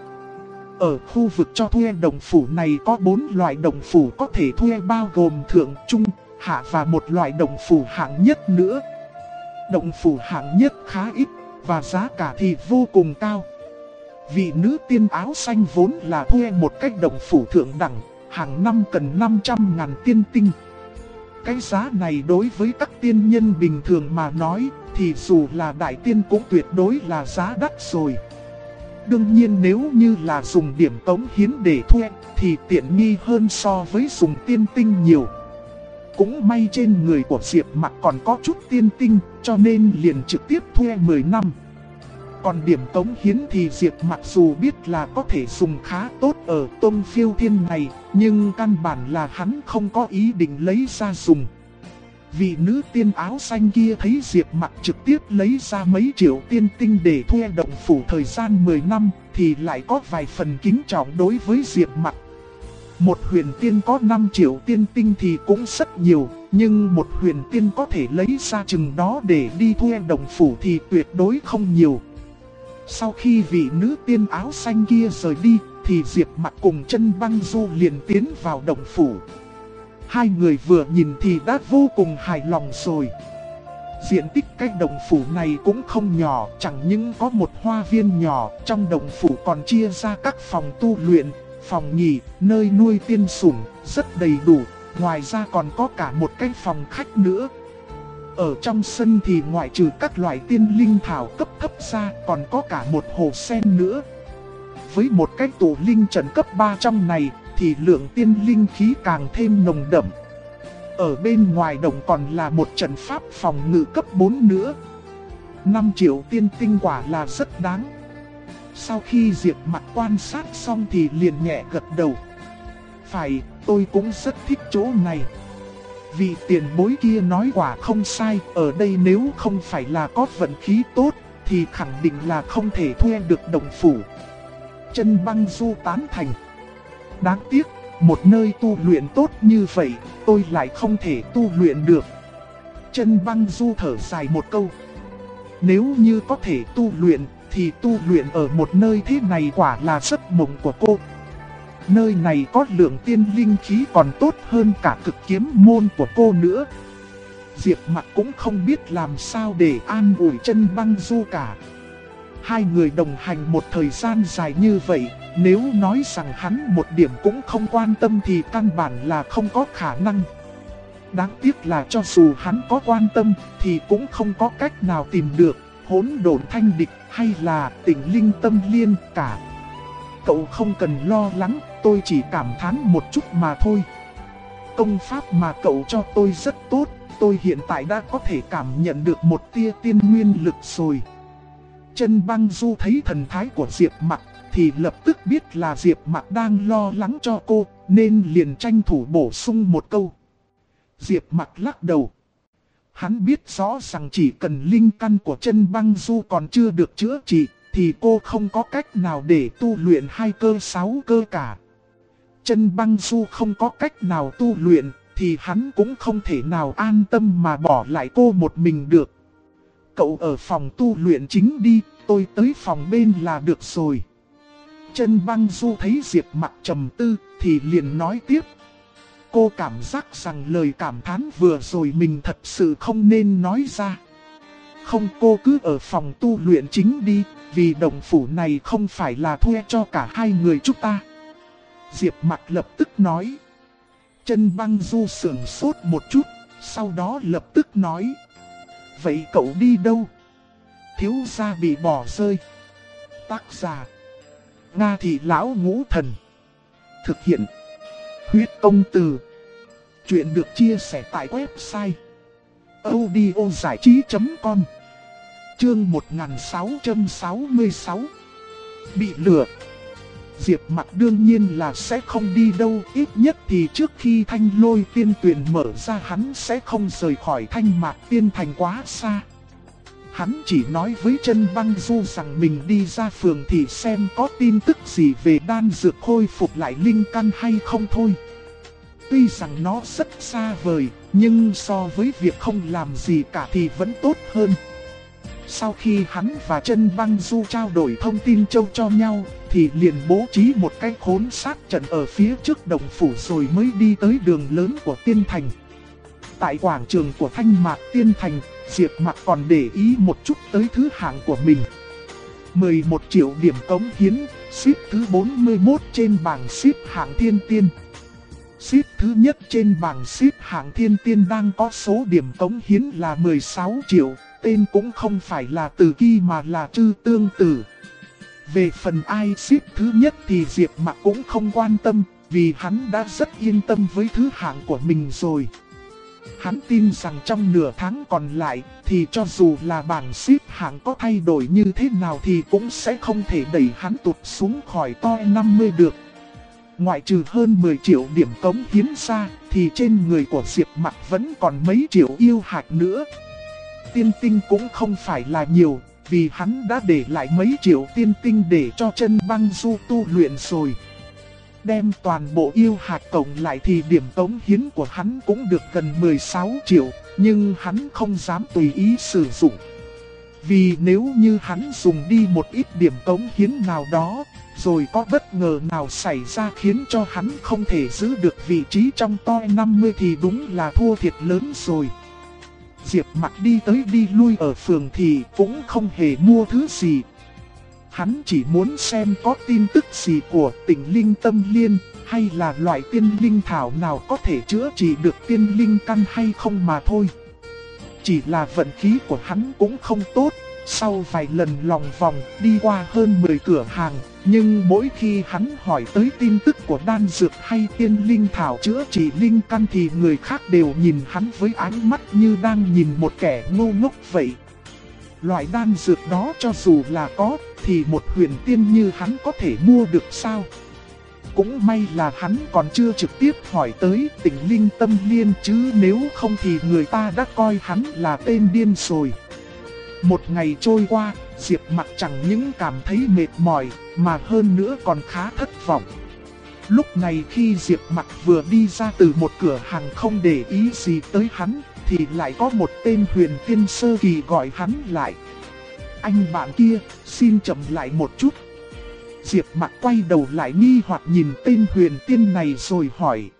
Ở khu vực cho thuê động phủ này có 4 loại động phủ có thể thuê, bao gồm thượng, trung, hạ và một loại động phủ hạng nhất nữa. Động phủ hạng nhất khá ít và giá cả thì vô cùng cao. Vị nữ tiên áo xanh vốn là thuê một cách động phủ thượng đẳng, hàng năm cần 500.000 tiên tinh. Cái giá này đối với các tiên nhân bình thường mà nói thì dù là đại tiên cũng tuyệt đối là giá đắt rồi. Đương nhiên nếu như là dùng điểm cống hiến để thuê thì tiện nghi hơn so với dùng tiên tinh nhiều. Cũng may trên người của Diệp Mặc còn có chút tiên tinh, cho nên liền trực tiếp thuê 10 năm. Còn điểm cống hiến thì Diệp Mặc dù biết là có thể dùng khá tốt ở Tông Phiêu Thiên này, nhưng căn bản là hắn không có ý định lấy ra dùng. Vị nữ tiên áo xanh kia thấy Diệp Mặc trực tiếp lấy ra mấy triệu tiên tinh để thuê động phủ thời gian 10 năm thì lại có vài phần kính trọng đối với Diệp Mặc. Một huyền tiên có 5 triệu tiên tinh thì cũng rất nhiều, nhưng một huyền tiên có thể lấy ra chừng đó để đi thuê đồng phủ thì tuyệt đối không nhiều. Sau khi vị nữ tiên áo xanh kia rời đi, thì Diệp Mặc cùng Chân Băng Du liền tiến vào đồng phủ. Hai người vừa nhìn thì đã vô cùng hài lòng rồi. Diện tích cái đồng phủ này cũng không nhỏ, chẳng những có một hoa viên nhỏ, trong đồng phủ còn chia ra các phòng tu luyện, phòng nghỉ, nơi nuôi tiên sủng, rất đầy đủ. Ngoài ra còn có cả một cái phòng khách nữa. Ở trong sân thì ngoại trừ các loại tiên linh thảo cấp thấp ra, còn có cả một hồ sen nữa. Với một cái tụ linh trận cấp 3 trong này, thì lượng tiên linh khí càng thêm nồng đậm. Ở bên ngoài đồng còn là một trận pháp phòng ngự cấp 4 nữa. 5 triệu tiên tinh quả là rất đáng. Sau khi Diệp Mặc quan sát xong thì liền nhẹ gật đầu. Phải, tôi cũng rất thích chỗ này. Vị tiền bối kia nói quả không sai, ở đây nếu không phải là có vận khí tốt, thì khẳng định là không thể thuê được đồng phủ. Chân Băng Du tán thành. Đáng tiếc, một nơi tu luyện tốt như vậy, tôi lại không thể tu luyện được. Chân Băng Du thở dài một câu. Nếu như có thể tu luyện, thì tu luyện ở một nơi thế này quả là giấc mộng của cô. Nơi này có lượng tiên linh khí còn tốt hơn cả cực kiếm môn của cô nữa. Diệp Mặc cũng không biết làm sao để an ủi Chân Băng Du cả. Hai người đồng hành một thời gian dài như vậy, nếu nói rằng hắn một điểm cũng không quan tâm thì căn bản là không có khả năng. Đáng tiếc là cho dù hắn có quan tâm thì cũng không có cách nào tìm được Hỗn Độn Thanh Địch hay là Tỉnh Linh Tâm Liên cả. Cậu không cần lo lắng, tôi chỉ cảm thán một chút mà thôi. Công pháp mà cậu cho tôi rất tốt, tôi hiện tại đã có thể cảm nhận được một tia tiên nguyên lực rồi. Chân Băng Du thấy thần thái của Diệp Mặc thì lập tức biết là Diệp Mặc đang lo lắng cho cô, nên liền tranh thủ bổ sung một câu. Diệp Mặc lắc đầu. Hắn biết rõ rằng chỉ cần linh căn của Chân Băng Du còn chưa được chữa trị, thì cô không có cách nào để tu luyện 2 cơ 6 cơ cả. Chân Băng Du không có cách nào tu luyện, thì hắn cũng không thể nào an tâm mà bỏ lại cô một mình được. Cậu ở phòng tu luyện chính đi, tôi tới phòng bên là được rồi. Chân Băng Du thấy Diệp Mặc trầm tư, thì liền nói tiếp. Cô cảm giác rằng lời cảm thán vừa rồi mình thật sự không nên nói ra. Không, cô cứ ở phòng tu luyện chính đi, vì đồng phủ này không phải là thuê cho cả hai người chúng ta. Diệp Mặc lập tức nói. Chân Băng Du sửng sốt một chút, sau đó lập tức nói. Vậy cậu đi đâu? Thiếu gia bị bỏ rơi. Tác giả Nga Thị Lão Ngũ Thần. Thực hiện Huyết Công Từ. Chuyện được chia sẻ tại website audiozảichí.com. Chương 1666. Bị lừa. Diệp Mặc đương nhiên là sẽ không đi đâu, ít nhất thì trước khi Thanh Lôi Tiên Tuyền mở ra hắn sẽ không rời khỏi Thanh Mạc Tiên Thành quá xa. Hắn chỉ nói với Chân Băng Du rằng mình đi ra phường thì xem có tin tức gì về đan dược khôi phục lại linh căn hay không thôi. Tuy rằng nó rất xa vời, nhưng so với việc không làm gì cả thì vẫn tốt hơn. Sau khi hắn và Chân Băng Du trao đổi thông tin châu cho nhau, thì liền bố trí một cái khốn sát trận ở phía trước đồng phủ rồi mới đi tới đường lớn của Tiên Thành. Tại quảng trường của Thanh Mạc Tiên Thành, Diệp Mặc còn để ý một chút tới thứ hạng của mình. 11 triệu điểm cống hiến, xếp thứ 41 trên bảng xếp hạng Thiên Tiên. Xếp thứ nhất trên bảng xếp hạng Thiên Tiên đang có số điểm cống hiến là 16 triệu, tên cũng không phải là Tử Ki mà là Trư Tương Tử. Về phần ai xếp thứ nhất thì Diệp Mặc cũng không quan tâm, vì hắn đã rất yên tâm với thứ hạng của mình rồi. Hắn tin rằng trong nửa tháng còn lại, thì cho dù là bảng xếp hạng có thay đổi như thế nào thì cũng sẽ không thể đẩy hắn tụt xuống khỏi top 50 được. Ngoại trừ hơn 10 triệu điểm cống hiến ra, thì trên người của Diệp Mặc vẫn còn mấy triệu yêu hạch nữa. Tiên tinh cũng không phải là nhiều, vì hắn đã để lại mấy triệu tiên tinh để cho Chân Băng Du tu luyện rồi. đem toàn bộ yêu hạt cộng lại thì điểm cống hiến của hắn cũng được gần 16 triệu, nhưng hắn không dám tùy ý sử dụng. Vì nếu như hắn dùng đi một ít điểm cống hiến nào đó, rồi có bất ngờ nào xảy ra khiến cho hắn không thể giữ được vị trí trong top 50 thì đúng là thua thiệt lớn rồi. Diệp Mặc đi tới đi lui ở phường thì cũng không hề mua thứ gì. Hắn chỉ muốn xem có tin tức gì của Tỉnh Linh Tâm Liên, hay là loại tiên linh thảo nào có thể chữa trị được tiên linh căn hay không mà thôi. Chỉ là vận khí của hắn cũng không tốt, sau vài lần lòng vòng đi qua hơn 10 cửa hàng, nhưng mỗi khi hắn hỏi tới tin tức của đan dược hay tiên linh thảo chữa trị linh căn thì người khác đều nhìn hắn với ánh mắt như đang nhìn một kẻ ngu ngốc vậy. Loại đan dược đó cho dù là có, thì một huyền tiên như hắn có thể mua được sao? Cũng may là hắn còn chưa trực tiếp hỏi tới Tỉnh Linh Tâm Liên, chứ nếu không thì người ta đã coi hắn là tên điên rồi. Một ngày trôi qua, Diệp Mặc chẳng những cảm thấy mệt mỏi, mà hơn nữa còn khá thất vọng. Lúc này khi Diệp Mặc vừa đi ra từ một cửa hàng không để ý gì tới hắn, thì lại có một tên huyền tiên sơ kỳ gọi hắn lại. Anh bạn kia, xin chậm lại một chút. Diệp Mặc quay đầu lại nghi hoặc nhìn tên huyền tiên này rồi hỏi.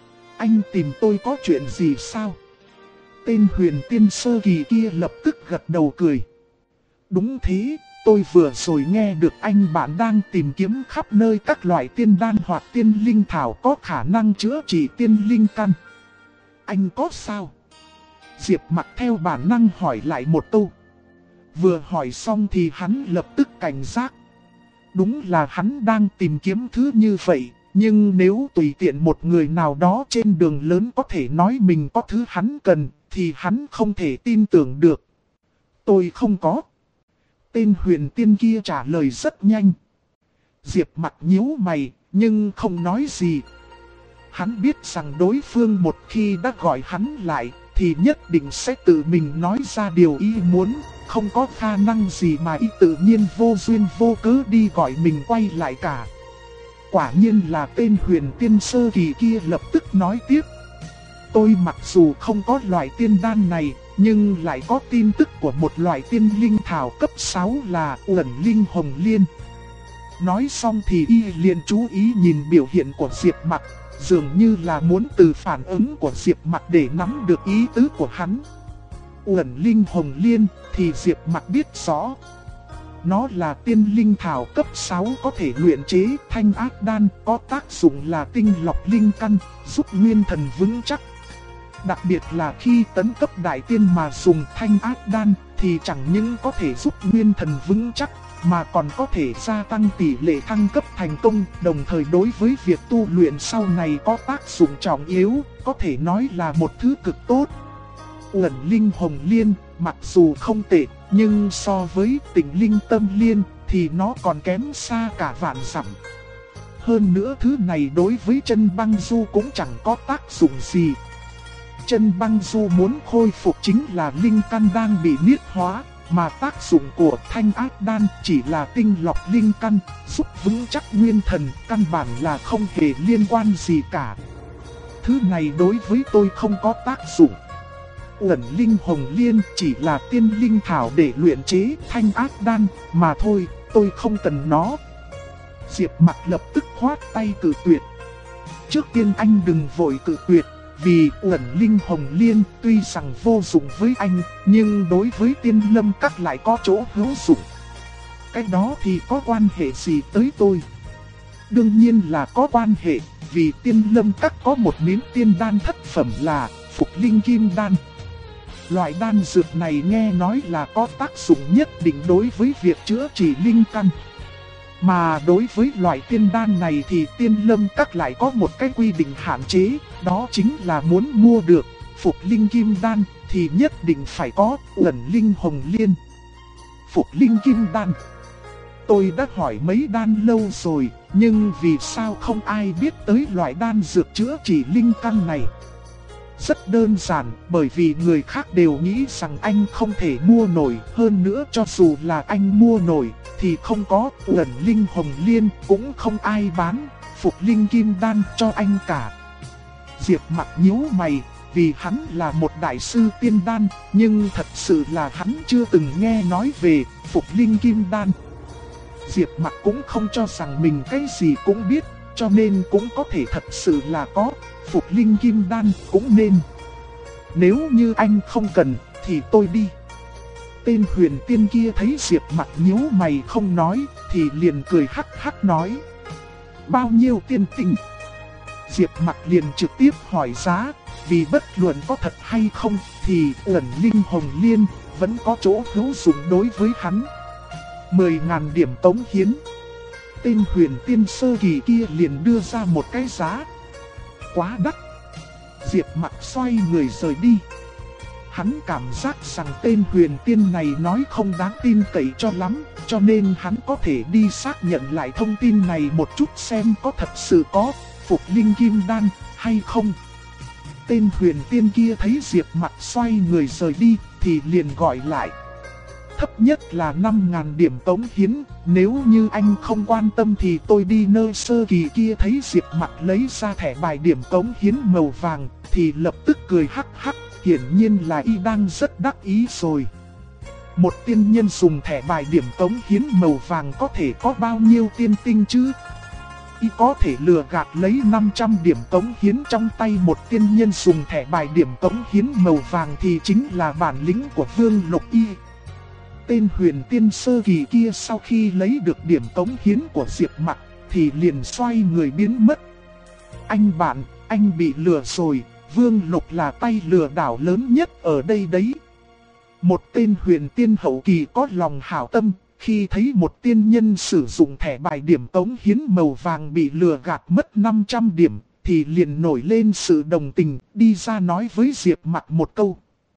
Anh tìm tôi có chuyện gì sao? Tên huyền tiên sơ kỳ kia lập tức gật đầu cười. Đúng thế, tôi vừa rồi nghe được anh bạn đang tìm kiếm khắp nơi các loại tiên đan hoặc tiên linh thảo có khả năng chữa trị tiên linh căn. Anh có sao? Diệp Mặc theo bản năng hỏi lại một câu. Vừa hỏi xong thì hắn lập tức cảnh giác. Đúng là hắn đang tìm kiếm thứ như vậy, nhưng nếu tùy tiện một người nào đó trên đường lớn có thể nói mình có thứ hắn cần, thì hắn không thể tin tưởng được. Tôi không có. Tên huyền tiên kia trả lời rất nhanh. Diệp Mặc nhíu mày, nhưng không nói gì. Hắn biết rằng đối phương một khi đã gọi hắn lại, thì nhất định sẽ tự mình nói ra điều ý muốn. Không có khả năng gì mà y tự nhiên vô duyên vô cớ đi gọi mình quay lại cả. Quả nhiên là tên huyền tiên sơ kỳ kia lập tức nói tiếp. Tôi mặc dù không có loại tiên đan này, nhưng lại có tin tức của một loại tiên linh thảo cấp 6 là Uẩn Linh Hồng Liên. Nói xong thì y liền chú ý nhìn biểu hiện của Diệp Mặc, dường như là muốn từ phản ứng của Diệp Mặc để nắm được ý tứ của hắn. Uẩn Linh Hồng Liên thì Diệp Mặc biết rõ. Nó là tiên linh thảo cấp 6 có thể luyện chế thanh ác đan, có tác dụng là tinh lọc linh căn, giúp nguyên thần vững chắc. Đặc biệt là khi tấn cấp đại tiên mà dùng thanh ác đan thì chẳng những có thể giúp nguyên thần vững chắc, mà còn có thể gia tăng tỷ lệ thăng cấp thành công, đồng thời đối với việc tu luyện sau này có tác dụng trọng yếu, có thể nói là một thứ cực tốt. Uẩn Linh Hồng Liên, mặc dù không tệ, nhưng so với Tỉnh Linh Tâm Liên thì nó còn kém xa cả vạn dặm. Hơn nữa thứ này đối với chân băng du cũng chẳng có tác dụng gì. Chân băng du muốn khôi phục chính là linh căn đang bị niết hóa, mà tác dụng của thanh ác đan chỉ là tinh lọc linh căn, giúp vững chắc nguyên thần, căn bản là không hề liên quan gì cả. Thứ này đối với tôi không có tác dụng. Uẩn Linh Hồng Liên chỉ là tiên linh thảo để luyện chế thanh ác đan mà thôi, tôi không cần nó. Diệp Mặc lập tức khoát tay cự tuyệt. Trước tiên anh đừng vội cự tuyệt, vì Uẩn Linh Hồng Liên tuy rằng vô dụng với anh, nhưng đối với Tiên Lâm Các lại có chỗ hữu dụng. Cái đó thì có quan hệ gì tới tôi? Đương nhiên là có quan hệ, vì Tiên Lâm Các có một miếng tiên đan thất phẩm là Phục Linh Kim Đan. Loại đan dược này nghe nói là có tác dụng nhất định đối với việc chữa trị linh căn. Mà đối với loại tiên đan này thì Tiên Lâm Các lại có một cái quy định hạn chế, đó chính là muốn mua được Phục Linh Kim Đan thì nhất định phải có Uẩn Linh Hồng Liên. Phục Linh Kim Đan. Tôi đã hỏi mấy đan lâu rồi, nhưng vì sao không ai biết tới loại đan dược chữa trị linh căn này? Rất đơn giản, bởi vì người khác đều nghĩ rằng anh không thể mua nổi, hơn nữa cho dù là anh mua nổi thì không có Uẩn Linh Hồng Liên cũng không ai bán. Phục Linh Kim Đan cho anh cả. Diệp Mặc nhíu mày, vì hắn là một đại sư tiên đan, nhưng thật sự là hắn chưa từng nghe nói về Phục Linh Kim Đan. Diệp Mặc cũng không cho rằng mình cái gì cũng biết, cho nên cũng có thể thật sự là có Phục Linh Kim Đan cũng nên. Nếu như anh không cần thì tôi đi. Tên huyền tiên kia thấy Diệp Mặc nhíu mày không nói thì liền cười hắc hắc nói: bao nhiêu tiên tinh? Diệp Mặc liền trực tiếp hỏi giá, vì bất luận có thật hay không thì Ẩn Linh Hồng Liên vẫn có chỗ hữu dụng đối với hắn. 10.000 điểm tống hiến. Tên huyền tiên sơ kỳ kia liền đưa ra một cái giá. Quá đắt. Diệp Mặc xoay người rời đi. Hắn cảm giác rằng tên huyền tiên này nói không đáng tin cậy cho lắm, cho nên hắn có thể đi xác nhận lại thông tin này một chút xem có thật sự có Phục Linh Kim Đan hay không. Tên huyền tiên kia thấy Diệp Mặc xoay người rời đi thì liền gọi lại: thấp nhất là 5.000 điểm tống hiến, nếu như anh không quan tâm thì tôi đi nơi sơ kỳ kia. Thấy Diệp Mặc lấy ra thẻ bài điểm tống hiến màu vàng thì lập tức cười hắc hắc, hiển nhiên là y đang rất đắc ý rồi. Một tiên nhân dùng thẻ bài điểm tống hiến màu vàng có thể có bao nhiêu tiên tinh chứ? Y có thể lừa gạt lấy 500 điểm tống hiến trong tay một tiên nhân dùng thẻ bài điểm tống hiến màu vàng thì chính là bản lĩnh của Vương Lục Y. Tên huyền tiên sơ kỳ kia sau khi lấy được điểm tống hiến của Diệp Mặc thì liền xoay người biến mất. Anh bạn, anh bị lừa rồi, Vương Lục là tay lừa đảo lớn nhất ở đây đấy. Một tên huyền tiên hậu kỳ có lòng hảo tâm, khi thấy một tiên nhân sử dụng thẻ bài điểm tống hiến màu vàng bị lừa gạt mất 500 điểm, thì liền nổi lên sự đồng tình, đi ra nói với Diệp Mặc một câu: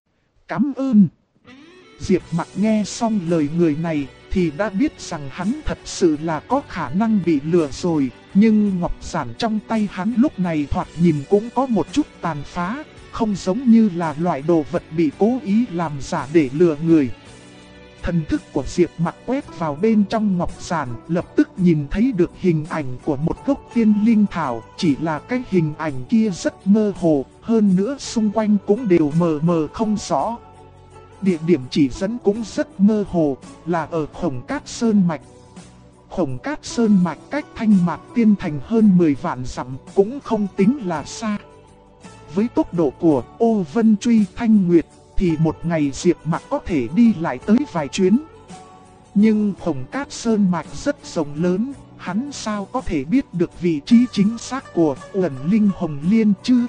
cảm ơn. Diệp Mặc nghe xong lời người này thì đã biết rằng hắn thật sự là có khả năng bị lừa rồi, nhưng ngọc giản trong tay hắn lúc này thoạt nhìn cũng có một chút tàn phá, không giống như là loại đồ vật bị cố ý làm giả để lừa người. Thần thức của Diệp Mặc quét vào bên trong ngọc giản, lập tức nhìn thấy được hình ảnh của một gốc tiên linh thảo, chỉ là cái hình ảnh kia rất mơ hồ, hơn nữa xung quanh cũng đều mờ mờ không rõ. Địa điểm chỉ dẫn cũng rất mơ hồ, là ở Khổng Cát Sơn Mạch. Khổng Cát Sơn Mạch cách Thanh Mạc Tiên Thành hơn 10 vạn dặm, cũng không tính là xa. Với tốc độ của Ô Vân Truy Thanh Nguyệt thì một ngày Diệp Mặc có thể đi lại tới vài chuyến. Nhưng Khổng Cát Sơn Mạch rất rộng lớn, hắn sao có thể biết được vị trí chính xác của Ẩn Linh Hồng Liên chứ?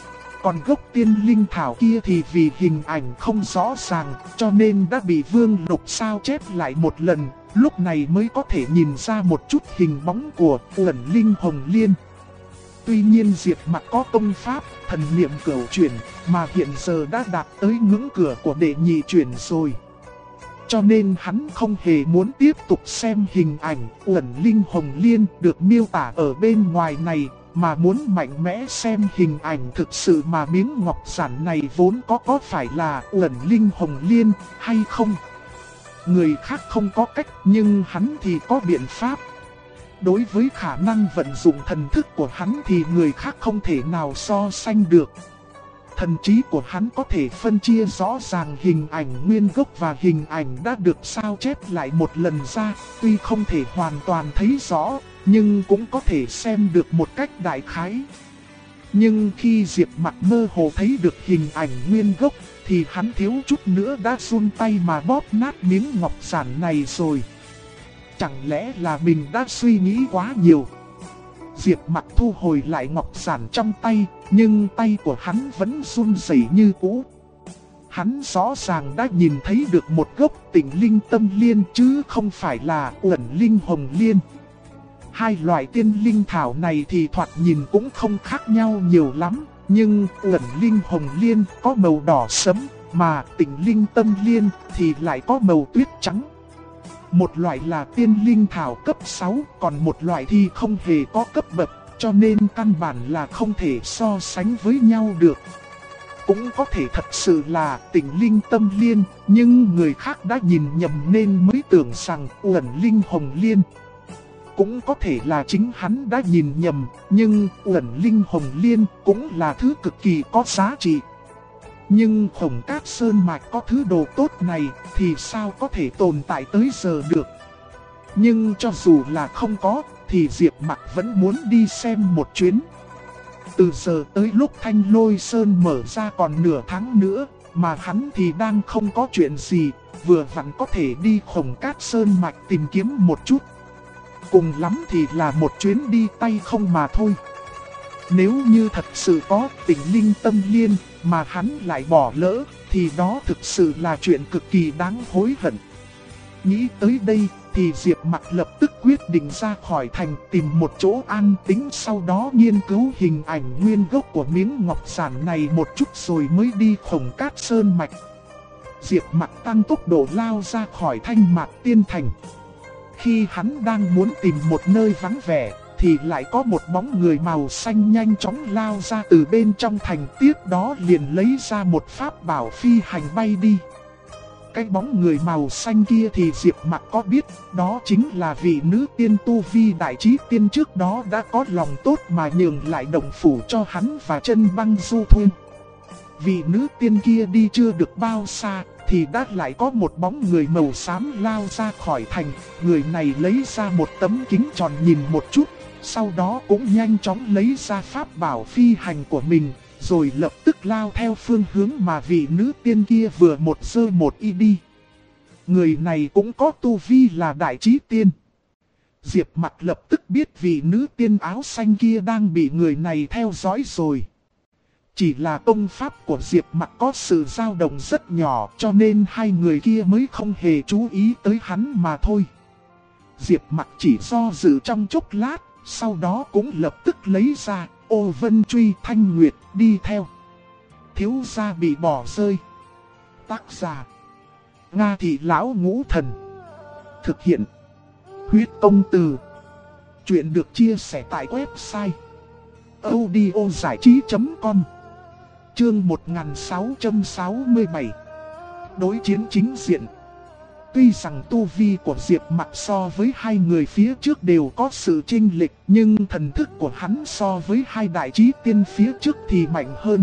Còn gốc tiên linh thảo kia thì vì hình ảnh không rõ ràng, cho nên đã bị Vương Lục sao chép lại một lần, lúc này mới có thể nhìn ra một chút hình bóng của Ẩn Linh Hồng Liên. Tuy nhiên Diệp Mặc có công pháp, thần niệm cửu chuyển, mà hiện giờ đã đạt tới ngưỡng cửa của đệ nhị chuyển rồi. Cho nên hắn không hề muốn tiếp tục xem hình ảnh Ẩn Linh Hồng Liên được miêu tả ở bên ngoài này, mà muốn mạnh mẽ xem hình ảnh thực sự mà miếng ngọc giản này vốn có phải là Ẩn Linh Hồng Liên hay không. Người khác không có cách nhưng hắn thì có biện pháp. Đối với khả năng vận dụng thần thức của hắn thì người khác không thể nào so sánh được. Thần trí của hắn có thể phân chia rõ ràng hình ảnh nguyên gốc và hình ảnh đã được sao chép lại một lần ra, tuy không thể hoàn toàn thấy rõ, nhưng cũng có thể xem được một cách đại khái. Nhưng khi Diệp Mặc mơ hồ thấy được hình ảnh nguyên gốc, thì hắn thiếu chút nữa đã run tay mà bóp nát miếng ngọc giản này rồi. Chẳng lẽ là mình đã suy nghĩ quá nhiều? Diệp Mặc thu hồi lại ngọc giản trong tay, nhưng tay của hắn vẫn run rẩy như cũ. Hắn rõ ràng đã nhìn thấy được một gốc Tịnh Linh Tâm Liên chứ không phải là Ẩn Linh Hồng Liên. Hai loại tiên linh thảo này thì thoạt nhìn cũng không khác nhau nhiều lắm, nhưng Ẩn Linh Hồng Liên có màu đỏ sẫm, mà Tịnh Linh Tâm Liên thì lại có màu tuyết trắng. Một loại là tiên linh thảo cấp 6, còn một loại thì không hề có cấp bậc, cho nên căn bản là không thể so sánh với nhau được. Cũng có thể thật sự là Tịnh Linh Tâm Liên, nhưng người khác đã nhìn nhầm nên mới tưởng rằng Ẩn Linh Hồng Liên. cũng có thể là chính hắn đã nhìn nhầm, nhưng Uẩn Linh Hồng Liên cũng là thứ cực kỳ có giá trị. Nhưng Hồng Cát Sơn Mạch có thứ đồ tốt này thì sao có thể tồn tại tới giờ được. Nhưng cho dù là không có thì Diệp Mặc vẫn muốn đi xem một chuyến. Từ giờ tới lúc Thanh Lôi Sơn mở ra còn nửa tháng nữa, mà hắn thì đang không có chuyện gì, vừa vặn có thể đi Hồng Cát Sơn Mạch tìm kiếm một chút. Cùng lắm thì là một chuyến đi tay không mà thôi. Nếu như thật sự có Tình Linh Tâm Liên mà hắn lại bỏ lỡ, thì đó thực sự là chuyện cực kỳ đáng hối hận. Nghĩ tới đây thì Diệp Mặc lập tức quyết định ra khỏi thành tìm một chỗ an tĩnh, sau đó nghiên cứu hình ảnh nguyên gốc của miếng ngọc giản này một chút rồi mới đi Hồng Cát Sơn Mạch. Diệp Mặc tăng tốc độ lao ra khỏi Thanh Mạc Tiên Thành. Khi hắn đang muốn tìm một nơi vắng vẻ thì lại có một bóng người màu xanh nhanh chóng lao ra từ bên trong thành, tiếp đó liền lấy ra một pháp bảo phi hành bay đi. Cái bóng người màu xanh kia thì Diệp Mặc có biết, đó chính là vị nữ tiên tu vi đại trí tiên trước đó đã có lòng tốt mà nhường lại động phủ cho hắn và Chân Băng Du Thuyên. Vị nữ tiên kia đi chưa được bao xa thì đã lại có một bóng người màu xám lao ra khỏi thành. Người này lấy ra một tấm kính tròn nhìn một chút, sau đó cũng nhanh chóng lấy ra pháp bảo phi hành của mình, rồi lập tức lao theo phương hướng mà vị nữ tiên kia vừa một sơ một y đi. Người này cũng có tu vi là đại trí tiên. Diệp Mặc lập tức biết vị nữ tiên áo xanh kia đang bị người này theo dõi rồi. Chỉ là công pháp của Diệp Mặc có sự dao động rất nhỏ, cho nên hai người kia mới không hề chú ý tới hắn mà thôi. Diệp Mặc chỉ do dự trong chốc lát, sau đó cũng lập tức lấy ra Ô Vân Truy Thanh Nguyệt đi theo. Thiếu gia bị bỏ rơi. Tác giả Nga Thị Lão Ngũ Thần. Thực hiện Huyết Công Từ. Chuyện được chia sẻ tại website audiozảichí.com. Chương 1667. Đối chiến chính diện. Tuy rằng tu vi của Diệp Mặc so với hai người phía trước đều có sự chênh lệch, nhưng thần thức của hắn so với hai đại trí tiên phía trước thì mạnh hơn.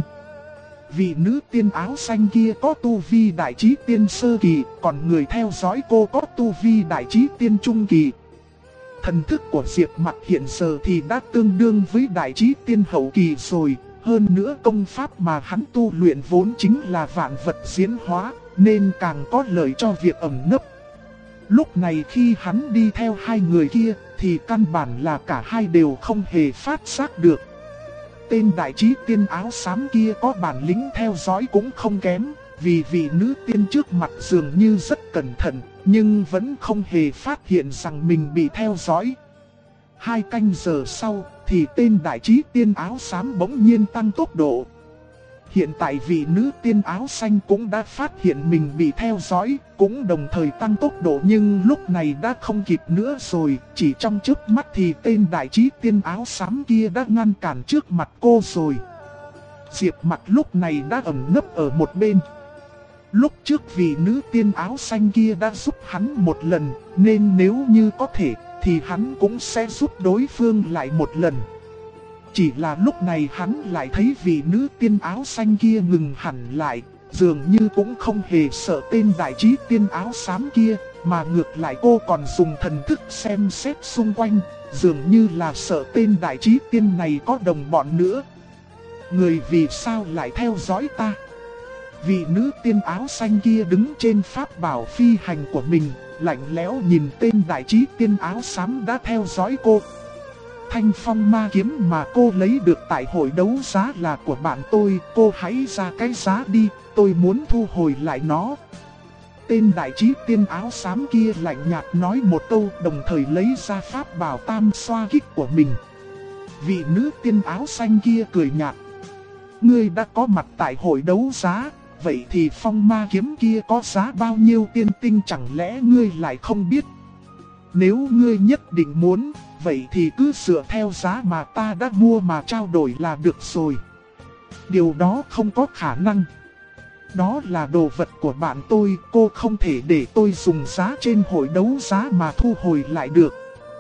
Vị nữ tiên áo xanh kia có tu vi đại trí tiên sơ kỳ, còn người theo dõi cô có tu vi đại trí tiên trung kỳ. Thần thức của Diệp Mặc hiện giờ thì đã tương đương với đại trí tiên hậu kỳ rồi. Hơn nữa công pháp mà hắn tu luyện vốn chính là vạn vật diễn hóa, nên càng có lợi cho việc ẩn nấp. Lúc này khi hắn đi theo hai người kia thì căn bản là cả hai đều không hề phát giác được. Tên đại trí tiên áo xám kia có bản lĩnh theo dõi cũng không kém, vì vị nữ tiên trước mặt dường như rất cẩn thận, nhưng vẫn không hề phát hiện rằng mình bị theo dõi. 2 canh giờ sau thì tên đại trí tiên áo xám bỗng nhiên tăng tốc độ. Hiện tại vị nữ tiên áo xanh cũng đã phát hiện mình bị theo dõi, cũng đồng thời tăng tốc độ, nhưng lúc này đã không kịp nữa rồi. Chỉ trong chớp mắt thì tên đại trí tiên áo xám kia đã ngăn cản trước mặt cô rồi. Diệp Mặc lúc này đã ẩn nấp ở một bên. Lúc trước vị nữ tiên áo xanh kia đã giúp hắn một lần, nên nếu như có thể thì hắn cũng sẽ giúp đối phương lại một lần. Chỉ là lúc này hắn lại thấy vị nữ tiên áo xanh kia ngừng hẳn lại, dường như cũng không hề sợ tên đại trí tiên áo xám kia, mà ngược lại cô còn dùng thần thức xem xét xung quanh, dường như là sợ tên đại trí tiên này có đồng bọn nữa. Người vì sao lại theo dõi ta? Vị nữ tiên áo xanh kia đứng trên pháp bảo phi hành của mình, lạnh lẽo nhìn tên đại trí tiên áo xám đã theo dõi cô. Thanh phong ma kiếm mà cô lấy được tại hội đấu giá là của bạn tôi, cô hãy ra cái giá đi, tôi muốn thu hồi lại nó. Tên đại trí tiên áo xám kia lạnh nhạt nói một câu, đồng thời lấy ra pháp bảo tam xoa kích của mình. Vị nữ tiên áo xanh kia cười nhạt. Ngươi đã có mặt tại hội đấu giá, vậy thì phong ma kiếm kia có giá bao nhiêu tiên tinh chẳng lẽ ngươi lại không biết? Nếu ngươi nhất định muốn, vậy thì cứ dựa theo giá mà ta đã mua mà trao đổi là được rồi. Điều đó không có khả năng. Đó là đồ vật của bạn tôi, cô không thể để tôi dùng giá trên hội đấu giá mà thu hồi lại được.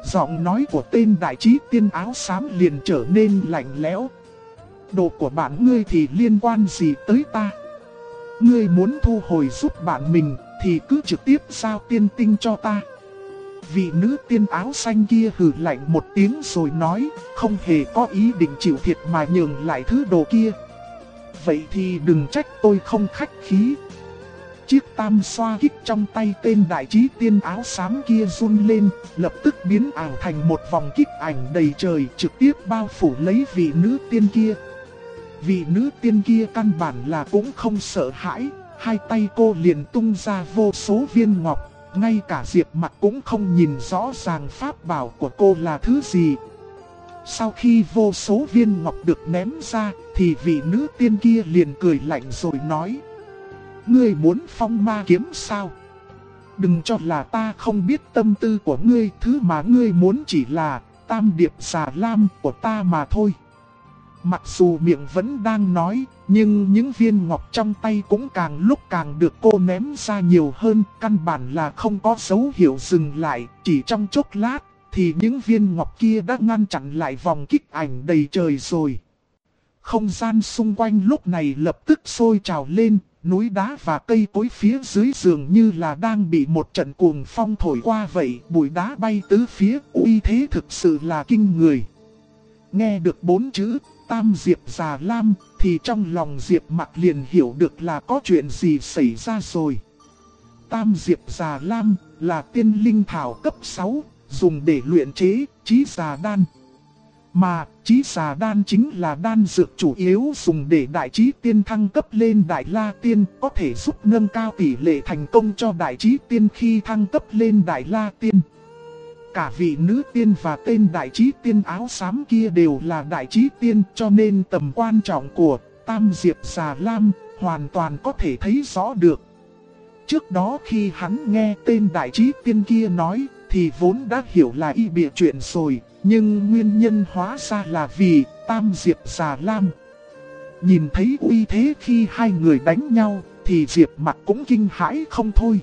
Giọng nói của tên đại trí tiên áo xám liền trở nên lạnh lẽo. Đồ của bạn ngươi thì liên quan gì tới ta? Ngươi muốn thu hồi giúp bạn mình thì cứ trực tiếp giao tiên tinh cho ta. Vị nữ tiên áo xanh kia hừ lạnh một tiếng rồi nói, không hề có ý định chịu thiệt mà nhường lại thứ đồ kia. Vậy thì đừng trách tôi không khách khí. Chiếc tam xoa kích trong tay tên đại trí tiên áo xám kia run lên, lập tức biến ảo thành một vòng kích ảnh đầy trời trực tiếp bao phủ lấy vị nữ tiên kia. Vị nữ tiên kia căn bản là cũng không sợ hãi, hai tay cô liền tung ra vô số viên ngọc, ngay cả Diệp Mặc cũng không nhìn rõ ràng pháp bảo của cô là thứ gì. Sau khi vô số viên ngọc được ném ra, thì vị nữ tiên kia liền cười lạnh rồi nói: Ngươi muốn phong ma kiếm sao? Đừng cho là ta không biết tâm tư của ngươi, thứ mà ngươi muốn chỉ là tam điệp xà lam của ta mà thôi. Mặc dù miệng vẫn đang nói, nhưng những viên ngọc trong tay cũng càng lúc càng được cô ném ra nhiều hơn, căn bản là không có dấu hiệu dừng lại, chỉ trong chốc lát, thì những viên ngọc kia đã ngăn chặn lại vòng kích ảnh đầy trời rồi. Không gian xung quanh lúc này lập tức sôi trào lên, núi đá và cây cối phía dưới dường như là đang bị một trận cuồng phong thổi qua vậy, bụi đá bay tứ phía, uy thế thực sự là kinh người. Nghe được 4 chữ Tam Diệp Già Lam thì trong lòng Diệp Mặc liền hiểu được là có chuyện gì xảy ra rồi. Tam Diệp Già Lam là tiên linh thảo cấp 6, dùng để luyện chế Chí Già Đan. Mà Chí Già Đan chính là đan dược chủ yếu dùng để đại trí tiên thăng cấp lên Đại La Tiên, có thể giúp nâng cao tỷ lệ thành công cho đại trí tiên khi thăng cấp lên Đại La Tiên. Cả vị nữ tiên và tên đại trí tiên áo xám kia đều là đại trí tiên, cho nên tầm quan trọng của Tam Diệp Già Lam hoàn toàn có thể thấy rõ được. Trước đó khi hắn nghe tên đại trí tiên kia nói thì vốn đã hiểu là y bịa chuyện rồi, nhưng nguyên nhân hóa ra là vì Tam Diệp Già Lam. Nhìn thấy uy thế khi hai người đánh nhau thì Diệp Mặc cũng kinh hãi không thôi.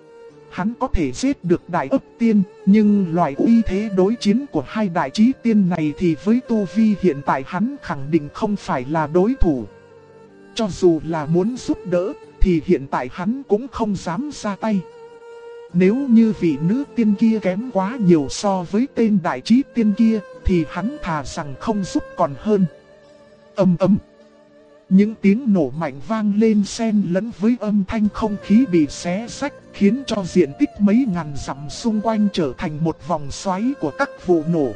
Hắn có thể giết được đại ấp tiên, nhưng loại uy thế đối chiến của hai đại trí tiên này thì với tu vi hiện tại hắn khẳng định không phải là đối thủ. Cho dù là muốn giúp đỡ thì hiện tại hắn cũng không dám ra tay. Nếu như vị nữ tiên kia kém quá nhiều so với tên đại trí tiên kia thì hắn thà rằng không giúp còn hơn. Ầm ầm. Những tiếng nổ mạnh vang lên xen lẫn với âm thanh không khí bị xé rách, khiến cho diện tích mấy ngàn dặm xung quanh trở thành một vòng xoáy của các vụ nổ.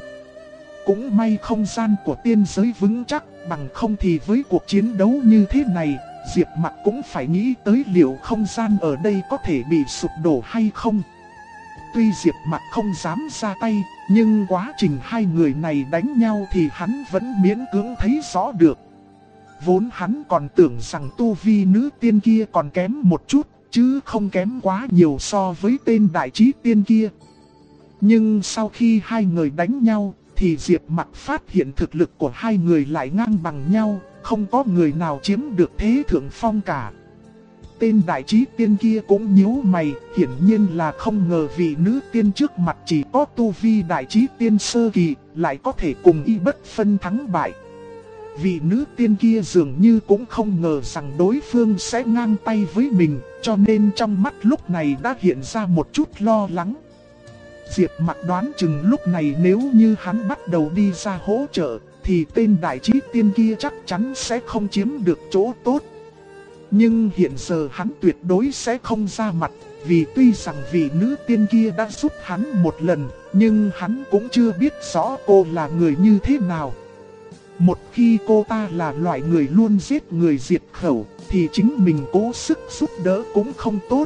Cũng may không gian của tiên giới vững chắc, bằng không thì với cuộc chiến đấu như thế này, Diệp Mặc cũng phải nghĩ tới liệu không gian ở đây có thể bị sụp đổ hay không. Tuy Diệp Mặc không dám ra tay, nhưng quá trình hai người này đánh nhau thì hắn vẫn miễn cưỡng thấy rõ được. Vốn hắn còn tưởng rằng tu vi nữ tiên kia còn kém một chút, chứ không kém quá nhiều so với tên đại trí tiên kia. Nhưng sau khi hai người đánh nhau, thì Diệp Mặc phát hiện thực lực của hai người lại ngang bằng nhau, không có người nào chiếm được thế thượng phong cả. Tên đại trí tiên kia cũng nhíu mày, hiển nhiên là không ngờ vị nữ tiên trước mặt chỉ có tu vi đại trí tiên sơ kỳ, lại có thể cùng y bất phân thắng bại. Vị nữ tiên kia dường như cũng không ngờ rằng đối phương sẽ ngang tay với mình, cho nên trong mắt lúc này đã hiện ra một chút lo lắng. Diệp Mặc đoán chừng lúc này nếu như hắn bắt đầu đi ra hỗ trợ, thì tên đại trí tiên kia chắc chắn sẽ không chiếm được chỗ tốt. Nhưng hiện giờ hắn tuyệt đối sẽ không ra mặt, vì tuy rằng vị nữ tiên kia đã giúp hắn một lần, nhưng hắn cũng chưa biết rõ cô là người như thế nào. Một khi cô ta là loại người luôn giết người diệt khẩu, thì chính mình cố sức giúp đỡ cũng không tốt.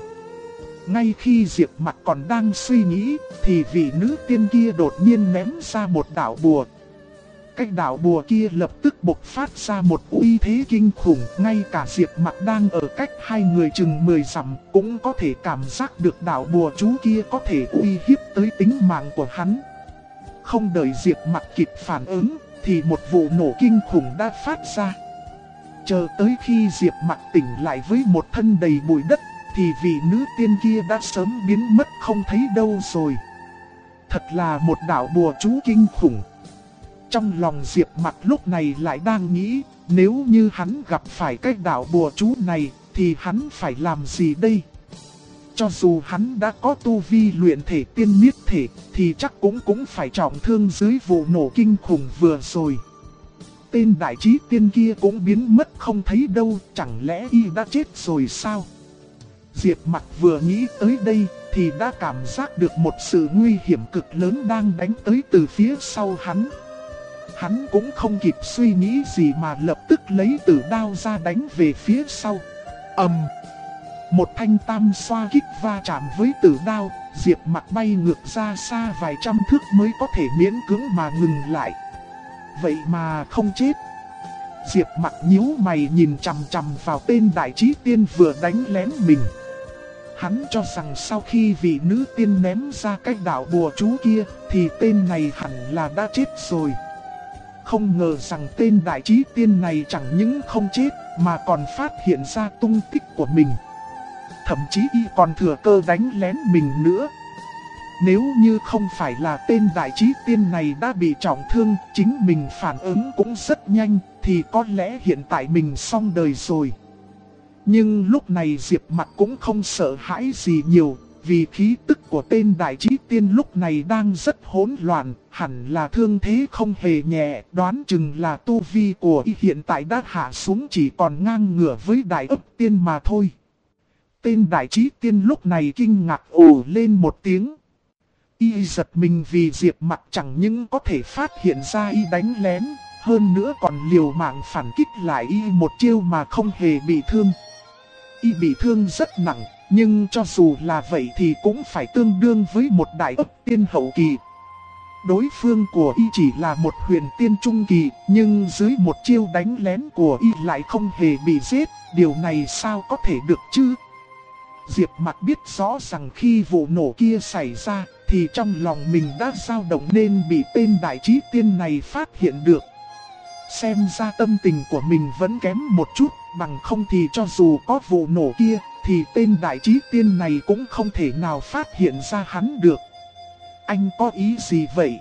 Ngay khi Diệp Mặc còn đang suy nghĩ, thì vị nữ tiên kia đột nhiên ném ra một đạo bùa. Cái đạo bùa kia lập tức bộc phát ra một uy thế kinh khủng, ngay cả Diệp Mặc đang ở cách hai người chừng 10 dặm cũng có thể cảm giác được đạo bùa chú kia có thể uy hiếp tới tính mạng của hắn. Không đợi Diệp Mặc kịp phản ứng, thì một vụ nổ kinh khủng đã phát ra. Chờ tới khi Diệp Mặc tỉnh lại với một thân đầy bụi đất, thì vị nữ tiên kia đã sớm biến mất không thấy đâu rồi. thật là một đạo bùa chú kinh khủng. Trong lòng Diệp Mặc lúc này lại đang nghĩ, nếu như hắn gặp phải cái đạo bùa chú này, thì hắn phải làm gì đây? Cho dù hắn đã có tu vi luyện thể tiên niết thể, thì chắc cũng phải trọng thương dưới vụ nổ kinh khủng vừa rồi. Tên đại trí tiên kia cũng biến mất không thấy đâu, chẳng lẽ y đã chết rồi sao? Diệp Mặc vừa nghĩ tới đây, thì đã cảm giác được một sự nguy hiểm cực lớn đang đánh tới từ phía sau hắn. Hắn cũng không kịp suy nghĩ gì mà lập tức lấy tử đao ra đánh về phía sau. Một thanh tam xoa kích va chạm với tử đao, Diệp Mặc bay ngược ra xa vài trăm thước mới có thể miễn cưỡng mà ngừng lại. Vậy mà không chết. Diệp Mặc nhíu mày nhìn chằm chằm vào tên đại trí tiên vừa đánh lén mình. Hắn cho rằng sau khi vị nữ tiên ném ra cái đạo bùa chú kia, thì tên này hẳn là đã chết rồi. Không ngờ rằng tên đại trí tiên này chẳng những không chết, mà còn phát hiện ra tung tích của mình. Thậm chí y còn thừa cơ đánh lén mình nữa. Nếu như không phải là tên đại trí tiên này đã bị trọng thương, chính mình phản ứng cũng rất nhanh, thì có lẽ hiện tại mình xong đời rồi. Nhưng lúc này Diệp Mặc cũng không sợ hãi gì nhiều, vì khí tức của tên đại trí tiên lúc này đang rất hỗn loạn, hẳn là thương thế không hề nhẹ, đoán chừng là tu vi của y hiện tại đã hạ xuống chỉ còn ngang ngửa với đại ấp tiên mà thôi. Tên đại trí tiên lúc này kinh ngạc ồ lên một tiếng. Y giật mình vì Diệp Mặc chẳng những có thể phát hiện ra y đánh lén, hơn nữa còn liều mạng phản kích lại y một chiêu mà không hề bị thương. Y bị thương rất nặng, nhưng cho dù là vậy thì cũng phải tương đương với một đại ấp tiên hậu kỳ. Đối phương của y chỉ là một huyền tiên trung kỳ, nhưng dưới một chiêu đánh lén của y lại không hề bị giết, điều này sao có thể được chứ? Diệp Mặc biết rõ rằng khi vụ nổ kia xảy ra, thì trong lòng mình đã dao động nên bị tên đại trí tiên này phát hiện được. Xem ra tâm tình của mình vẫn kém một chút, bằng không thì cho dù có vụ nổ kia, thì tên đại trí tiên này cũng không thể nào phát hiện ra hắn được. Anh có ý gì vậy?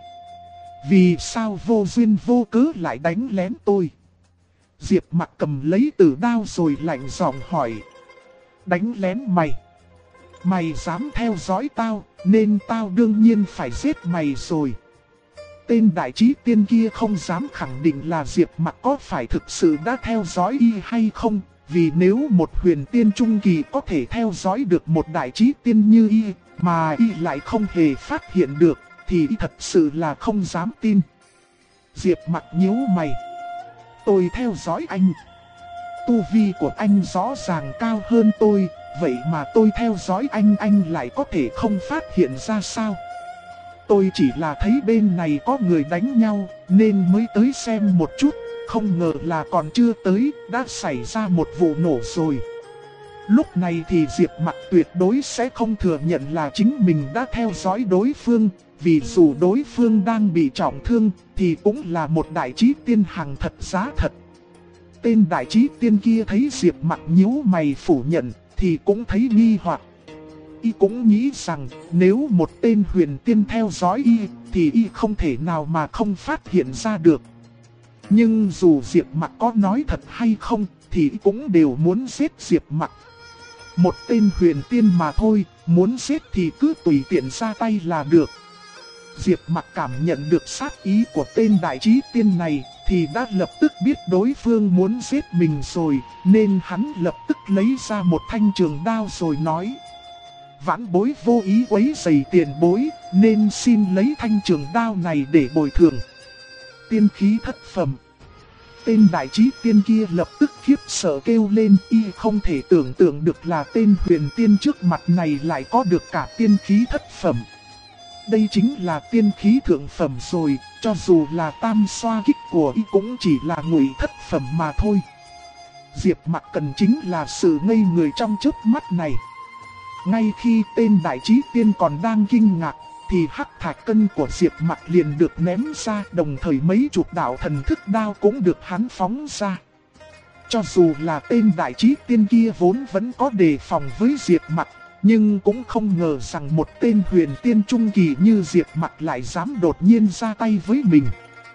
Vì sao vô duyên vô cớ lại đánh lén tôi? Diệp Mặc cầm lấy tử đao rồi lạnh giọng hỏi. Đánh lén mày? Mày dám theo dõi tao, nên tao đương nhiên phải giết mày rồi. Tên đại trí tiên kia không dám khẳng định là Diệp Mặc có phải thực sự đã theo dõi y hay không, vì nếu một huyền tiên trung kỳ có thể theo dõi được một đại trí tiên như y, mà y lại không hề phát hiện được, thì y thật sự là không dám tin. Diệp Mặc nhíu mày. Tôi theo dõi anh. Tu vi của anh rõ ràng cao hơn tôi, vậy mà tôi theo dõi anh lại có thể không phát hiện ra sao? Tôi chỉ là thấy bên này có người đánh nhau, nên mới tới xem một chút, không ngờ là còn chưa tới, đã xảy ra một vụ nổ rồi. Lúc này thì Diệp Mặc tuyệt đối sẽ không thừa nhận là chính mình đã theo dõi đối phương, vì dù đối phương đang bị trọng thương, thì cũng là một đại trí tiên hàng thật giá thật. Tên đại trí tiên kia thấy Diệp Mặc nhíu mày phủ nhận, thì cũng thấy nghi hoặc. Y cũng nghĩ rằng nếu một tên huyền tiên theo dõi y, thì y không thể nào mà không phát hiện ra được. Nhưng dù Diệp Mặc có nói thật hay không, thì y cũng đều muốn giết Diệp Mặc. Một tên huyền tiên mà thôi, muốn giết thì cứ tùy tiện ra tay là được. Diệp Mặc cảm nhận được sát ý của tên đại trí tiên này, thì đã lập tức biết đối phương muốn giết mình rồi, nên hắn lập tức lấy ra một thanh trường đao rồi nói. Vãn bối vô ý quấy rầy tiền bối, nên xin lấy thanh trường đao này để bồi thường. Tiên khí thất phẩm. Tên đại trí tiên kia lập tức khiếp sợ kêu lên, y không thể tưởng tượng được là tên huyền tiên trước mặt này lại có được cả tiên khí thất phẩm. Đây chính là tiên khí thượng phẩm rồi, cho dù là tam xoa kích của y cũng chỉ là ngụy thất phẩm mà thôi. Diệp Mặc cần chính là sự ngây người trong chớp mắt này. Ngay khi tên đại trí tiên còn đang kinh ngạc, thì hắc thạch cân của Diệp Mặc liền được ném ra, đồng thời mấy chục đạo thần thức đao cũng được hắn phóng ra. Cho dù là tên đại trí tiên kia vốn vẫn có đề phòng với Diệp Mặc, Nhưng cũng không ngờ rằng một tên huyền tiên trung kỳ như Diệp Mặc lại dám đột nhiên ra tay với mình.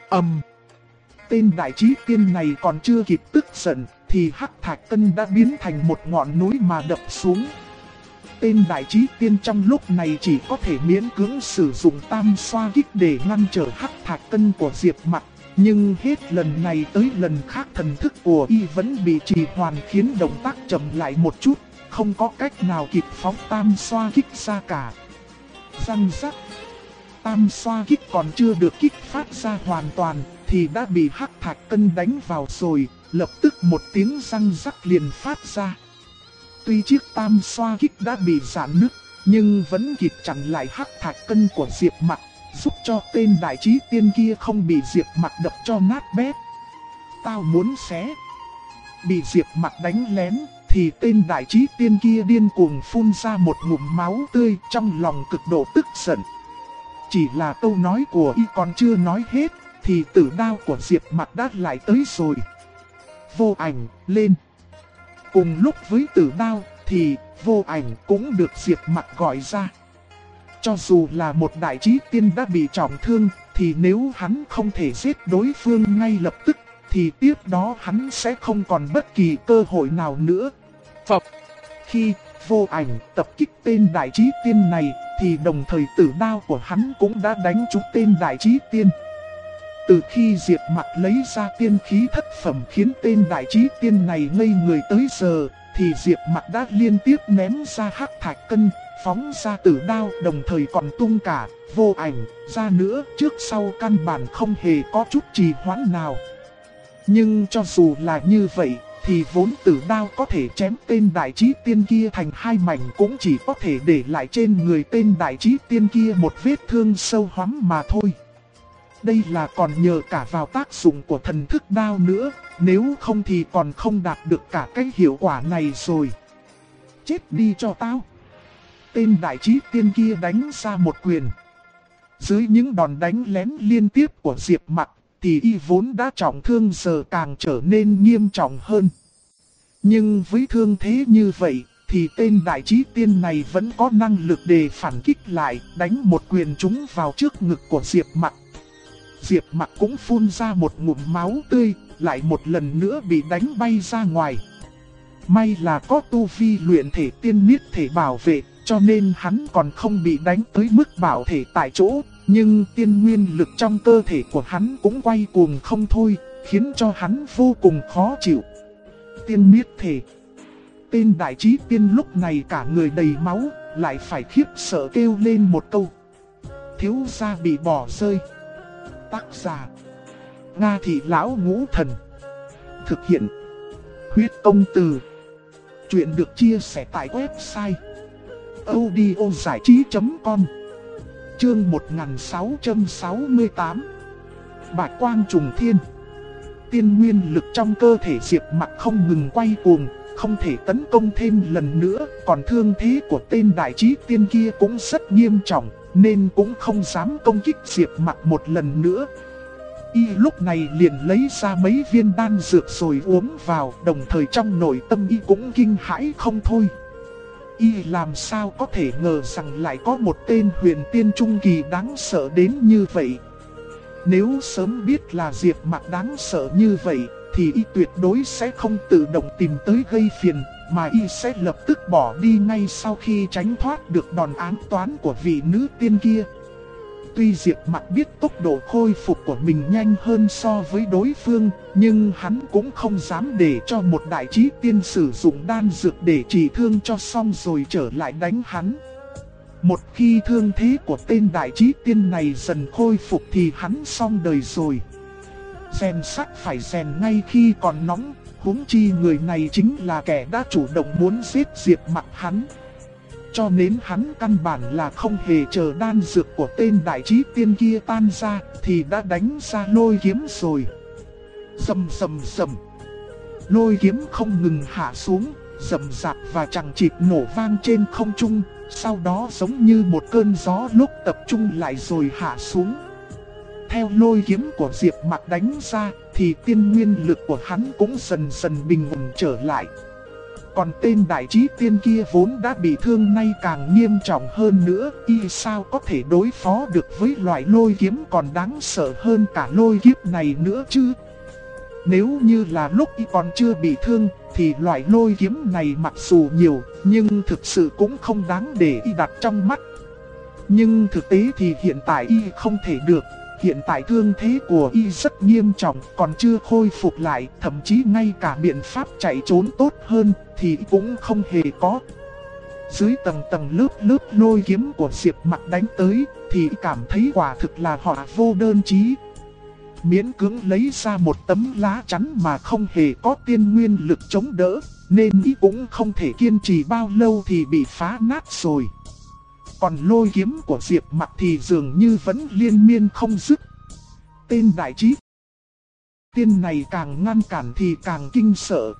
Tên đại trí tiên này còn chưa kịp tức giận, thì Hắc Thạch Cân đã biến thành một ngọn núi mà đập xuống. Tên đại trí tiên trong lúc này chỉ có thể miễn cưỡng sử dụng tam xoa kích để ngăn trở Hắc Thạch Cân của Diệp Mặc. Nhưng hết lần này tới lần khác thần thức của y vẫn bị trì hoãn khiến động tác chậm lại một chút, không có cách nào kịp phóng tam xoa kích ra cả. Răng rắc. Tam xoa kích còn chưa được kích phát ra hoàn toàn thì đã bị Hắc Thạch Cân đánh vào rồi, lập tức một tiếng răng rắc liền phát ra. Tuy chiếc tam xoa kích đã bị rạn nứt, nhưng vẫn kịp chặn lại Hắc Thạch Cân của Diệp Mặc, giúp cho tên đại trí tiên kia không bị Diệp Mặc đập cho nát bét. Tao muốn xé. Bị Diệp Mặc đánh lén, thì tên đại trí tiên kia điên cuồng phun ra một ngụm máu tươi, trong lòng cực độ tức giận. Chỉ là câu nói của y còn chưa nói hết, thì tử đao của Diệp Mặc đã lại tới rồi. Vô ảnh, lên. Cùng lúc với tử đao, thì vô ảnh cũng được Diệp Mặc gọi ra. Cho dù là một đại trí tiên đã bị trọng thương, thì nếu hắn không thể giết đối phương ngay lập tức, thì tiếp đó hắn sẽ không còn bất kỳ cơ hội nào nữa. Phập. Khi vô ảnh tập kích tên đại trí tiên này, thì đồng thời tử đao của hắn cũng đã đánh trúng tên đại trí tiên. Từ khi Diệp Mặc lấy ra tiên khí thất phẩm khiến tên đại trí tiên này ngây người tới giờ, thì Diệp Mặc đã liên tiếp ném ra Hắc Thạch Cân, phóng ra tử đao, đồng thời còn tung cả vô ảnh ra nữa, trước sau căn bản không hề có chút trì hoãn nào. Nhưng cho dù là như vậy, thì vốn tử đao có thể chém tên đại trí tiên kia thành hai mảnh cũng chỉ có thể để lại trên người tên đại trí tiên kia một vết thương sâu hoắm mà thôi. Đây là còn nhờ cả vào tác dụng của thần thức đao nữa, nếu không thì còn không đạt được cả cái hiệu quả này rồi. Chết đi cho tao! Tên đại trí tiên kia đánh ra một quyền. Dưới những đòn đánh lén liên tiếp của Diệp Mặc, thì y vốn đã trọng thương giờ càng trở nên nghiêm trọng hơn. Nhưng với thương thế như vậy, thì tên đại trí tiên này vẫn có năng lực để phản kích lại, đánh một quyền trúng vào trước ngực của Diệp Mặc. Diệp Mặc cũng phun ra một ngụm máu tươi, lại một lần nữa bị đánh bay ra ngoài. May là có tu vi luyện thể tiên niết thể bảo vệ, cho nên hắn còn không bị đánh tới mức bảo thể tại chỗ. Nhưng tiên nguyên lực trong cơ thể của hắn cũng quay cuồng không thôi, khiến cho hắn vô cùng khó chịu. Tiên niết thể. Tên đại trí tiên lúc này cả người đầy máu, lại phải khiếp sợ kêu lên một câu. Thiếu gia bị bỏ rơi. Tác giả: Nga Thị Lão Ngũ Thần. Thực hiện: Huyết Công Từ. Chuyện được chia sẻ tại website audiozảichí.com. Chương 1668. Bạch quang trùng thiên. Tiên nguyên lực trong cơ thể Diệp Mặc không ngừng quay cuồng, không thể tấn công thêm lần nữa. Còn thương thế của tên đại trí tiên kia cũng rất nghiêm trọng, nên cũng không dám công kích Diệp Mặc một lần nữa. Y lúc này liền lấy ra mấy viên đan dược rồi uống vào, đồng thời trong nội tâm y cũng kinh hãi không thôi. Y làm sao có thể ngờ rằng lại có một tên huyền tiên trung kỳ đáng sợ đến như vậy. Nếu sớm biết là Diệp Mặc đáng sợ như vậy, thì y tuyệt đối sẽ không tự động tìm tới gây phiền, mà y sẽ lập tức bỏ đi ngay sau khi tránh thoát được đòn ám toán của vị nữ tiên kia. Tuy Diệp Mặc biết tốc độ khôi phục của mình nhanh hơn so với đối phương, nhưng hắn cũng không dám để cho một đại trí tiên sử dụng đan dược để trị thương cho xong rồi trở lại đánh hắn. Một khi thương thế của tên đại trí tiên này dần khôi phục thì hắn xong đời rồi. Rèn sắt phải rèn ngay khi còn nóng, huống chi người này chính là kẻ đã chủ động muốn giết Diệp Mặc hắn. Cho nên hắn căn bản là không hề chờ đan dược của tên đại trí tiên kia tan ra, thì đã đánh ra lôi kiếm rồi. Rầm rầm rầm. Lôi kiếm không ngừng hạ xuống, rầm rạp và chẳng chịt nổ vang trên không trung, sau đó giống như một cơn gió lúc tập trung lại rồi hạ xuống. Theo lôi kiếm của Diệp Mặc đánh ra, thì tiên nguyên lực của hắn cũng dần dần bình ổn trở lại. Còn tên đại trí tiên kia vốn đã bị thương nay càng nghiêm trọng hơn nữa, y sao có thể đối phó được với loại lôi kiếm còn đáng sợ hơn cả lôi kiếp này nữa chứ? Nếu như là lúc y còn chưa bị thương, thì loại lôi kiếm này mặc dù nhiều, nhưng thực sự cũng không đáng để y đặt trong mắt. Nhưng thực tế thì hiện tại y không thể được. Hiện tại thương thế của y rất nghiêm trọng, còn chưa khôi phục lại, thậm chí ngay cả biện pháp chạy trốn tốt hơn thì cũng không hề có. Dưới tầng tầng lớp lôi kiếm của Diệp Mặc đánh tới, thì cảm thấy quả thực là họa vô đơn chí. Miễn cưỡng lấy ra một tấm lá chắn mà không hề có tiên nguyên lực chống đỡ, nên y cũng không thể kiên trì bao lâu thì bị phá nát rồi. Còn lôi kiếm của Diệp Mặc thì dường như vẫn liên miên không dứt. Tên đại trí tiên này càng ngăn cản thì càng kinh sợ.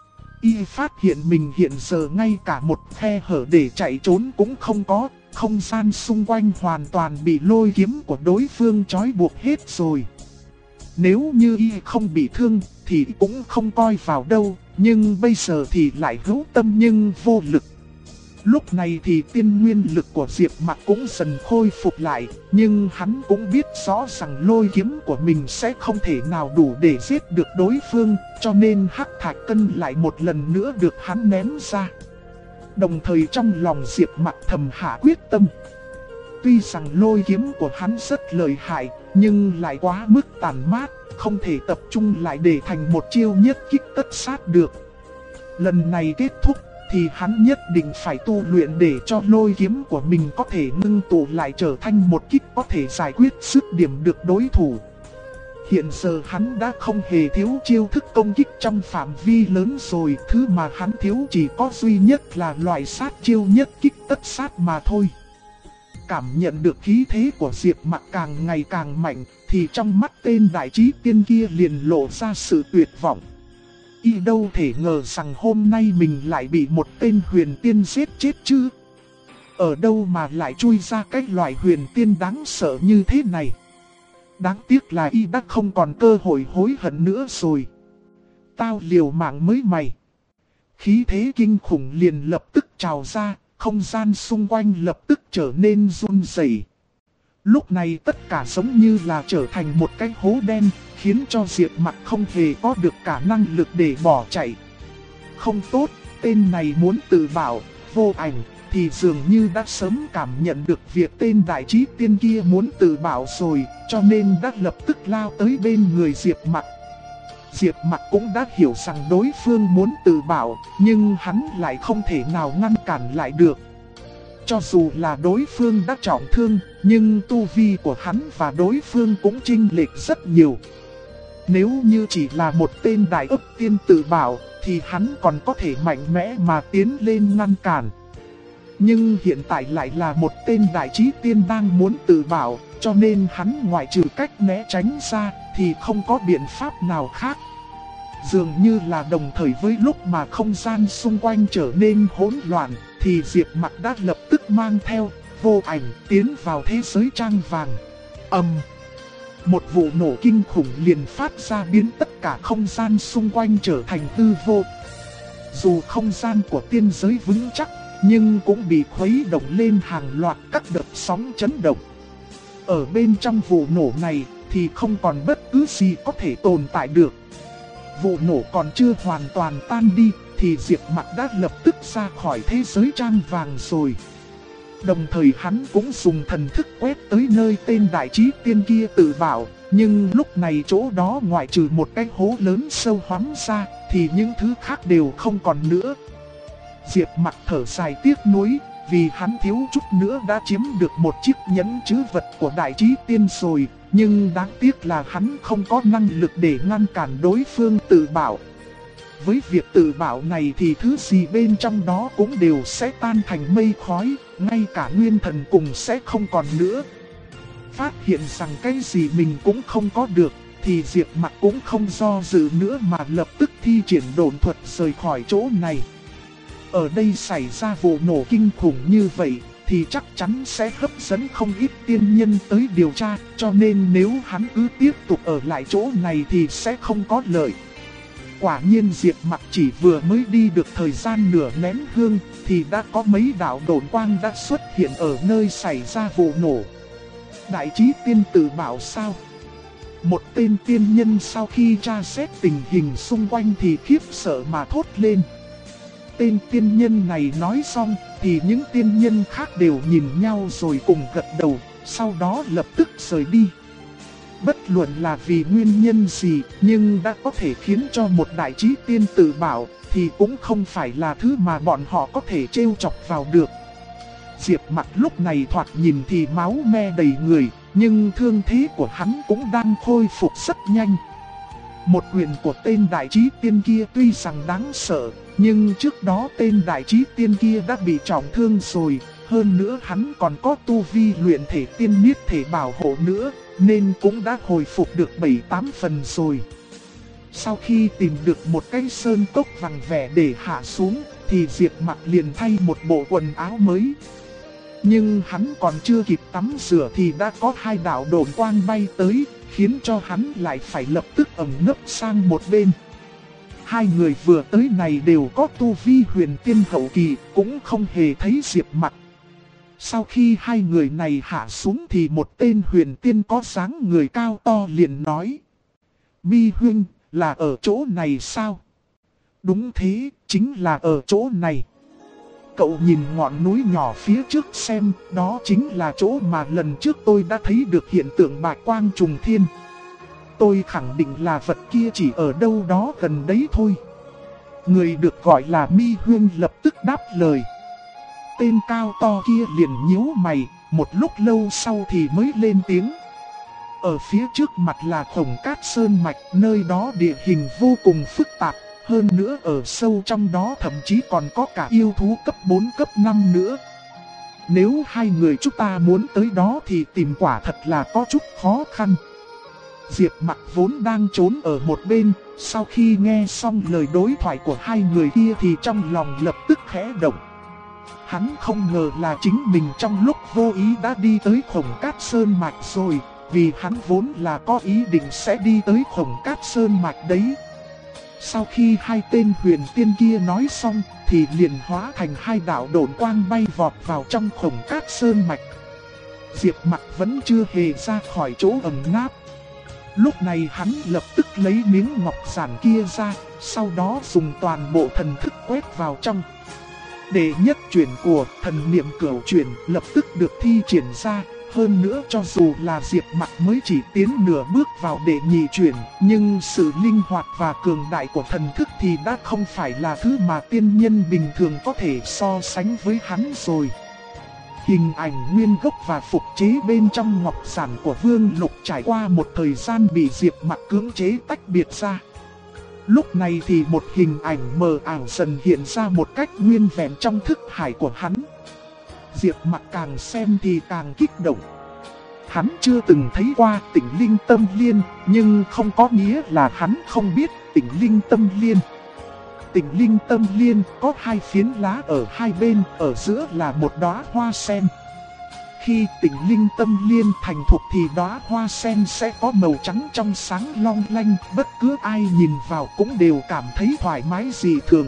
Y phát hiện mình hiện giờ ngay cả một khe hở để chạy trốn cũng không có, không gian xung quanh hoàn toàn bị lôi kiếm của đối phương trói buộc hết rồi. Nếu như y không bị thương thì cũng không coi vào đâu, nhưng bây giờ thì lại hữu tâm nhưng vô lực. Lúc này thì tiên nguyên lực của Diệp Mặc cũng dần khôi phục lại, nhưng hắn cũng biết rõ rằng lôi kiếm của mình sẽ không thể nào đủ để giết được đối phương, cho nên hắc thạch cân lại một lần nữa được hắn ném ra. Đồng thời trong lòng Diệp Mặc thầm hạ quyết tâm. Tuy rằng lôi kiếm của hắn rất lợi hại, nhưng lại quá mức tàn mát, không thể tập trung lại để thành một chiêu nhất kích tất sát được. Lần này kết thúc thì hắn nhất định phải tu luyện để cho lôi kiếm của mình có thể ngưng tụ lại trở thành một kích có thể giải quyết dứt điểm được đối thủ. Hiện giờ hắn đã không hề thiếu chiêu thức công kích trong phạm vi lớn rồi, thứ mà hắn thiếu chỉ có duy nhất là loại sát chiêu nhất kích tất sát mà thôi. Cảm nhận được khí thế của Diệp Mặc càng ngày càng mạnh, thì trong mắt tên đại trí tiên kia liền lộ ra sự tuyệt vọng. Y đâu thể ngờ rằng hôm nay mình lại bị một tên huyền tiên giết chết chứ. Ở đâu mà lại chui ra cái loại huyền tiên đáng sợ như thế này. Đáng tiếc là y đã không còn cơ hội hối hận nữa rồi. Tao liều mạng mới mày. Khí thế kinh khủng liền lập tức trào ra, không gian xung quanh lập tức trở nên run rẩy. Lúc này tất cả giống như là trở thành một cái hố đen, khiến cho Diệp Mặc không hề có được cả năng lực để bỏ chạy. Không tốt, tên này muốn tự bảo, Vô Ảnh thì dường như đã sớm cảm nhận được việc tên đại trí tiên kia muốn tự bảo rồi, cho nên đã lập tức lao tới bên người Diệp Mặc. Diệp Mặc cũng đã hiểu rằng đối phương muốn tự bảo, nhưng hắn lại không thể nào ngăn cản lại được. Cho dù là đối phương đã trọng thương, nhưng tu vi của hắn và đối phương cũng chênh lệch rất nhiều. Nếu như chỉ là một tên đại ấp tiên tự bảo, thì hắn còn có thể mạnh mẽ mà tiến lên ngăn cản. Nhưng hiện tại lại là một tên đại trí tiên đang muốn tự bảo, cho nên hắn ngoại trừ cách né tránh ra, thì không có biện pháp nào khác. Dường như là đồng thời với lúc mà không gian xung quanh trở nên hỗn loạn, thì Diệp Mặc đã lập tức mang theo Vô Ảnh tiến vào thế giới trang vàng. Một vụ nổ kinh khủng liền phát ra biến tất cả không gian xung quanh trở thành hư vô. Dù không gian của tiên giới vững chắc, nhưng cũng bị khuấy động lên hàng loạt các đợt sóng chấn động. Ở bên trong vụ nổ này thì không còn bất cứ gì có thể tồn tại được. Vụ nổ còn chưa hoàn toàn tan đi thì Diệp Mặc đã lập tức ra khỏi thế giới trang vàng rồi. Đồng thời hắn cũng dùng thần thức quét tới nơi tên đại trí tiên kia tự bảo, nhưng lúc này chỗ đó ngoại trừ một cái hố lớn sâu hoắm ra thì những thứ khác đều không còn nữa. Diệp Mặc thở dài tiếc nuối, vì hắn thiếu chút nữa đã chiếm được một chiếc nhẫn trữ vật của đại trí tiên rồi, nhưng đáng tiếc là hắn không có năng lực để ngăn cản đối phương tự bảo. Với việc tự bảo này thì thứ gì bên trong đó cũng đều sẽ tan thành mây khói, ngay cả nguyên thần cùng sẽ không còn nữa. Phát hiện rằng cái gì mình cũng không có được, thì Diệp Mặc cũng không do dự nữa mà lập tức thi triển độn thuật rời khỏi chỗ này. Ở đây xảy ra vụ nổ kinh khủng như vậy, thì chắc chắn sẽ hấp dẫn không ít tiên nhân tới điều tra, cho nên nếu hắn cứ tiếp tục ở lại chỗ này thì sẽ không có lợi. Quả nhiên Diệp Mặc chỉ vừa mới đi được thời gian nửa nén hương thì đã có mấy đạo độn quang đã xuất hiện ở nơi xảy ra vụ nổ. Đại trí tiên tử bảo sao? Một tên tiên nhân sau khi tra xét tình hình xung quanh thì khiếp sợ mà thốt lên. Tên tiên nhân này nói xong thì những tiên nhân khác đều nhìn nhau rồi cùng gật đầu, sau đó lập tức rời đi. Bất luận là vì nguyên nhân gì, nhưng đã có thể khiến cho một đại trí tiên tử bảo thì cũng không phải là thứ mà bọn họ có thể trêu chọc vào được. Diệp Mặc lúc này thoạt nhìn thì máu me đầy người, nhưng thương thế của hắn cũng đang khôi phục rất nhanh. Một quyền của tên đại trí tiên kia tuy rằng đáng sợ, nhưng trước đó tên đại trí tiên kia đã bị trọng thương rồi. Hơn nữa hắn còn có tu vi luyện thể tiên niết thể bảo hộ nữa, nên cũng đã hồi phục được 7-8 phần rồi. Sau khi tìm được một cái sơn cốc vàng vẻ để hạ xuống, thì Diệp Mặc liền thay một bộ quần áo mới. Nhưng hắn còn chưa kịp tắm rửa thì đã có hai đạo độn quang bay tới, khiến cho hắn lại phải lập tức ẩn nấp sang một bên. Hai người vừa tới này đều có tu vi huyền tiên hậu kỳ, cũng không hề thấy Diệp Mặc. Sau khi hai người này hạ xuống thì một tên huyền tiên có dáng người cao to liền nói: Mi huynh, là ở chỗ này sao? Đúng thế, chính là ở chỗ này. Cậu nhìn ngọn núi nhỏ phía trước xem, đó chính là chỗ mà lần trước tôi đã thấy được hiện tượng bạch quang trùng thiên. Tôi khẳng định là vật kia chỉ ở đâu đó gần đấy thôi. Người được gọi là Mi huynh lập tức đáp lời. Tên cao to kia liền nhíu mày, một lúc lâu sau thì mới lên tiếng. Ở phía trước mặt là Khổng Cát Sơn Mạch, nơi đó địa hình vô cùng phức tạp. Hơn nữa ở sâu trong đó thậm chí còn có cả yêu thú cấp 4 cấp 5 nữa. Nếu hai người chúng ta muốn tới đó thì tìm quả thật là có chút khó khăn. Diệp Mặc vốn đang trốn ở một bên, sau khi nghe xong lời đối thoại của hai người kia thì trong lòng lập tức khẽ động. Hắn không ngờ là chính mình trong lúc vô ý đã đi tới Khổng Cát Sơn Mạch rồi, vì hắn vốn là có ý định sẽ đi tới Khổng Cát Sơn Mạch đấy. Sau khi hai tên huyền tiên kia nói xong thì liền hóa thành hai đạo độn quang bay vọt vào trong Khổng Cát Sơn Mạch. Diệp Mặc vẫn chưa hề ra khỏi chỗ ẩn náp. Lúc này hắn lập tức lấy miếng ngọc giản kia ra, sau đó dùng toàn bộ thần thức quét vào trong. Đệ nhất chuyển của thần niệm cửu chuyển lập tức được thi triển ra. Hơn nữa cho dù là Diệp Mặc mới chỉ tiến nửa bước vào đệ nhị chuyển, nhưng sự linh hoạt và cường đại của thần thức thì đã không phải là thứ mà tiên nhân bình thường có thể so sánh với hắn rồi. Hình ảnh nguyên gốc và phục chế bên trong ngọc giản của Vương Lục trải qua một thời gian bị Diệp Mặc cưỡng chế tách biệt ra. Lúc này thì một hình ảnh mờ ảo dần hiện ra một cách nguyên vẹn trong thức hải của hắn. Diệp Mặc càng xem thì càng kích động. Hắn chưa từng thấy qua Tĩnh Linh Tâm Liên, nhưng không có nghĩa là hắn không biết Tĩnh Linh Tâm Liên. Tĩnh Linh Tâm Liên có hai phiến lá ở hai bên, ở giữa là một đóa hoa sen. Khi Tĩnh Linh Tâm Liên thành thục thì đóa hoa sen sẽ có màu trắng trong sáng long lanh, bất cứ ai nhìn vào cũng đều cảm thấy thoải mái dị thường.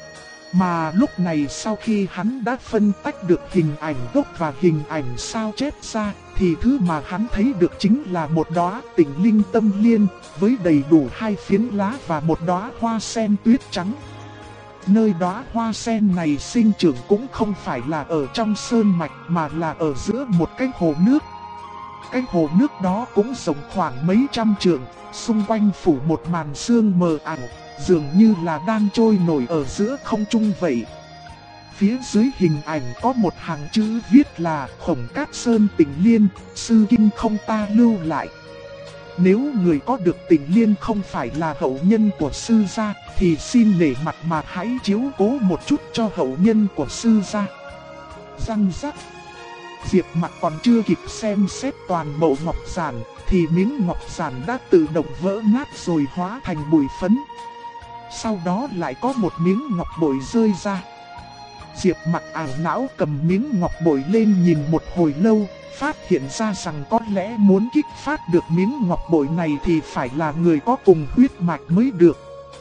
Mà lúc này sau khi hắn đã phân tách được hình ảnh gốc và hình ảnh sao chép ra, thì thứ mà hắn thấy được chính là một đóa Tĩnh Linh Tâm Liên, với đầy đủ hai phiến lá và một đóa hoa sen tuyết trắng. Nơi đóa hoa sen này sinh trưởng cũng không phải là ở trong sơn mạch mà là ở giữa một cái hồ nước. Cái hồ nước đó cũng rộng khoảng mấy trăm trượng, xung quanh phủ một màn sương mờ ảo, dường như là đang trôi nổi ở giữa không trung vậy. Phía dưới hình ảnh có một hàng chữ viết là Khổng Cát Sơn Tĩnh Liên, sư kinh không ta lưu lại. Nếu người có được Tĩnh Liên không phải là hậu nhân của sư gia, thì xin nể mặt mà hãy chiếu cố một chút cho hậu nhân của sư gia. Răng rắc. Diệp Mặc còn chưa kịp xem xét toàn bộ ngọc giản, thì miếng ngọc giản đã tự động vỡ nát rồi hóa thành bụi phấn. Sau đó lại có một miếng ngọc bội rơi ra. Diệp Mặc ảo não cầm miếng ngọc bội lên nhìn một hồi lâu, phát hiện ra rằng có lẽ muốn kích phát được miếng ngọc bội này thì phải là người có cùng huyết mạch mới được.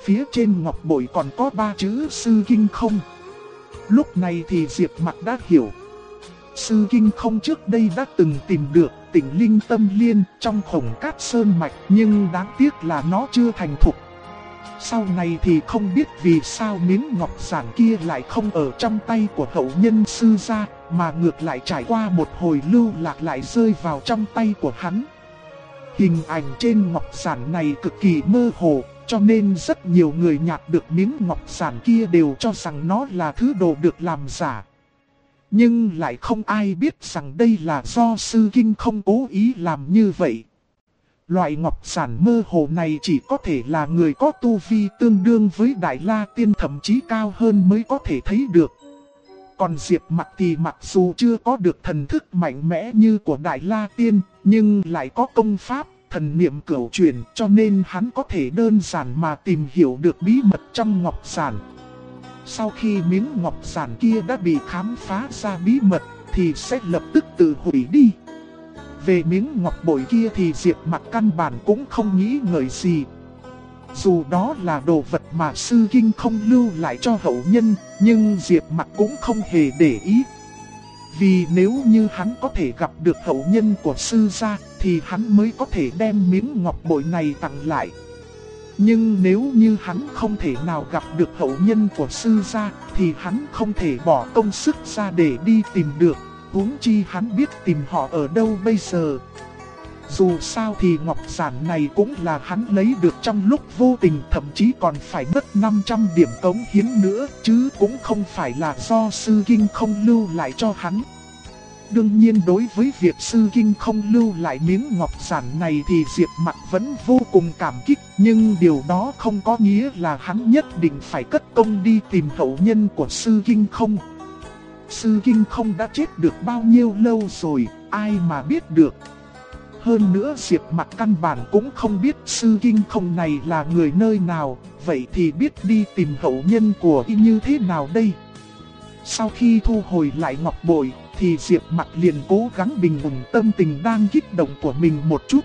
phía trên ngọc bội còn có 3 chữ Sư Kinh Không. Lúc này thì Diệp Mặc đã hiểu. Sư Kinh Không trước đây đã từng tìm được Tịnh Linh Tâm Liên trong Khổng Cát Sơn Mạch, nhưng đáng tiếc là nó chưa thành thục. Sau này thì không biết vì sao miếng ngọc giản kia lại không ở trong tay của hậu nhân sư gia, mà ngược lại trải qua một hồi lưu lạc lại rơi vào trong tay của hắn. Hình ảnh trên ngọc giản này cực kỳ mơ hồ, cho nên rất nhiều người nhặt được miếng ngọc giản kia đều cho rằng nó là thứ đồ được làm giả. Nhưng lại không ai biết rằng đây là do Sư Kinh Không cố ý làm như vậy. Loại ngọc giản mơ hồ này chỉ có thể là người có tu vi tương đương với Đại La Tiên, thậm chí cao hơn mới có thể thấy được. Còn Diệp Mặc thì mặc dù chưa có được thần thức mạnh mẽ như của Đại La Tiên, nhưng lại có công pháp, thần niệm cửu chuyển, cho nên hắn có thể đơn giản mà tìm hiểu được bí mật trong ngọc giản. Sau khi miếng ngọc giản kia đã bị khám phá ra bí mật thì sẽ lập tức tự hủy đi. Về miếng ngọc bội kia thì Diệp Mặc căn bản cũng không nghĩ ngợi gì. Dù đó là đồ vật mà Sư Kinh Không lưu lại cho hậu nhân, nhưng Diệp Mặc cũng không hề để ý. Vì nếu như hắn có thể gặp được hậu nhân của sư gia thì hắn mới có thể đem miếng ngọc bội này tặng lại. Nhưng nếu như hắn không thể nào gặp được hậu nhân của sư gia thì hắn không thể bỏ công sức ra để đi tìm được, huống chi hắn biết tìm họ ở đâu bây giờ. Dù sao thì ngọc giản này cũng là hắn lấy được trong lúc vô tình, thậm chí còn phải mất 500 điểm cống hiến nữa, chứ cũng không phải là do Sư Kinh Không lưu lại cho hắn. Đương nhiên đối với việc Sư Kinh Không lưu lại miếng ngọc giản này thì Diệp Mặc vẫn vô cùng cảm kích, nhưng điều đó không có nghĩa là hắn nhất định phải cất công đi tìm hậu nhân của Sư Kinh Không. Sư Kinh Không đã chết được bao nhiêu lâu rồi, ai mà biết được. Hơn nữa Diệp Mặc căn bản cũng không biết Sư Kinh Không này là người nơi nào, vậy thì biết đi tìm hậu nhân của y như thế nào đây? Sau khi thu hồi lại ngọc bội thì Diệp Mặc liền cố gắng bình ổn tâm tình đang kích động của mình một chút.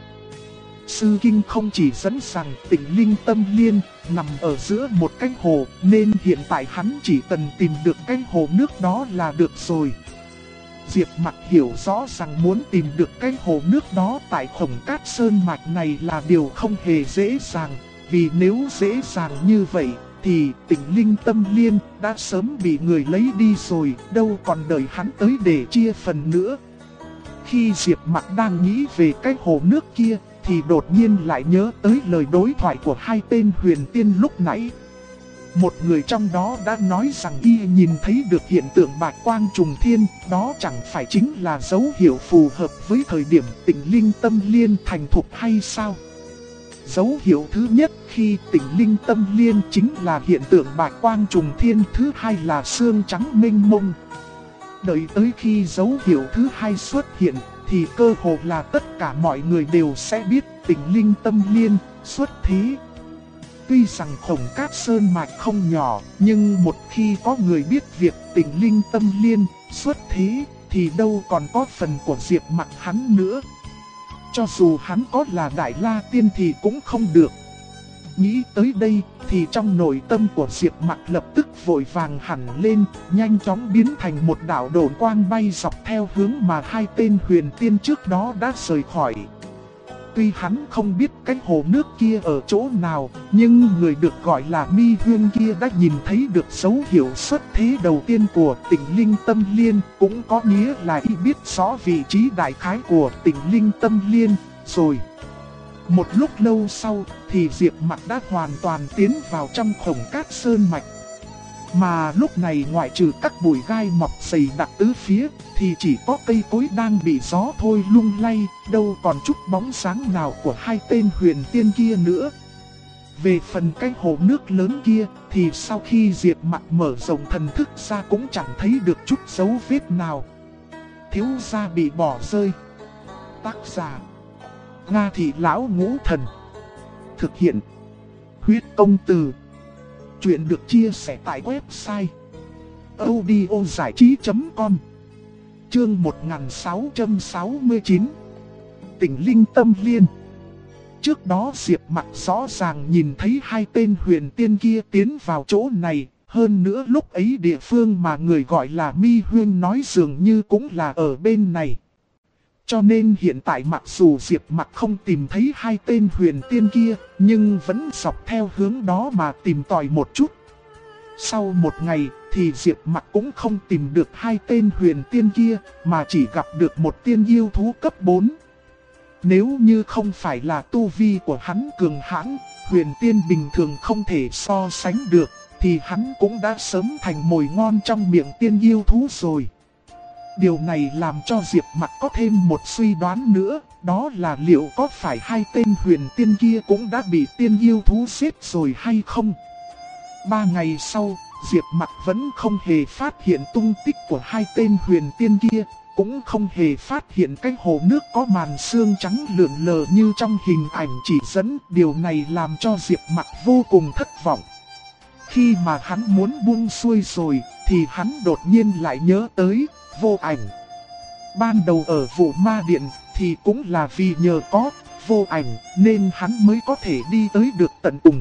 Sư Kinh Không chỉ dẫn rằng Tịnh Linh Tâm Liên nằm ở giữa một cái hồ, nên hiện tại hắn chỉ cần tìm được cái hồ nước đó là được rồi. Diệp Mặc hiểu rõ rằng muốn tìm được cái hồ nước đó tại Khổng Cát Sơn Mạch này là điều không hề dễ dàng, vì nếu dễ dàng như vậy thì Tịnh Linh Tâm Liên đã sớm bị người lấy đi rồi, đâu còn đợi hắn tới để chia phần nữa. Khi Diệp Mặc đang nghĩ về cái hồ nước kia thì đột nhiên lại nhớ tới lời đối thoại của hai tên huyền tiên lúc nãy. Một người trong đó đã nói rằng y nhìn thấy được hiện tượng bạch quang trùng thiên, đó chẳng phải chính là dấu hiệu phù hợp với thời điểm Tịnh Linh Tâm Liên thành thục hay sao? Dấu hiệu thứ nhất khi Tịnh Linh Tâm Liên chính là hiện tượng bạch quang trùng thiên, thứ hai là sương trắng mênh mông. Đợi tới khi dấu hiệu thứ hai xuất hiện thì cơ hồ là tất cả mọi người đều sẽ biết Tịnh Linh Tâm Liên xuất thế. Tuy rằng Khổng Cát Sơn Mạch không nhỏ, nhưng một khi có người biết việc Tịnh Linh Tâm Liên xuất thế thì đâu còn có phần của Diệp Mặc hắn nữa. Cho dù hắn có là Đại La Tiên thì cũng không được. Nghĩ tới đây thì trong nội tâm của Diệp Mặc lập tức vội vàng hẳn lên, nhanh chóng biến thành một đạo độn quang bay dọc theo hướng mà hai tên huyền tiên trước đó đã rời khỏi. Tuy hắn không biết cái hồ nước kia ở chỗ nào, nhưng người được gọi là Mi Huyên kia đã nhìn thấy được dấu hiệu xuất thế đầu tiên của Tịnh Linh Tâm Liên, cũng có nghĩa là y biết rõ vị trí đại khái của Tịnh Linh Tâm Liên rồi. Một lúc lâu sau thì Diệp Mặc đã hoàn toàn tiến vào trong Khổng Cát Sơn Mạch. Mà lúc này ngoại trừ các bụi gai mọc dày đặc tứ phía thì chỉ có cây cối đang bị gió thôi lung lay, đâu còn chút bóng sáng nào của hai tên huyền tiên kia nữa. Về phần cái hồ nước lớn kia thì sau khi Diệp Mặc mở rộng thần thức ra cũng chẳng thấy được chút dấu vết nào. Thiếu gia bị bỏ rơi. Tác giả Nga Thị Lão Ngũ Thần. Thực hiện Huyết Công Từ. Chuyện được chia sẻ tại website audiozảichí.com. Chương 1669. Tịnh Linh Tâm Liên. trước đó Diệp Mặc rõ ràng nhìn thấy hai tên huyền tiên kia tiến vào chỗ này. Hơn nữa lúc ấy địa phương mà người gọi là Mi Huyên nói dường như cũng là ở bên này. Cho nên hiện tại mặc dù Diệp Mặc không tìm thấy hai tên huyền tiên kia, nhưng vẫn dọc theo hướng đó mà tìm tòi một chút. Sau một ngày thì Diệp Mặc cũng không tìm được hai tên huyền tiên kia, mà chỉ gặp được một tiên yêu thú cấp 4. Nếu như không phải là tu vi của hắn cường hãn, huyền tiên bình thường không thể so sánh được, thì hắn cũng đã sớm thành mồi ngon trong miệng tiên yêu thú rồi. Điều này làm cho Diệp Mặc có thêm một suy đoán nữa, đó là liệu có phải hai tên huyền tiên kia cũng đã bị tiên yêu thú giết rồi hay không? 3 ngày sau, Diệp Mặc vẫn không hề phát hiện tung tích của hai tên huyền tiên kia, cũng không hề phát hiện cái hồ nước có màn sương trắng lượn lờ như trong hình ảnh chỉ dẫn. Điều này làm cho Diệp Mặc vô cùng thất vọng. Khi mà hắn muốn buông xuôi rồi, thì hắn đột nhiên lại nhớ tới Vô Ảnh. Ban đầu ở Vũ Ma Điện thì cũng là vì nhờ có Vô Ảnh nên hắn mới có thể đi tới được tận cùng.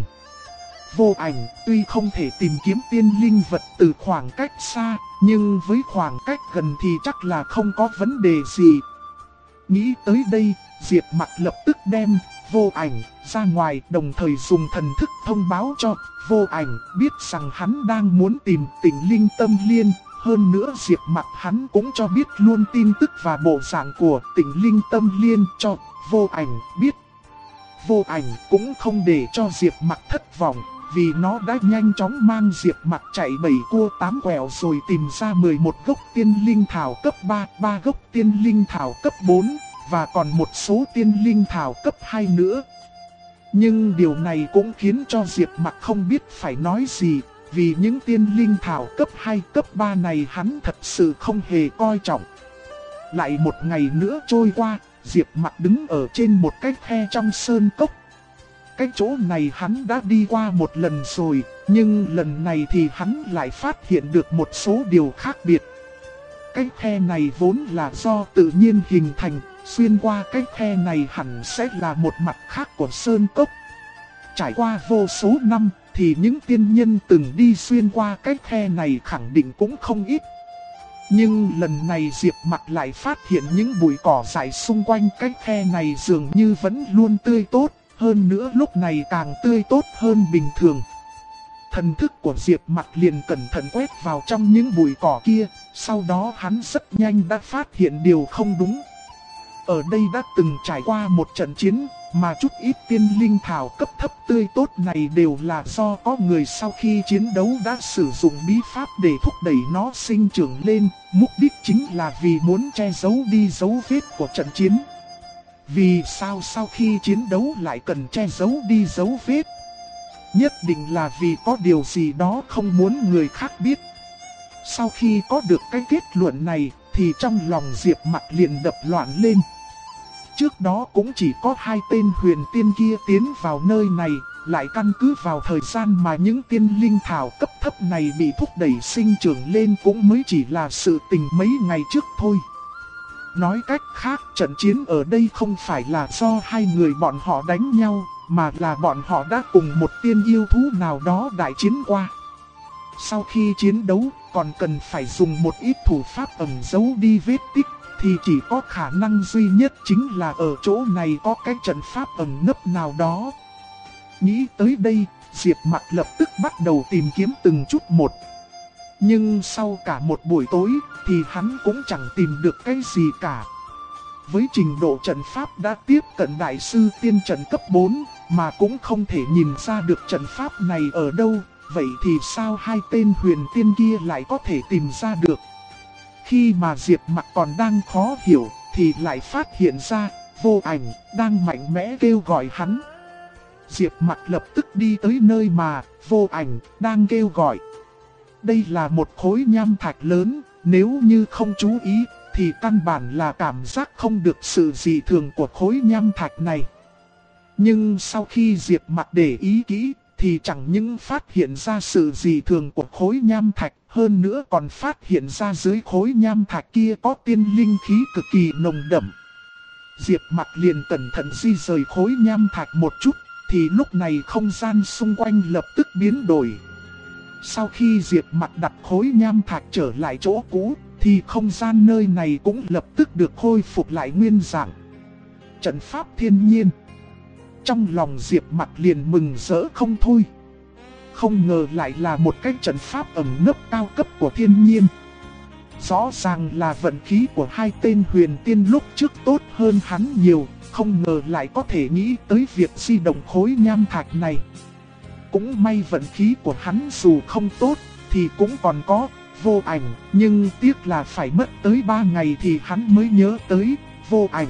Vô Ảnh tuy không thể tìm kiếm tiên linh vật từ khoảng cách xa, nhưng với khoảng cách gần thì chắc là không có vấn đề gì. Nghĩ tới đây, Diệp Mặc lập tức đem Vô Ảnh ra ngoài, đồng thời dùng thần thức thông báo cho Vô Ảnh biết rằng hắn đang muốn tìm Tịnh Linh Tâm Liên. Hơn nữa Diệp Mặc hắn cũng cho biết luôn tin tức và bộ dạng của Tịnh Linh Tâm Liên cho Vô Ảnh biết. Vô Ảnh cũng không để cho Diệp Mặc thất vọng, vì nó đã nhanh chóng mang Diệp Mặc chạy 7 cua 8 quẹo rồi tìm ra 11 gốc tiên linh thảo cấp 3, 3 gốc tiên linh thảo cấp 4, và còn một số tiên linh thảo cấp 2 nữa. Nhưng điều này cũng khiến cho Diệp Mặc không biết phải nói gì, vì những tiên linh thảo cấp 2, cấp 3 này hắn thật sự không hề coi trọng. Lại một ngày nữa trôi qua, Diệp Mặc đứng ở trên một cái khe trong sơn cốc. Cái chỗ này hắn đã đi qua một lần rồi, nhưng lần này thì hắn lại phát hiện được một số điều khác biệt. Cái khe này vốn là do tự nhiên hình thành, xuyên qua cái khe này hẳn sẽ là một mặt khác của sơn cốc. Trải qua vô số năm thì những tiên nhân từng đi xuyên qua cái khe này khẳng định cũng không ít. Nhưng lần này Diệp Mặc lại phát hiện những bụi cỏ dại xung quanh cái khe này dường như vẫn luôn tươi tốt. Hơn nữa lúc này càng tươi tốt hơn bình thường. Thần thức của Diệp Mặc liền cẩn thận quét vào trong những bụi cỏ kia. Sau đó hắn rất nhanh đã phát hiện điều không đúng. Ở đây đã từng trải qua một trận chiến, mà chút ít tiên linh thảo cấp thấp tươi tốt này đều là do có người sau khi chiến đấu đã sử dụng bí pháp để thúc đẩy nó sinh trưởng lên. Mục đích chính là vì muốn che giấu đi dấu vết của trận chiến. Vì sao sau khi chiến đấu lại cần che giấu đi dấu vết? Nhất định là vì có điều gì đó không muốn người khác biết. Sau khi có được cái kết luận này thì trong lòng Diệp Mặc liền đập loạn lên. Trước đó cũng chỉ có hai tên huyền tiên kia tiến vào nơi này, lại căn cứ vào thời gian mà những tiên linh thảo cấp thấp này bị thúc đẩy sinh trưởng lên cũng mới chỉ là sự tình mấy ngày trước thôi. Nói cách khác, trận chiến ở đây không phải là do hai người bọn họ đánh nhau, mà là bọn họ đã cùng một tiên yêu thú nào đó đại chiến qua. Sau khi chiến đấu, còn cần phải dùng một ít thủ pháp ẩn giấu đi vết tích, thì chỉ có khả năng duy nhất chính là ở chỗ này có cái trận pháp ẩn nấp nào đó. Nghĩ tới đây, Diệp Mặc lập tức bắt đầu tìm kiếm từng chút một. Nhưng sau cả một buổi tối thì hắn cũng chẳng tìm được cái gì cả. Với trình độ trận pháp đã tiếp cận đại sư tiên trận cấp 4 mà cũng không thể nhìn ra được trận pháp này ở đâu, vậy thì sao hai tên huyền tiên kia lại có thể tìm ra được? Khi mà Diệp Mặc còn đang khó hiểu thì lại phát hiện ra Vô Ảnh đang mạnh mẽ kêu gọi hắn. Diệp Mặc lập tức đi tới nơi mà Vô Ảnh đang kêu gọi. Đây là một khối nham thạch lớn, nếu như không chú ý thì căn bản là cảm giác không được sự dị thường của khối nham thạch này. Nhưng sau khi Diệp Mặc để ý kỹ thì chẳng những phát hiện ra sự dị thường của khối nham thạch, hơn nữa còn phát hiện ra dưới khối nham thạch kia có tiên linh khí cực kỳ nồng đậm. Diệp Mặc liền cẩn thận di rời khối nham thạch một chút, thì lúc này không gian xung quanh lập tức biến đổi. Sau khi Diệp Mặc đặt khối nham thạch trở lại chỗ cũ, thì không gian nơi này cũng lập tức được khôi phục lại nguyên dạng. Trận pháp thiên nhiên. Trong lòng Diệp Mặc liền mừng rỡ không thôi. Không ngờ lại là một cái trận pháp ẩn nấp cao cấp của thiên nhiên. Rõ ràng là vận khí của hai tên huyền tiên lúc trước tốt hơn hắn nhiều, không ngờ lại có thể nghĩ tới việc di động khối nham thạch này. Cũng may vận khí của hắn dù không tốt thì cũng còn có vô ảnh, nhưng tiếc là phải mất tới 3 ngày thì hắn mới nhớ tới vô ảnh.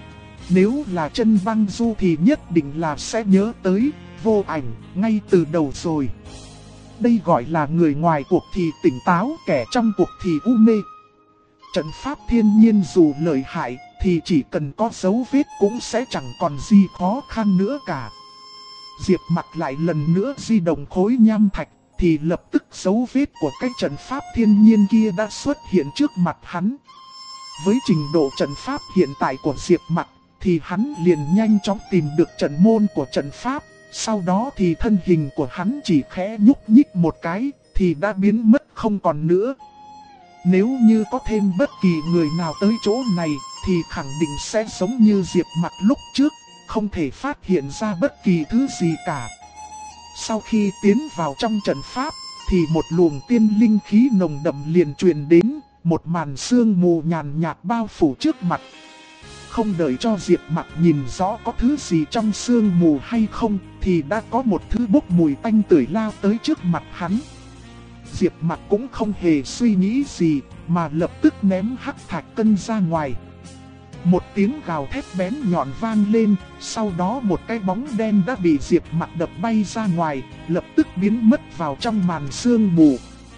Nếu là chân băng du thì nhất định là sẽ nhớ tới vô ảnh ngay từ đầu rồi. Đây gọi là người ngoài cuộc thì tỉnh táo, kẻ trong cuộc thì u mê. Trận pháp thiên nhiên dù lợi hại thì chỉ cần có dấu vết cũng sẽ chẳng còn gì khó khăn nữa cả. Diệp Mặc lại lần nữa di động khối nham thạch thì lập tức dấu vết của cái trận pháp thiên nhiên kia đã xuất hiện trước mặt hắn. Với trình độ trận pháp hiện tại của Diệp Mặc thì hắn liền nhanh chóng tìm được trận môn của trận pháp. Sau đó thì thân hình của hắn chỉ khẽ nhúc nhích một cái thì đã biến mất không còn nữa. Nếu như có thêm bất kỳ người nào tới chỗ này thì khẳng định sẽ giống như Diệp Mặc lúc trước, không thể phát hiện ra bất kỳ thứ gì cả. Sau khi tiến vào trong trận pháp thì một luồng tiên linh khí nồng đậm liền truyền đến, một màn sương mù nhàn nhạt bao phủ trước mặt. Không đợi cho Diệp Mặc nhìn rõ có thứ gì trong sương mù hay không thì đã có một thứ bốc mùi tanh tưởi lao tới trước mặt hắn. Diệp Mặc cũng không hề suy nghĩ gì mà lập tức ném hắc thạch cân ra ngoài. Một tiếng gào thét bén nhọn vang lên, sau đó một cái bóng đen đã bị Diệp Mặc đập bay ra ngoài, lập tức biến mất vào trong màn sương mù.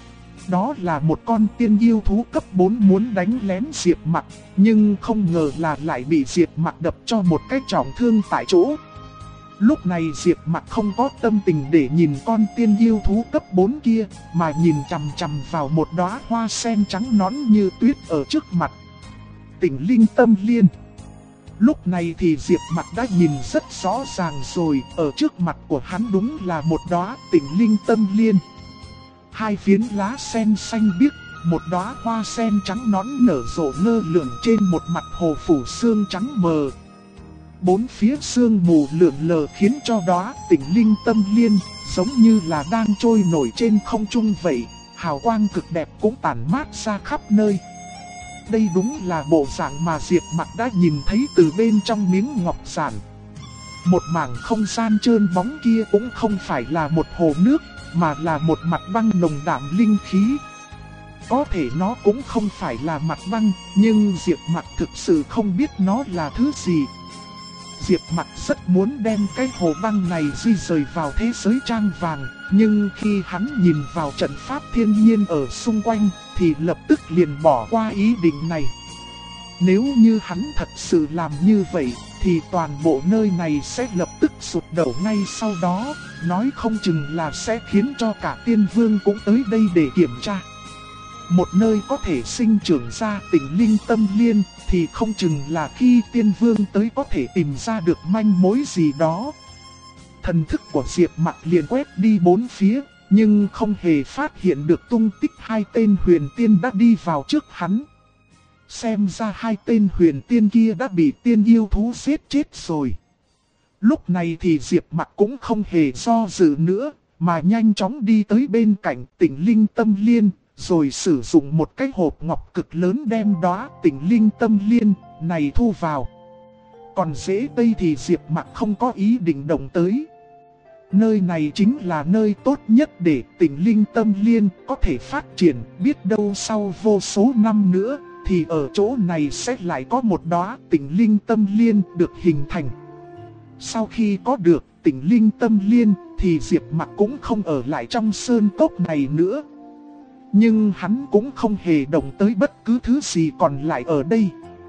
Đó là một con tiên yêu thú cấp 4 muốn đánh lén Diệp Mặc, nhưng không ngờ là lại bị Diệp Mặc đập cho một cái trọng thương tại chỗ. Lúc này Diệp Mặc không có tâm tình để nhìn con tiên yêu thú cấp 4 kia, mà nhìn chằm chằm vào một đóa hoa sen trắng nõn như tuyết ở trước mặt. Tỉnh linh tâm liên. Lúc này thì Diệp Mặc đã nhìn rất rõ ràng rồi, ở trước mặt của hắn đúng là một đóa tỉnh linh tâm liên. Hai phiến lá sen xanh biếc, một đóa hoa sen trắng nõn nở rộ lơ lửng trên một mặt hồ phủ sương trắng mờ. Bốn phía sương mù lượn lờ khiến cho đóa tỉnh linh tâm liên giống như là đang trôi nổi trên không trung vậy, hào quang cực đẹp cũng tản mát ra khắp nơi. Đây đúng là bộ dạng mà Diệp Mặc đã nhìn thấy từ bên trong miếng ngọc giản. Một mảng không gian trơn bóng kia cũng không phải là một hồ nước, mà là một mặt băng nồng đậm linh khí. Có thể nó cũng không phải là mặt băng, nhưng Diệp Mặc thực sự không biết nó là thứ gì. Diệp Mặc rất muốn đem cái hồ băng này di rời vào thế giới trang vàng, nhưng khi hắn nhìn vào trận pháp thiên nhiên ở xung quanh thì lập tức liền bỏ qua ý định này. Nếu như hắn thật sự làm như vậy thì toàn bộ nơi này sẽ lập tức sụp đổ ngay sau đó, nói không chừng là sẽ khiến cho cả tiên vương cũng tới đây để kiểm tra. Một nơi có thể sinh trưởng ra tỉnh linh tâm liên thì không chừng là khi tiên vương tới có thể tìm ra được manh mối gì đó. Thần thức của Diệp Mặc liền quét đi bốn phía, nhưng không hề phát hiện được tung tích hai tên huyền tiên đã đi vào trước hắn. Xem ra hai tên huyền tiên kia đã bị tiên yêu thú giết chết rồi. Lúc này thì Diệp Mặc cũng không hề do dự nữa, mà nhanh chóng đi tới bên cạnh tỉnh linh tâm liên, rồi sử dụng một cái hộp ngọc cực lớn đem đóa tỉnh linh tâm liên này thu vào. Còn rễ cây thì Diệp Mặc không có ý định động tới. Nơi này chính là nơi tốt nhất để tỉnh linh tâm liên có thể phát triển, biết đâu sau vô số năm nữa thì ở chỗ này sẽ lại có một đóa tỉnh linh tâm liên được hình thành. Sau khi có được tỉnh linh tâm liên thì Diệp Mặc cũng không ở lại trong sơn cốc này nữa. Nhưng hắn cũng không hề động tới bất cứ thứ gì còn lại ở đây.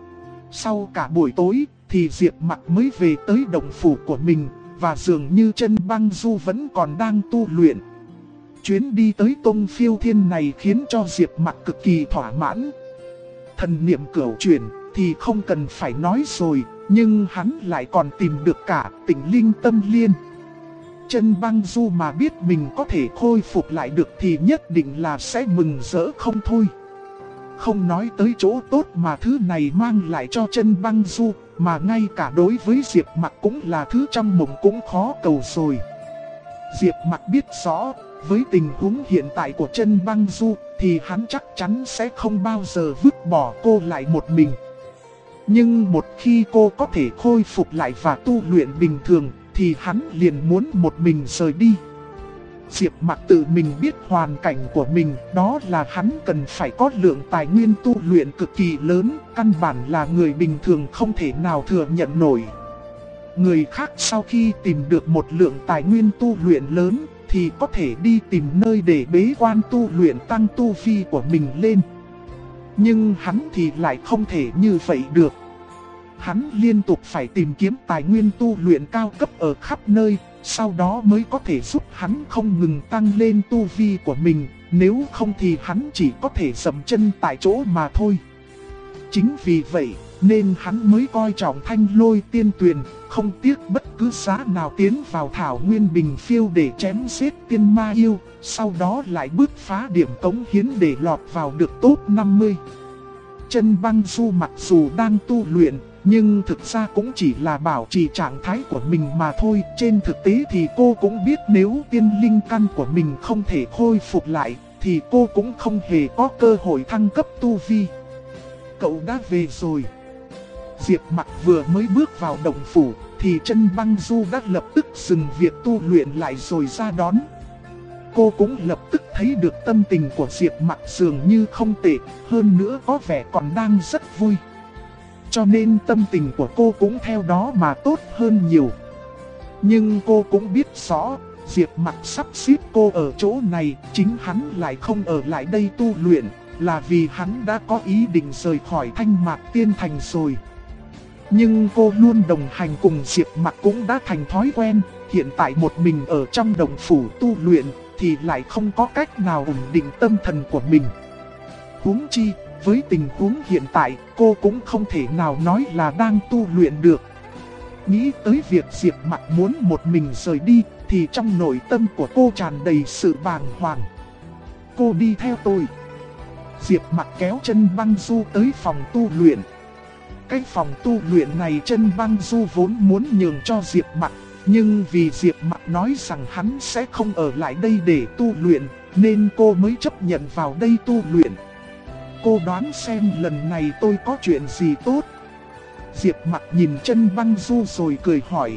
Sau cả buổi tối thì Diệp Mặc mới về tới động phủ của mình, và dường như chân băng du vẫn còn đang tu luyện. Chuyến đi tới Tông Phiêu Thiên này khiến cho Diệp Mặc cực kỳ thỏa mãn. Thần niệm cửu chuyển thì không cần phải nói rồi, Nhưng hắn lại còn tìm được cả Tịnh Linh Tâm Liên. Chân Băng Du mà biết mình có thể khôi phục lại được thì nhất định là sẽ mừng rỡ không thôi. Không nói tới chỗ tốt mà thứ này mang lại cho Chân Băng Du, mà ngay cả đối với Diệp Mặc cũng là thứ trong mộng cũng khó cầu rồi. Diệp Mặc biết rõ, với tình huống hiện tại của Chân Băng Du thì hắn chắc chắn sẽ không bao giờ vứt bỏ cô lại một mình. Nhưng một khi cô có thể khôi phục lại và tu luyện bình thường thì hắn liền muốn một mình rời đi. Diệp Mặc tự mình biết hoàn cảnh của mình, đó là hắn cần phải có lượng tài nguyên tu luyện cực kỳ lớn, căn bản là người bình thường không thể nào thừa nhận nổi. Người khác sau khi tìm được một lượng tài nguyên tu luyện lớn thì có thể đi tìm nơi để bế quan tu luyện tăng tu vi của mình lên. Nhưng hắn thì lại không thể như vậy được. Hắn liên tục phải tìm kiếm tài nguyên tu luyện cao cấp ở khắp nơi, sau đó mới có thể giúp hắn không ngừng tăng lên tu vi của mình, nếu không thì hắn chỉ có thể dậm chân tại chỗ mà thôi. Chính vì vậy nên hắn mới coi trọng Thanh Lôi Tiên Tuyền, không tiếc bất cứ giá nào tiến vào Thảo Nguyên Bình Phiêu để chém giết tiên ma yêu, sau đó lại bứt phá điểm cống hiến để lọt vào được top 50. Chân Băng Du mặc dù đang tu luyện, nhưng thực ra cũng chỉ là bảo trì trạng thái của mình mà thôi. Trên thực tế thì cô cũng biết nếu tiên linh căn của mình không thể khôi phục lại, thì cô cũng không hề có cơ hội thăng cấp tu vi. Cậu đã về rồi. Diệp Mặc vừa mới bước vào động phủ, thì Chân Băng Du đã lập tức dừng việc tu luyện lại rồi ra đón. Cô cũng lập tức thấy được tâm tình của Diệp Mặc dường như không tệ, hơn nữa có vẻ còn đang rất vui. Cho nên tâm tình của cô cũng theo đó mà tốt hơn nhiều. Nhưng cô cũng biết rõ, Diệp Mặc sắp xếp cô ở chỗ này, chính hắn lại không ở lại đây tu luyện, là vì hắn đã có ý định rời khỏi Thanh Mạc Tiên Thành rồi. Nhưng cô luôn đồng hành cùng Diệp Mặc cũng đã thành thói quen, hiện tại một mình ở trong động phủ tu luyện thì lại không có cách nào ổn định tâm thần của mình. Huống chi, với tình huống hiện tại, cô cũng không thể nào nói là đang tu luyện được. Nghĩ tới việc Diệp Mặc muốn một mình rời đi, thì trong nội tâm của cô tràn đầy sự bàng hoàng. Cô đi theo tôi. Diệp Mặc kéo Chân Băng Du tới phòng tu luyện. Cái phòng tu luyện này Chân Băng Du vốn muốn nhường cho Diệp Mặc, nhưng vì Diệp Mặc nói rằng hắn sẽ không ở lại đây để tu luyện, nên cô mới chấp nhận vào đây tu luyện. Cô đoán xem lần này tôi có chuyện gì tốt. Diệp Mặc nhìn Chân Băng Du rồi cười hỏi.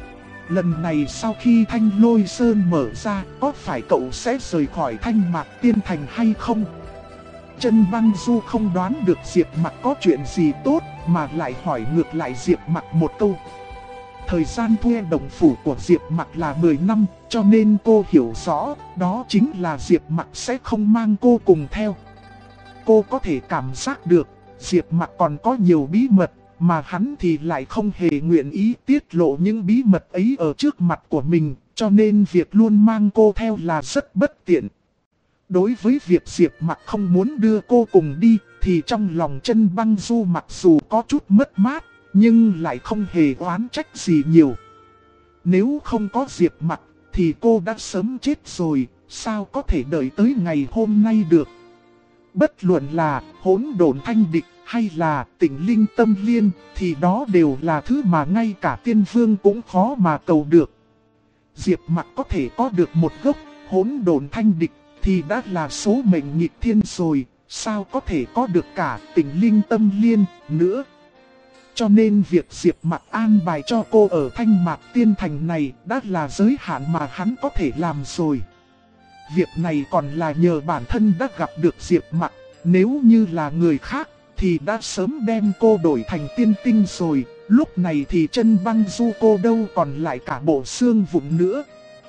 Lần này sau khi Thanh Lôi Sơn mở ra, có phải cậu sẽ rời khỏi Thanh Mạc Tiên Thành hay không? Chân Băng Du không đoán được Diệp Mặc có chuyện gì tốt, mà lại hỏi ngược lại Diệp Mặc một câu. Thời gian thuê động phủ của Diệp Mặc là 10 năm, cho nên cô hiểu rõ, đó chính là Diệp Mặc sẽ không mang cô cùng theo. Cô có thể cảm giác được, Diệp Mặc còn có nhiều bí mật, mà hắn thì lại không hề nguyện ý tiết lộ những bí mật ấy ở trước mặt của mình, cho nên việc luôn mang cô theo là rất bất tiện. Đối với việc Diệp Mặc không muốn đưa cô cùng đi, thì trong lòng Chân Băng Du mặc dù có chút mất mát, nhưng lại không hề oán trách gì nhiều. Nếu không có Diệp Mặc, thì cô đã sớm chết rồi, sao có thể đợi tới ngày hôm nay được. Bất luận là Hỗn Độn Thanh Địch hay là Tịnh Linh Tâm Liên, thì đó đều là thứ mà ngay cả tiên vương cũng khó mà cầu được. Diệp Mặc có thể có được một gốc Hỗn Độn Thanh Địch thì đã là số mệnh nghịch thiên rồi, sao có thể có được cả Tịnh Linh Tâm Liên nữa. Cho nên việc Diệp Mặc an bài cho cô ở Thanh Mạc Tiên Thành này đã là giới hạn mà hắn có thể làm rồi. Việc này còn là nhờ bản thân đã gặp được Diệp Mặc, nếu như là người khác thì đã sớm đem cô đổi thành tiên tinh rồi, lúc này thì Chân Băng Du cô đâu còn lại cả bộ xương vụn nữa.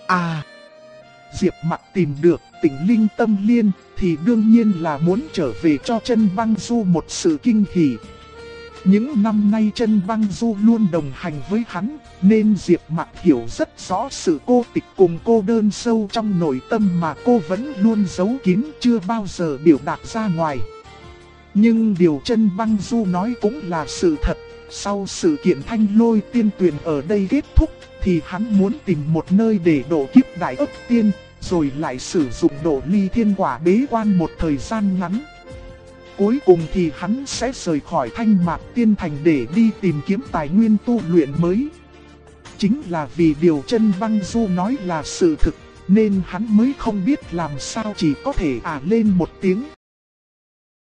Diệp Mặc tìm được Tịnh Linh Tâm Liên thì đương nhiên là muốn trở về cho Chân Băng Du một sự kinh hỉ. Những năm nay Chân Băng Du luôn đồng hành với hắn, nên Diệp Mặc hiểu rất rõ sự cô tịch cùng cô đơn sâu trong nội tâm mà cô vẫn luôn giấu kín chưa bao giờ biểu đạt ra ngoài. Nhưng điều Chân Băng Du nói cũng là sự thật, Sau sự kiện Thanh Lôi Tiên Tuyền ở đây kết thúc, thì hắn muốn tìm một nơi để độ kiếp Đại Ức Tiên, rồi lại sử dụng độ ly thiên quả bế quan một thời gian ngắn. Cuối cùng thì hắn sẽ rời khỏi Thanh Mạc Tiên Thành để đi tìm kiếm tài nguyên tu luyện mới. Chính là vì điều Chân Băng Du nói là sự thực, nên hắn mới không biết làm sao chỉ có thể lên một tiếng.